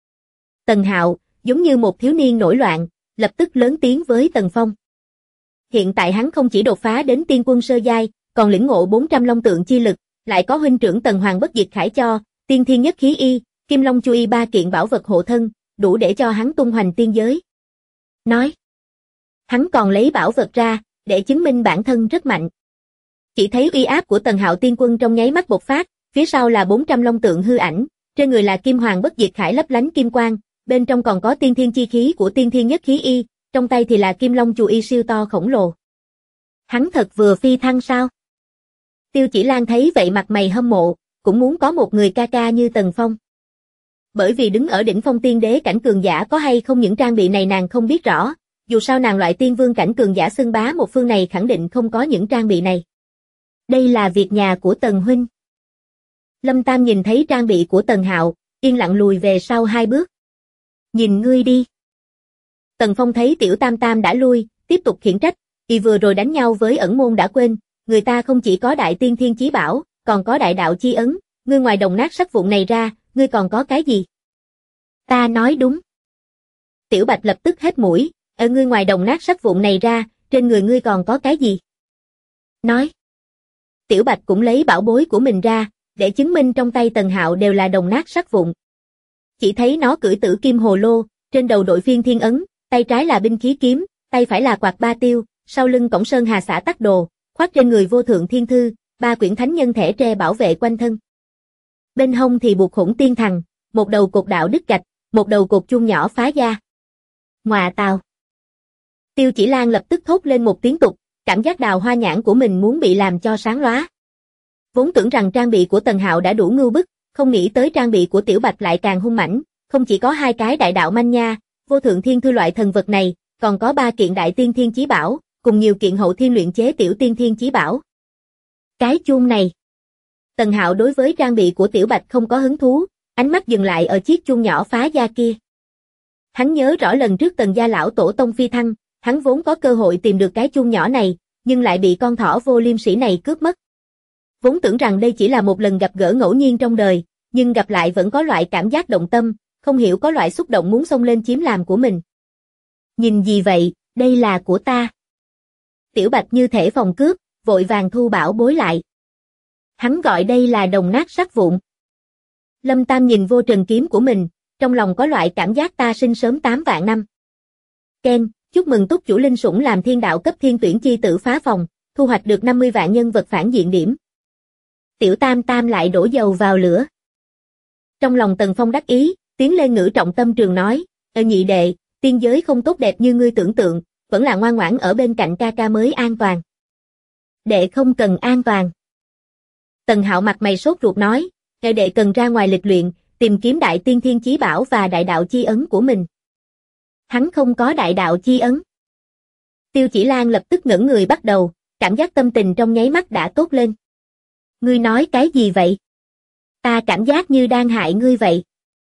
Tần Hạo, giống như một thiếu niên nổi loạn, lập tức lớn tiếng với Tần Phong. Hiện tại hắn không chỉ đột phá đến tiên quân sơ giai, còn lĩnh ngộ 400 long tượng chi lực, lại có huynh trưởng Tần Hoàng bất diệt khải cho, tiên thiên nhất khí y, kim long chu y 3 kiện bảo vật hộ thân, đủ để cho hắn tung hoành tiên giới. Nói. Hắn còn lấy bảo vật ra, để chứng minh bản thân rất mạnh. Chỉ thấy uy áp của Tần Hạo tiên quân trong nháy mắt bộc phát, phía sau là 400 long tượng hư ảnh, trên người là kim hoàng bất diệt khải lấp lánh kim quang, bên trong còn có tiên thiên chi khí của tiên thiên nhất khí y, trong tay thì là kim long chù y siêu to khổng lồ. Hắn thật vừa phi thăng sao? Tiêu Chỉ Lan thấy vậy mặt mày hâm mộ, cũng muốn có một người ca ca như Tần Phong. Bởi vì đứng ở đỉnh phong tiên đế cảnh cường giả có hay không những trang bị này nàng không biết rõ, dù sao nàng loại tiên vương cảnh cường giả xưng bá một phương này khẳng định không có những trang bị này. Đây là việc nhà của Tần huynh. Lâm Tam nhìn thấy trang bị của Tần Hạo, yên lặng lùi về sau 2 bước. Nhìn ngươi đi. Tần Phong thấy tiểu Tam Tam đã lui, tiếp tục khiển trách, y vừa rồi đánh nhau với ẩn môn đã quên, người ta không chỉ có đại tiên thiên chí bảo, còn có đại đạo chi ấn, ngươi ngoài đồng nát sắt vụn này ra, ngươi còn có cái gì? Ta nói đúng. Tiểu Bạch lập tức hết mũi, ở ngươi ngoài đồng nát sắt vụn này ra, trên người ngươi còn có cái gì? Nói. Tiểu Bạch cũng lấy bảo bối của mình ra, để chứng minh trong tay Tần Hạo đều là đồng nát sắt vụn. Chỉ thấy nó cưỡi tử kim hồ lô, trên đầu đội phiên thiên ấn, tay trái là binh khí kiếm, tay phải là quạt ba tiêu, sau lưng cổng sơn hà xã tắc đồ, khoác trên người vô thượng thiên thư, 3 quyển thánh nhân thẻ tre bảo vệ quanh thân. Bên hông thì buộc hỗn tiên thằng, một đầu cột đạo đức gạch, một đầu cột chuông nhỏ phá gia. Ngoà tào. Tiêu Chỉ Lan lập tức thốt lên một tiếng tục, cảm giác đào hoa nhãn của mình muốn bị làm cho sáng lóa. Vốn tưởng rằng trang bị của Tần Hạo đã đủ ngưu bức, không nghĩ tới trang bị của Tiểu Bạch lại càng hung mãnh, không chỉ có 2 cái đại đạo manh nha, vô thượng thiên thư loại thần vật này, còn có 3 kiện đại tiên thiên chí bảo, cùng nhiều kiện hậu thiên luyện chế tiểu tiên thiên chí bảo. Cái chuông này. Tần Hạo đối với trang bị của Tiểu Bạch không có hứng thú, ánh mắt dừng lại ở chiếc chuông nhỏ phá gia kia. Hắn nhớ rõ lần trước Tần gia lão tổ tông phi thăng, hắn vốn có cơ hội tìm được cái chuông nhỏ này, nhưng lại bị con thỏ vô liêm sỉ này cướp mất. Vốn tưởng rằng đây chỉ là một lần gặp gỡ ngẫu nhiên trong đời, nhưng gặp lại vẫn có loại cảm giác động tâm, không hiểu có loại xúc động muốn xông lên chiếm làm của mình. Nhìn gì vậy, đây là của ta. Tiểu Bạch như thể phòng cướp, vội vàng thu bảo bối lại. Hắn gọi đây là đồng nát sắt vụn. Lâm Tam nhìn vô trần kiếm của mình, trong lòng có loại cảm giác ta sinh sớm 8 vạn năm. Ken, chúc mừng túc chủ linh sủng làm thiên đạo cấp thiên tuyển chi tử phá phòng, thu hoạch được 50 vạn nhân vật phản diện điểm. Tiểu Tam Tam lại đổ dầu vào lửa. Trong lòng Tần Phong đắc ý, tiến lên ngữ trọng tâm trường nói, nhị đệ, tiên giới không tốt đẹp như ngươi tưởng tượng, vẫn là ngoan ngoãn ở bên cạnh ca ca mới an toàn. Đệ không cần an toàn. Tần Hạo mặt mày sốt ruột nói, đệ cần ra ngoài lịch luyện, tìm kiếm đại tiên thiên chí bảo và đại đạo chi ấn của mình. Hắn không có đại đạo chi ấn. Tiêu Chỉ Lan lập tức ngẩng người bắt đầu, cảm giác tâm tình trong nháy mắt đã tốt lên. Ngươi nói cái gì vậy? Ta cảm giác như đang hại ngươi vậy.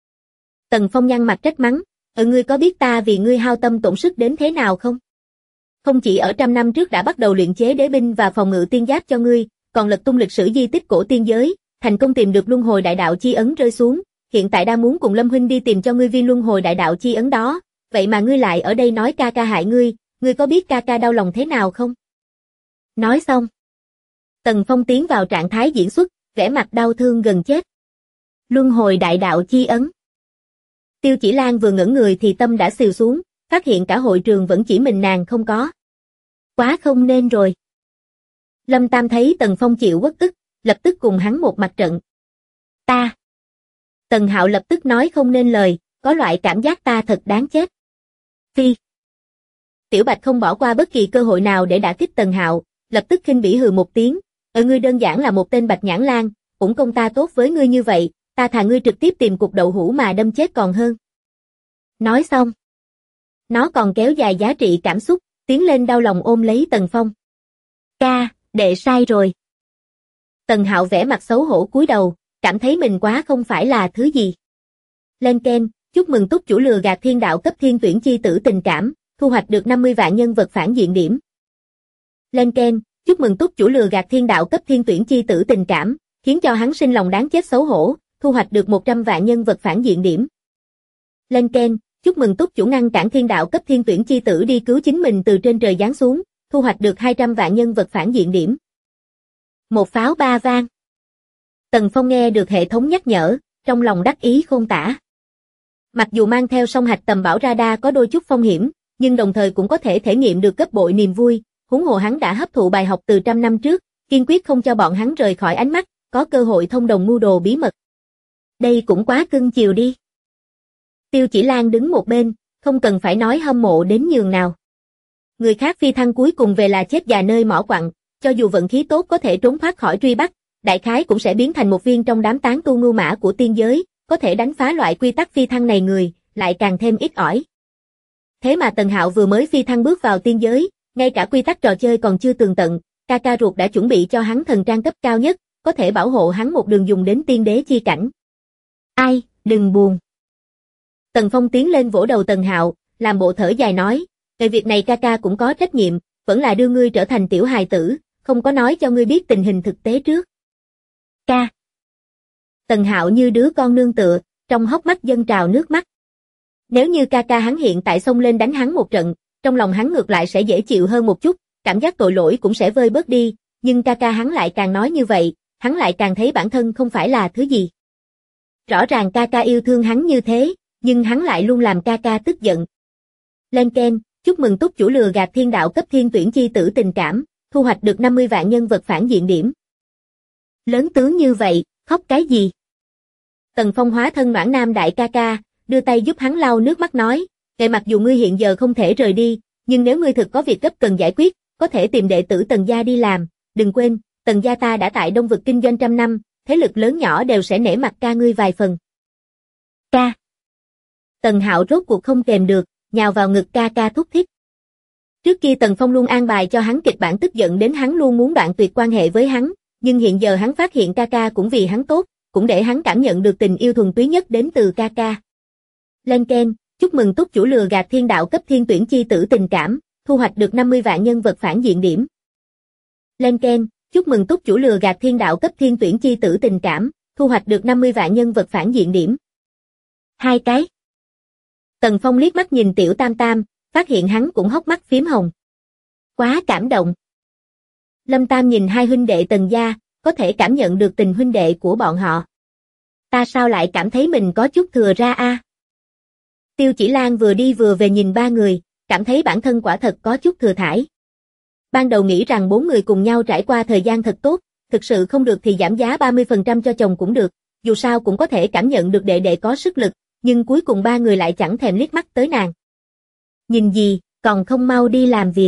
Tần Phong nhăn mặt trách mắng, ngươi có biết ta vì ngươi hao tâm tổn sức đến thế nào không? Không chỉ ở 100 năm trước đã bắt đầu luyện chế đế binh và phòng ngự tiên giáp cho ngươi, còn lật tung lịch sử di tích cổ tiên giới, thành công tìm được luân hồi đại đạo chi ấn rơi xuống, hiện tại đang muốn cùng Lâm huynh đi tìm cho ngươi viên luân hồi đại đạo chi ấn đó, vậy mà ngươi lại ở đây nói ca ca hại ngươi có biết ca ca đau lòng thế nào không? Nói xong, Tần Phong tiến vào trạng thái diễn xuất, vẻ mặt đau thương gần chết. Luân hồi đại đạo chi ấn. Tiêu Chỉ Lan vừa ngẩng người thì tâm đã xìu xuống, phát hiện cả hội trường vẫn chỉ mình nàng không có. Quá không nên rồi. Lâm Tam thấy Tần Phong chịu uất ức, lập tức cùng hắn một mặt trận. Ta. Tần Hạo lập tức nói không nên lời, có loại cảm giác ta thật đáng chết. Phi. Tiểu Bạch không bỏ qua bất kỳ cơ hội nào để đả kích Tần Hạo, lập tức khinh bỉ hừ một tiếng, ngươi đơn giản là một tên Bạch Nhãn Lang, cũng công ta tốt với ngươi như vậy, ta thà ngươi trực tiếp tìm cục đậu hũ mà đâm chết còn hơn. Nói xong, nó còn kéo dài giá trị cảm xúc, tiến lên đau lòng ôm lấy Tần Phong. Ca, đệ sai rồi. Tần Hạo vẻ mặt xấu hổ cúi đầu, cảm thấy mình quá không phải là thứ gì. Lên Ken, chúc mừng túc chủ lừa gạt thiên đạo cấp thiên tuyển chi tử tình cảm, thu hoạch được 50 vạn nhân vật phản diện điểm. Lên Ken, chúc mừng túc chủ lừa gạt thiên đạo cấp thiên tuyển chi tử tình cảm, khiến cho hắn sinh lòng đáng chết xấu hổ, thu hoạch được 100 vạn nhân vật phản diện điểm. Lên Ken, chúc mừng túc chủ ngăn cản thiên đạo cấp thiên tuyển chi tử đi cứu chính mình từ trên trời giáng xuống, thu hoạch được 200 vạn nhân vật phản diện điểm. Một pháo ba vang. Tần Phong nghe được hệ thống nhắc nhở, trong lòng đắc ý khôn tả. Mặc dù mang theo song hạch tầm bảo radar có đôi chút phong hiểm, nhưng đồng thời cũng có thể thể nghiệm được gấp bội niềm vui, huống hồ hắn đã hấp thụ bài học từ 100 năm trước, kiên quyết không cho bọn hắn rời khỏi ánh mắt, có cơ hội thông đồng mưu đồ bí mật. Đây cũng quá cưng chiều đi. Tiêu Chỉ Lan đứng một bên, không cần phải nói hâm mộ đến nhường nào. Người khác phi thăng cuối cùng về là chết già nơi mỏ quặng, cho dù vận khí tốt có thể trốn thoát khỏi truy bắt, đại khái cũng sẽ biến thành một viên trong đám tán tu ngưu mã của tiên giới, có thể đánh phá loại quy tắc phi thăng này người, lại càng thêm ít ỏi. Thế mà Tần Hạo vừa mới phi thăng bước vào tiên giới, ngay cả quy tắc trò chơi còn chưa tường tận, ca ca ruột đã chuẩn bị cho hắn thần trang cấp cao nhất, có thể bảo hộ hắn một đường dùng đến tiên đế chi cảnh. Ai, đừng buồn. Tần Phong tiến lên vỗ đầu Tần Hạo, làm bộ thở dài nói, về việc này ca ca cũng có trách nhiệm, vẫn là đưa ngươi trở thành tiểu hài tử, không có nói cho ngươi biết tình hình thực tế trước. Ca. Tần Hạo như đứa con nương tựa, trong hốc mắt dâng trào nước mắt. Nếu như ca ca hắn hiện tại xông lên đánh hắn một trận, trong lòng hắn ngược lại sẽ dễ chịu hơn một chút, cảm giác tội lỗi cũng sẽ vơi bớt đi, nhưng ca ca hắn lại càng nói như vậy, hắn lại càng thấy bản thân không phải là thứ gì. Rõ ràng ca ca yêu thương hắn như thế, nhưng hắn lại luôn làm ca ca tức giận. Lên Ken, chúc mừng túc chủ lừa gạt thiên đạo cấp thiên tuyển chi tử tình cảm, thu hoạch được 50 vạn nhân vật phản diện điểm. Lớn tướng như vậy, khóc cái gì? Tần Phong hóa thân Noãn Nam đại ca ca, đưa tay giúp hắn lau nước mắt nói, mặc dù ngươi hiện giờ không thể rời đi, nhưng nếu ngươi thực có việc gấp cần giải quyết, có thể tìm đệ tử Tần gia đi làm, đừng quên, Tần gia ta đã tại Đông vực kinh doanh 100 năm, thế lực lớn nhỏ đều sẽ nể mặt ca ngươi vài phần. Ca. Tần Hạo rốt cuộc không kèm được, nhào vào ngực ca ca thúc thích. Trước kia Tần Phong luôn an bài cho hắn kịch bản tức giận đến hắn luôn muốn đoạn tuyệt quan hệ với hắn, nhưng hiện giờ hắn phát hiện ca ca cũng vì hắn tốt, cũng để hắn cảm nhận được tình yêu thuần túy nhất đến từ ca ca. Lên Ken, chúc mừng túc chủ lừa gạt thiên đạo cấp thiên tuyển chi tử tình cảm, thu hoạch được 50 vạn nhân vật phản diện điểm. Lên Ken, chúc mừng túc chủ lừa gạt thiên đạo cấp thiên tuyển chi tử tình cảm, thu hoạch được 50 vạn nhân vật phản diện điểm. Hai cái. Tần Phong liếc mắt nhìn Tiểu Tam Tam, phát hiện hắn cũng hốc mắt phím hồng. Quá cảm động. Lâm Tam nhìn hai huynh đệ Tần gia, có thể cảm nhận được tình huynh đệ của bọn họ. Ta sao lại cảm thấy mình có chút thừa ra a? Tiêu Chỉ Lan vừa đi vừa về nhìn ba người, cảm thấy bản thân quả thật có chút thừa thãi. Ban đầu nghĩ rằng 4 người cùng nhau trải qua thời gian thật tốt, thực sự không được thì giảm giá 30% cho chồng cũng được, dù sao cũng có thể cảm nhận được đệ đệ có sức lực, nhưng cuối cùng ba người lại chẳng thèm liếc mắt tới nàng. Nhìn gì, còn không mau đi làm việc.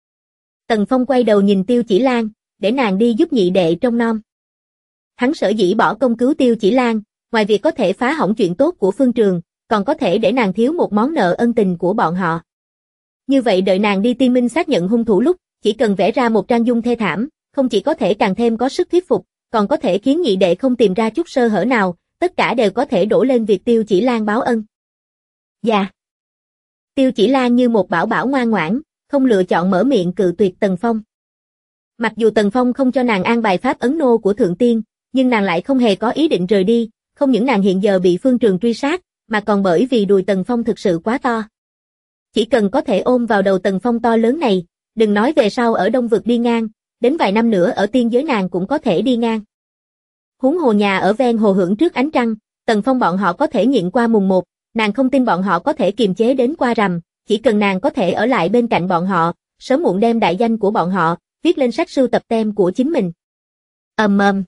Tần Phong quay đầu nhìn Tiêu Chỉ Lan, để nàng đi giúp nhị đệ trông nom. Hắn sở dĩ bỏ công cứu Tiêu Chỉ Lan, ngoài việc có thể phá hỏng chuyện tốt của Phương Trường, còn có thể để nàng thiếu một món nợ ân tình của bọn họ. Như vậy đợi nàng đi Tiên Minh xác nhận hung thủ lúc, chỉ cần vẽ ra một trang dung thê thảm, không chỉ có thể càng thêm có sức thuyết phục, còn có thể khiến nhị đệ không tìm ra chút sơ hở nào, tất cả đều có thể đổ lên việc Tiêu Chỉ Lan báo ân. Dạ. Tiêu Chỉ Lan như một bảo bảo ngoan ngoãn, không lựa chọn mở miệng cự tuyệt Tần Phong. Mặc dù Tần Phong không cho nàng an bài pháp ấn nô của Thượng Tiên, nhưng nàng lại không hề có ý định rời đi, không những nàng hiện giờ bị Phương Trường truy sát, mà còn bởi vì đùi Tần Phong thực sự quá to. Chỉ cần có thể ôm vào đầu Tần Phong to lớn này, đừng nói về sau ở Đông Vực đi ngang, đến vài năm nữa ở tiên giới nàng cũng có thể đi ngang. Huống hồ nhà ở ven hồ hưởng trước ánh trăng, Tần Phong bọn họ có thể nhịn qua mùng 1, nàng không tin bọn họ có thể kiềm chế đến qua rằm, chỉ cần nàng có thể ở lại bên cạnh bọn họ, sớm muộn đem đại danh của bọn họ viết lên sách sưu tập tem của chính mình. Ầm ầm.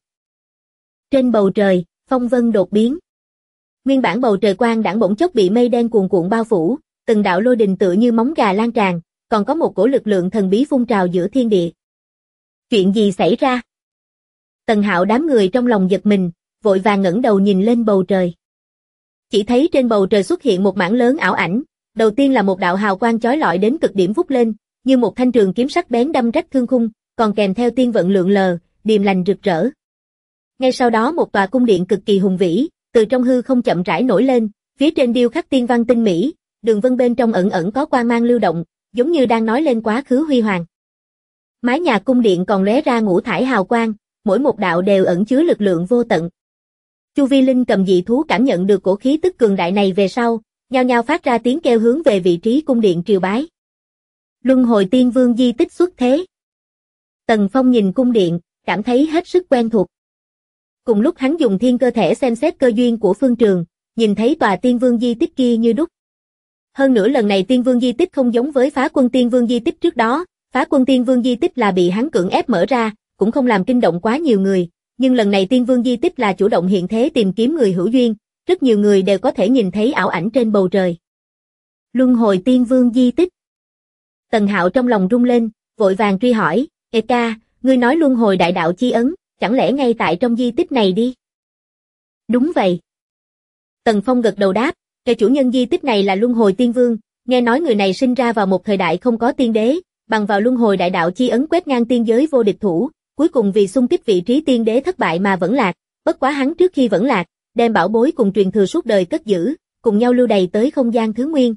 Trên bầu trời, phong vân đột biến. Nguyên bản bầu trời quang đãng bỗng chốc bị mây đen cuồn cuộn bao phủ, từng đạo lôi đình tựa như móng gà lan tràn, còn có một cổ lực lượng thần bí phun trào giữa thiên địa. Chuyện gì xảy ra? Tần Hạo đám người trong lòng giật mình, vội vàng ngẩng đầu nhìn lên bầu trời. Chỉ thấy trên bầu trời xuất hiện một mảng lớn ảo ảnh, đầu tiên là một đạo hào quang chói lọi đến cực điểm vút lên, như một thanh trường kiếm sắc bén đâm rách thương khung, còn kèm theo tiên vận lượn lờ, điềm lành rực rỡ. Ngay sau đó một tòa cung điện cực kỳ hùng vĩ, từ trong hư không chậm rãi nổi lên, phía trên điêu khắc tiên văn tinh mỹ, đường vân bên trong ẩn ẩn có quang mang lưu động, giống như đang nói lên quá khứ huy hoàng. Mái nhà cung điện còn lóe ra ngũ thải hào quang, mỗi một đạo đều ẩn chứa lực lượng vô tận. Chu Vi Linh cầm dị thú cảm nhận được cổ khí tức cường đại này về sau, nhao nhao phát ra tiếng kêu hướng về vị trí cung điện triều bái. Luân hồi tiên vương di tích xuất thế. Tần Phong nhìn cung điện, cảm thấy hết sức quen thuộc. Cùng lúc hắn dùng thiên cơ thể xem xét cơ duyên của Phương Trường, nhìn thấy tòa tiên vương di tích kia như đúc. Hơn nữa lần này tiên vương di tích không giống với phá quân tiên vương di tích trước đó, phá quân tiên vương di tích là bị hắn cưỡng ép mở ra, cũng không làm kinh động quá nhiều người, nhưng lần này tiên vương di tích là chủ động hiện thế tìm kiếm người hữu duyên, rất nhiều người đều có thể nhìn thấy ảo ảnh trên bầu trời. Luân hồi tiên vương di tích. Tần Hạo trong lòng rung lên, vội vàng truy hỏi, Ê ca, ngươi nói luân hồi đại đạo chi ấn, chẳng lẽ ngay tại trong di tích này đi? Đúng vậy. Tần Phong gật đầu đáp, cái chủ nhân di tích này là luân hồi tiên vương, nghe nói người này sinh ra vào một thời đại không có tiên đế, bằng vào luân hồi đại đạo chi ấn quét ngang tiên giới vô địch thủ, cuối cùng vì xung kích vị trí tiên đế thất bại mà vẫn lạc, bất quá hắn trước khi vẫn lạc, đem bảo bối cùng truyền thừa suốt đời cất giữ, cùng nhau lưu đày tới không gian thứ nguyên.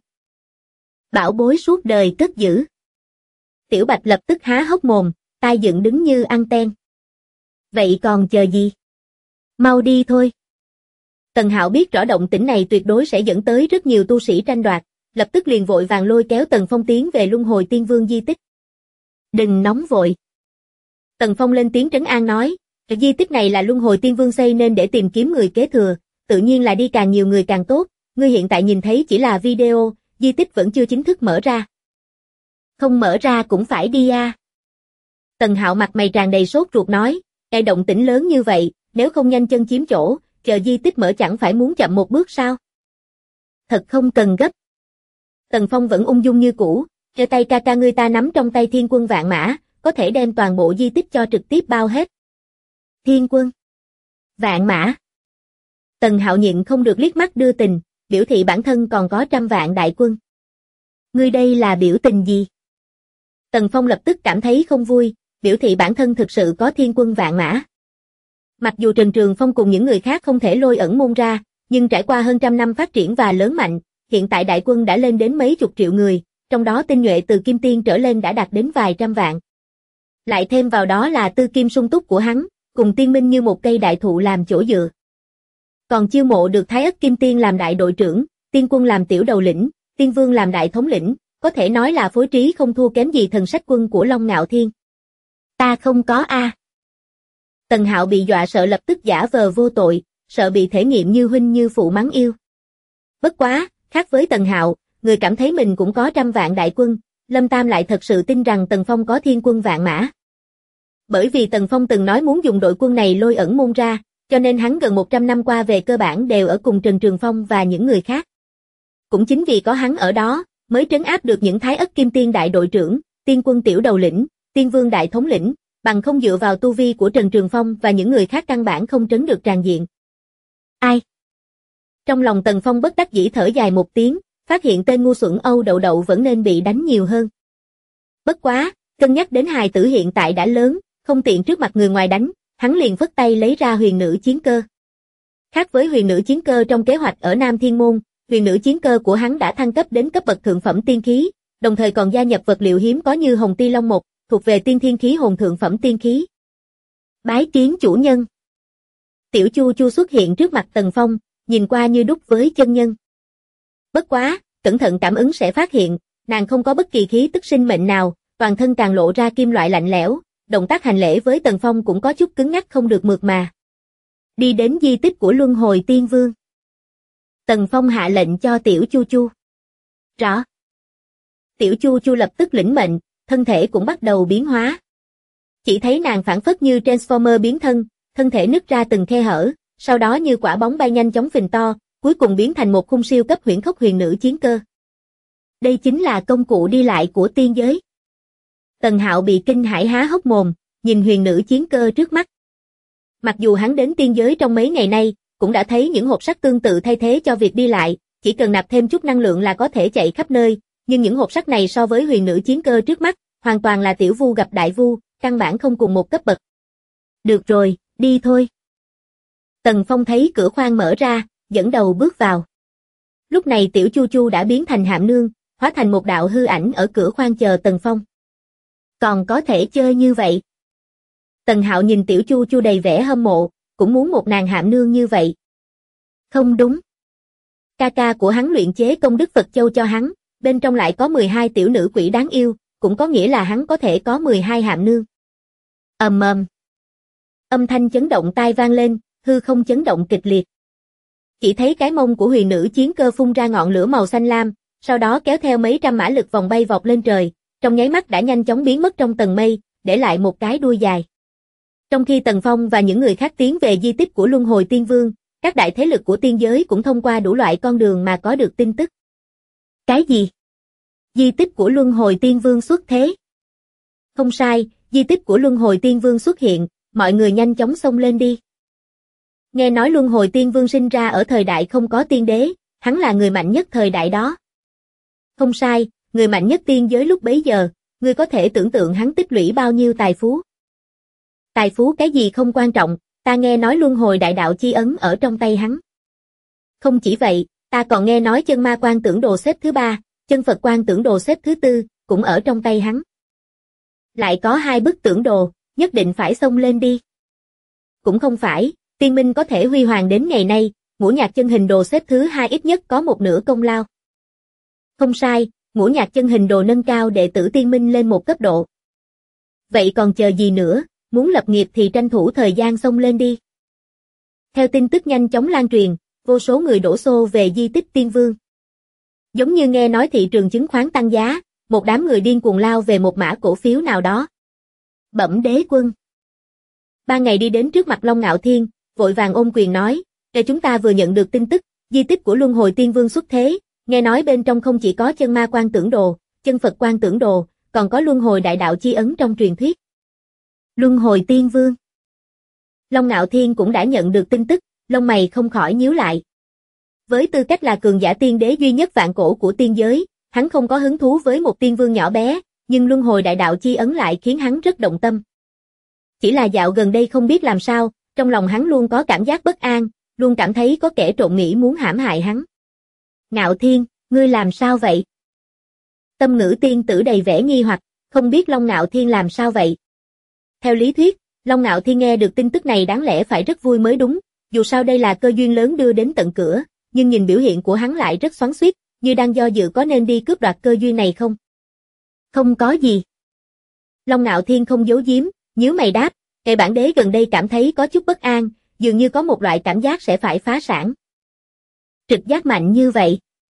Bảo bối suốt đời cất giữ. Tiểu Bạch lập tức há hốc mồm, tai dựng đứng như anten. Vậy còn chờ gì? Mau đi thôi. Tần Hạo biết rõ động tĩnh này tuyệt đối sẽ dẫn tới rất nhiều tu sĩ tranh đoạt, lập tức liền vội vàng lôi kéo Tần Phong tiến về luân hồi tiên vương di tích. Đừng nóng vội. Tần Phong lên tiếng trấn an nói, di tích này là luân hồi tiên vương xây nên để tìm kiếm người kế thừa, tự nhiên là đi càng nhiều người càng tốt, ngươi hiện tại nhìn thấy chỉ là video, di tích vẫn chưa chính thức mở ra. Không mở ra cũng phải đi à. Tần Hạo mặt mày tràn đầy sốt ruột nói, động tĩnh lớn như vậy, nếu không nhanh chân chiếm chỗ, chờ di tích mở chẳng phải muốn chậm một bước sao? Thật không cần gấp. Tần Phong vẫn ung dung như cũ, giơ tay ca ca ngươi ta nắm trong tay thiên quân vạn mã, có thể đem toàn bộ di tích cho trực tiếp bao hết. Thiên quân, vạn mã. Tần Hạo nhịn không được liếc mắt đưa tình, biểu thị bản thân còn có 100 vạn đại quân. Ngươi đây là biểu tình gì? Tần Phong lập tức cảm thấy không vui, biểu thị bản thân thực sự có thiên quân vạn mã. Mặc dù Trần Trường Phong cùng những người khác không thể lôi ẩn môn ra, nhưng trải qua hơn 100 năm phát triển và lớn mạnh, hiện tại đại quân đã lên đến mấy chục triệu người, trong đó tinh nhuệ từ Kim Tiên trở lên đã đạt đến vài trăm vạn. Lại thêm vào đó là tư kim sung túc của hắn, cùng tiên minh như một cây đại thụ làm chỗ dựa. Còn chiêu mộ được Thái Ất Kim Tiên làm đại đội trưởng, Tiên Quân làm tiểu đầu lĩnh, Tiên Vương làm đại thống lĩnh, có thể nói là phối trí không thua kém gì Thần Sách Quân của Long Ngạo Thiên. Ta không có a. Tần Hạo bị dọa sợ lập tức giả vờ vô tội, sợ bị thể nghiệm như huynh như phụ mắng yêu. Bất quá, khác với Tần Hạo, người cảm thấy mình cũng có 100 vạn đại quân, Lâm Tam lại thật sự tin rằng Tần Phong có thiên quân vạn mã. Bởi vì Tần Phong từng nói muốn dùng đội quân này lôi ẩn môn ra, cho nên hắn gần 100 năm qua về cơ bản đều ở cùng Trần Trường Phong và những người khác. Cũng chính vì có hắn ở đó, mới trấn áp được những Thái Ất Kim Tiên đại đội trưởng, Tiên Quân tiểu đầu lĩnh, Tiên Vương đại thống lĩnh, bằng không dựa vào tu vi của Trần Trường Phong và những người khác căn bản không trấn được tràn diện. Ai? Trong lòng Tần Phong bất đắc dĩ thở dài một tiếng, phát hiện tên ngu xuẩn Âu Đậu Đậu vẫn nên bị đánh nhiều hơn. Bất quá, cân nhắc đến hài tử hiện tại đã lớn, không tiện trước mặt người ngoài đánh, hắn liền phất tay lấy ra huyền nữ chiến cơ. Khác với huyền nữ chiến cơ trong kế hoạch ở Nam Thiên Môn, huyền nữ chiến cơ của hắn đã thăng cấp đến cấp bậc thượng phẩm tiên khí, đồng thời còn gia nhập vật liệu hiếm có như Hồng Ti Long Một, thuộc về tiên thiên khí hồn thượng phẩm tiên khí. Bái kiến chủ nhân. Tiểu Chu Chu xuất hiện trước mặt Tần Phong, nhìn qua như đúc với chân nhân. Bất quá, cẩn thận cảm ứng sẽ phát hiện, nàng không có bất kỳ khí tức sinh mệnh nào, toàn thân càng lộ ra kim loại lạnh lẽo, động tác hành lễ với Tần Phong cũng có chút cứng ngắc không được mượt mà. Đi đến di tích của Luân Hồi Tiên Vương. Tần Phong hạ lệnh cho Tiểu Chu Chu. Rõ. Tiểu Chu Chu lập tức lĩnh mệnh, thân thể cũng bắt đầu biến hóa. Chỉ thấy nàng phản phất như Transformer biến thân, thân thể nứt ra từng khe hở, sau đó như quả bóng bay nhanh chóng phình to, cuối cùng biến thành một khung siêu cấp huyễn khốc huyền nữ chiến cơ. Đây chính là công cụ đi lại của tiên giới. Tần Hạo bị kinh hãi há hốc mồm, nhìn huyền nữ chiến cơ trước mắt. Mặc dù hắn đến tiên giới trong mấy ngày nay, cũng đã thấy những hộp sắt tương tự thay thế cho việc đi lại, chỉ cần nạp thêm chút năng lượng là có thể chạy khắp nơi, nhưng những hộp sắt này so với huyền nữ chiến cơ trước mắt, hoàn toàn là tiểu vu gặp đại vu, căn bản không cùng một cấp bậc. Được rồi, đi thôi. Tần Phong thấy cửa khoang mở ra, dẫn đầu bước vào. Lúc này Tiểu Chu Chu đã biến thành hạm nương, hóa thành một đạo hư ảnh ở cửa khoang chờ Tần Phong. Còn có thể chơi như vậy. Tần Hạo nhìn Tiểu Chu Chu đầy vẻ hâm mộ, cũng muốn một nàng hạm nương như vậy. Không đúng. Ca ca của hắn luyện chế công đức Phật Châu cho hắn, bên trong lại có 12 tiểu nữ quỷ đáng yêu, cũng có nghĩa là hắn có thể có 12 hạm nương. Ầm ầm. Âm thanh chấn động tai vang lên, hư không chấn động kịch liệt. Chỉ thấy cái mông của huyền nữ chiến cơ phun ra ngọn lửa màu xanh lam, sau đó kéo theo mấy trăm mã lực vòng bay vọt lên trời, trong nháy mắt đã nhanh chóng biến mất trong tầng mây, để lại một cái đuôi dài. Trong khi Tần Phong và những người khác tiến về di tích của Luân Hồi Tiên Vương, các đại thế lực của tiên giới cũng thông qua đủ loại con đường mà có được tin tức. Cái gì? Di tích của Luân Hồi Tiên Vương xuất thế. Không sai, di tích của Luân Hồi Tiên Vương xuất hiện, mọi người nhanh chóng xông lên đi. Nghe nói Luân Hồi Tiên Vương sinh ra ở thời đại không có tiên đế, hắn là người mạnh nhất thời đại đó. Không sai, người mạnh nhất tiên giới lúc bấy giờ, ngươi có thể tưởng tượng hắn tích lũy bao nhiêu tài phú. Tài phú cái gì không quan trọng, ta nghe nói Luân Hồi đại đạo chi ấn ở trong tay hắn. Không chỉ vậy, ta còn nghe nói chân ma quan tưởng đồ xếp thứ 3, chân Phật quan tưởng đồ xếp thứ 4, cũng ở trong tay hắn. Lại có 2 bức tưởng đồ, nhất định phải xông lên đi. Cũng không phải, tiên minh có thể huy hoàng đến ngày nay, ngũ nhạc chân hình đồ xếp thứ 2 ít nhất có một nửa công lao. Không sai, ngũ nhạc chân hình đồ nâng cao đệ tử tiên minh lên một cấp độ. Vậy còn chờ gì nữa, muốn lập nghiệp thì tranh thủ thời gian xông lên đi. Theo tin tức nhanh chóng lan truyền, vô số người đổ xô về di tích Tiên Vương. Giống như nghe nói thị trường chứng khoán tăng giá, một đám người điên cuồng lao về một mã cổ phiếu nào đó. Bẩm đế quân. Ba ngày đi đến trước mặt Long Ngạo Thiên, vội vàng ôm quyền nói, để chúng ta vừa nhận được tin tức, di tích của Luân Hồi Tiên Vương xuất thế, nghe nói bên trong không chỉ có chân ma quan tưởng đồ, chân Phật quan tưởng đồ, còn có Luân Hồi đại đạo chi ấn trong truyền thuyết. Luân Hồi Tiên Vương. Long Ngạo Thiên cũng đã nhận được tin tức, lông mày không khỏi nhíu lại. Với tư cách là cường giả tiên đế duy nhất vạn cổ của tiên giới, hắn không có hứng thú với một tiên vương nhỏ bé, nhưng Luân Hồi đại đạo chi ấn lại khiến hắn rất động tâm. Chỉ là dạo gần đây không biết làm sao, trong lòng hắn luôn có cảm giác bất an, luôn cảm thấy có kẻ trộm nghĩ muốn hãm hại hắn. Ngạo Thiên, ngươi làm sao vậy? Tâm Ngữ tiên tử đầy vẻ nghi hoặc, không biết Long Ngạo Thiên làm sao vậy. Theo lý thuyết, Long Ngạo Thiên nghe được tin tức này đáng lẽ phải rất vui mới đúng, dù sao đây là cơ duyên lớn đưa đến tận cửa, nhưng nhìn biểu hiện của hắn lại rất xoắn xuýt, như đang do dự có nên đi cướp đoạt cơ duyên này không. Không có gì. Long Ngạo Thiên không giấu giếm, nhíu mày đáp, kẻ bản đế gần đây cảm thấy có chút bất an, dường như có một loại cảm giác sẽ phải phá sản. Trực giác mạnh như vậy.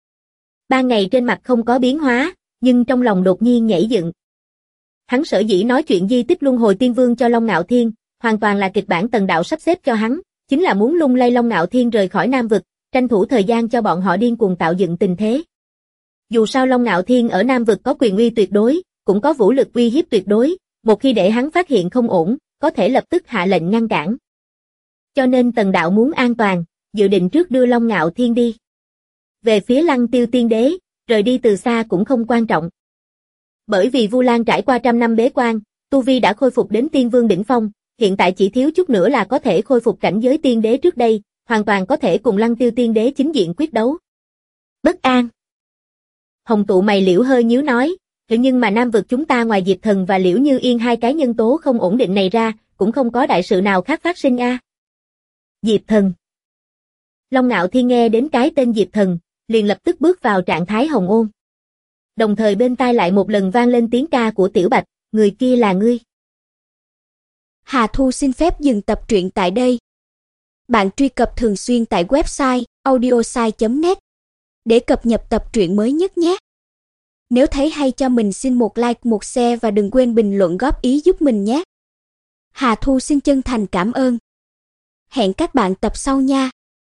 3 ngày trên mặt không có biến hóa, nhưng trong lòng đột nhiên nhảy dựng. Hắn sở dĩ nói chuyện di tích Luân Hồi Tiên Vương cho Long Ngạo Thiên, hoàn toàn là kịch bản Tần đạo sắp xếp cho hắn, chính là muốn lung lay Long Ngạo Thiên rời khỏi Nam vực, tranh thủ thời gian cho bọn họ điên cuồng tạo dựng tình thế. Dù sao Long Ngạo Thiên ở Nam vực có quyền uy tuyệt đối, cũng có vũ lực uy hiếp tuyệt đối, một khi để hắn phát hiện không ổn, có thể lập tức hạ lệnh ngăn cản. Cho nên Tần đạo muốn an toàn, dự định trước đưa Long Ngạo Thiên đi. Về phía Lăng Tiêu Tiên Đế, rời đi từ xa cũng không quan trọng. Bởi vì Vu Lan trải qua trăm năm bế quan, tu vi đã khôi phục đến tiên vương đỉnh phong, hiện tại chỉ thiếu chút nữa là có thể khôi phục cảnh giới tiên đế trước đây, hoàn toàn có thể cùng Lăng Tiêu Tiên Đế chính diện quyết đấu. Bất an. Hồng tụ mày liễu hơi nhíu nói, nhưng mà Nam vực chúng ta ngoài Diệp Thần và Liễu Như Yên hai cái nhân tố không ổn định này ra, cũng không có đại sự nào khác phát sinh a. Diệp Thần. Long Ngạo Thiên nghe đến cái tên Diệp Thần, liền lập tức bước vào trạng thái hồng ôn. Đồng thời bên tai lại một lần vang lên tiếng ca của Tiểu Bạch, người kia là ngươi. Hà Thu xin phép dừng tập truyện tại đây. Bạn truy cập thường xuyên tại website audiosai.net để cập nhật tập truyện mới nhất nhé. Nếu thấy hay cho mình xin một like, một share và đừng quên bình luận góp ý giúp mình nhé. Hà Thu xin chân thành cảm ơn. Hẹn các bạn tập sau nha.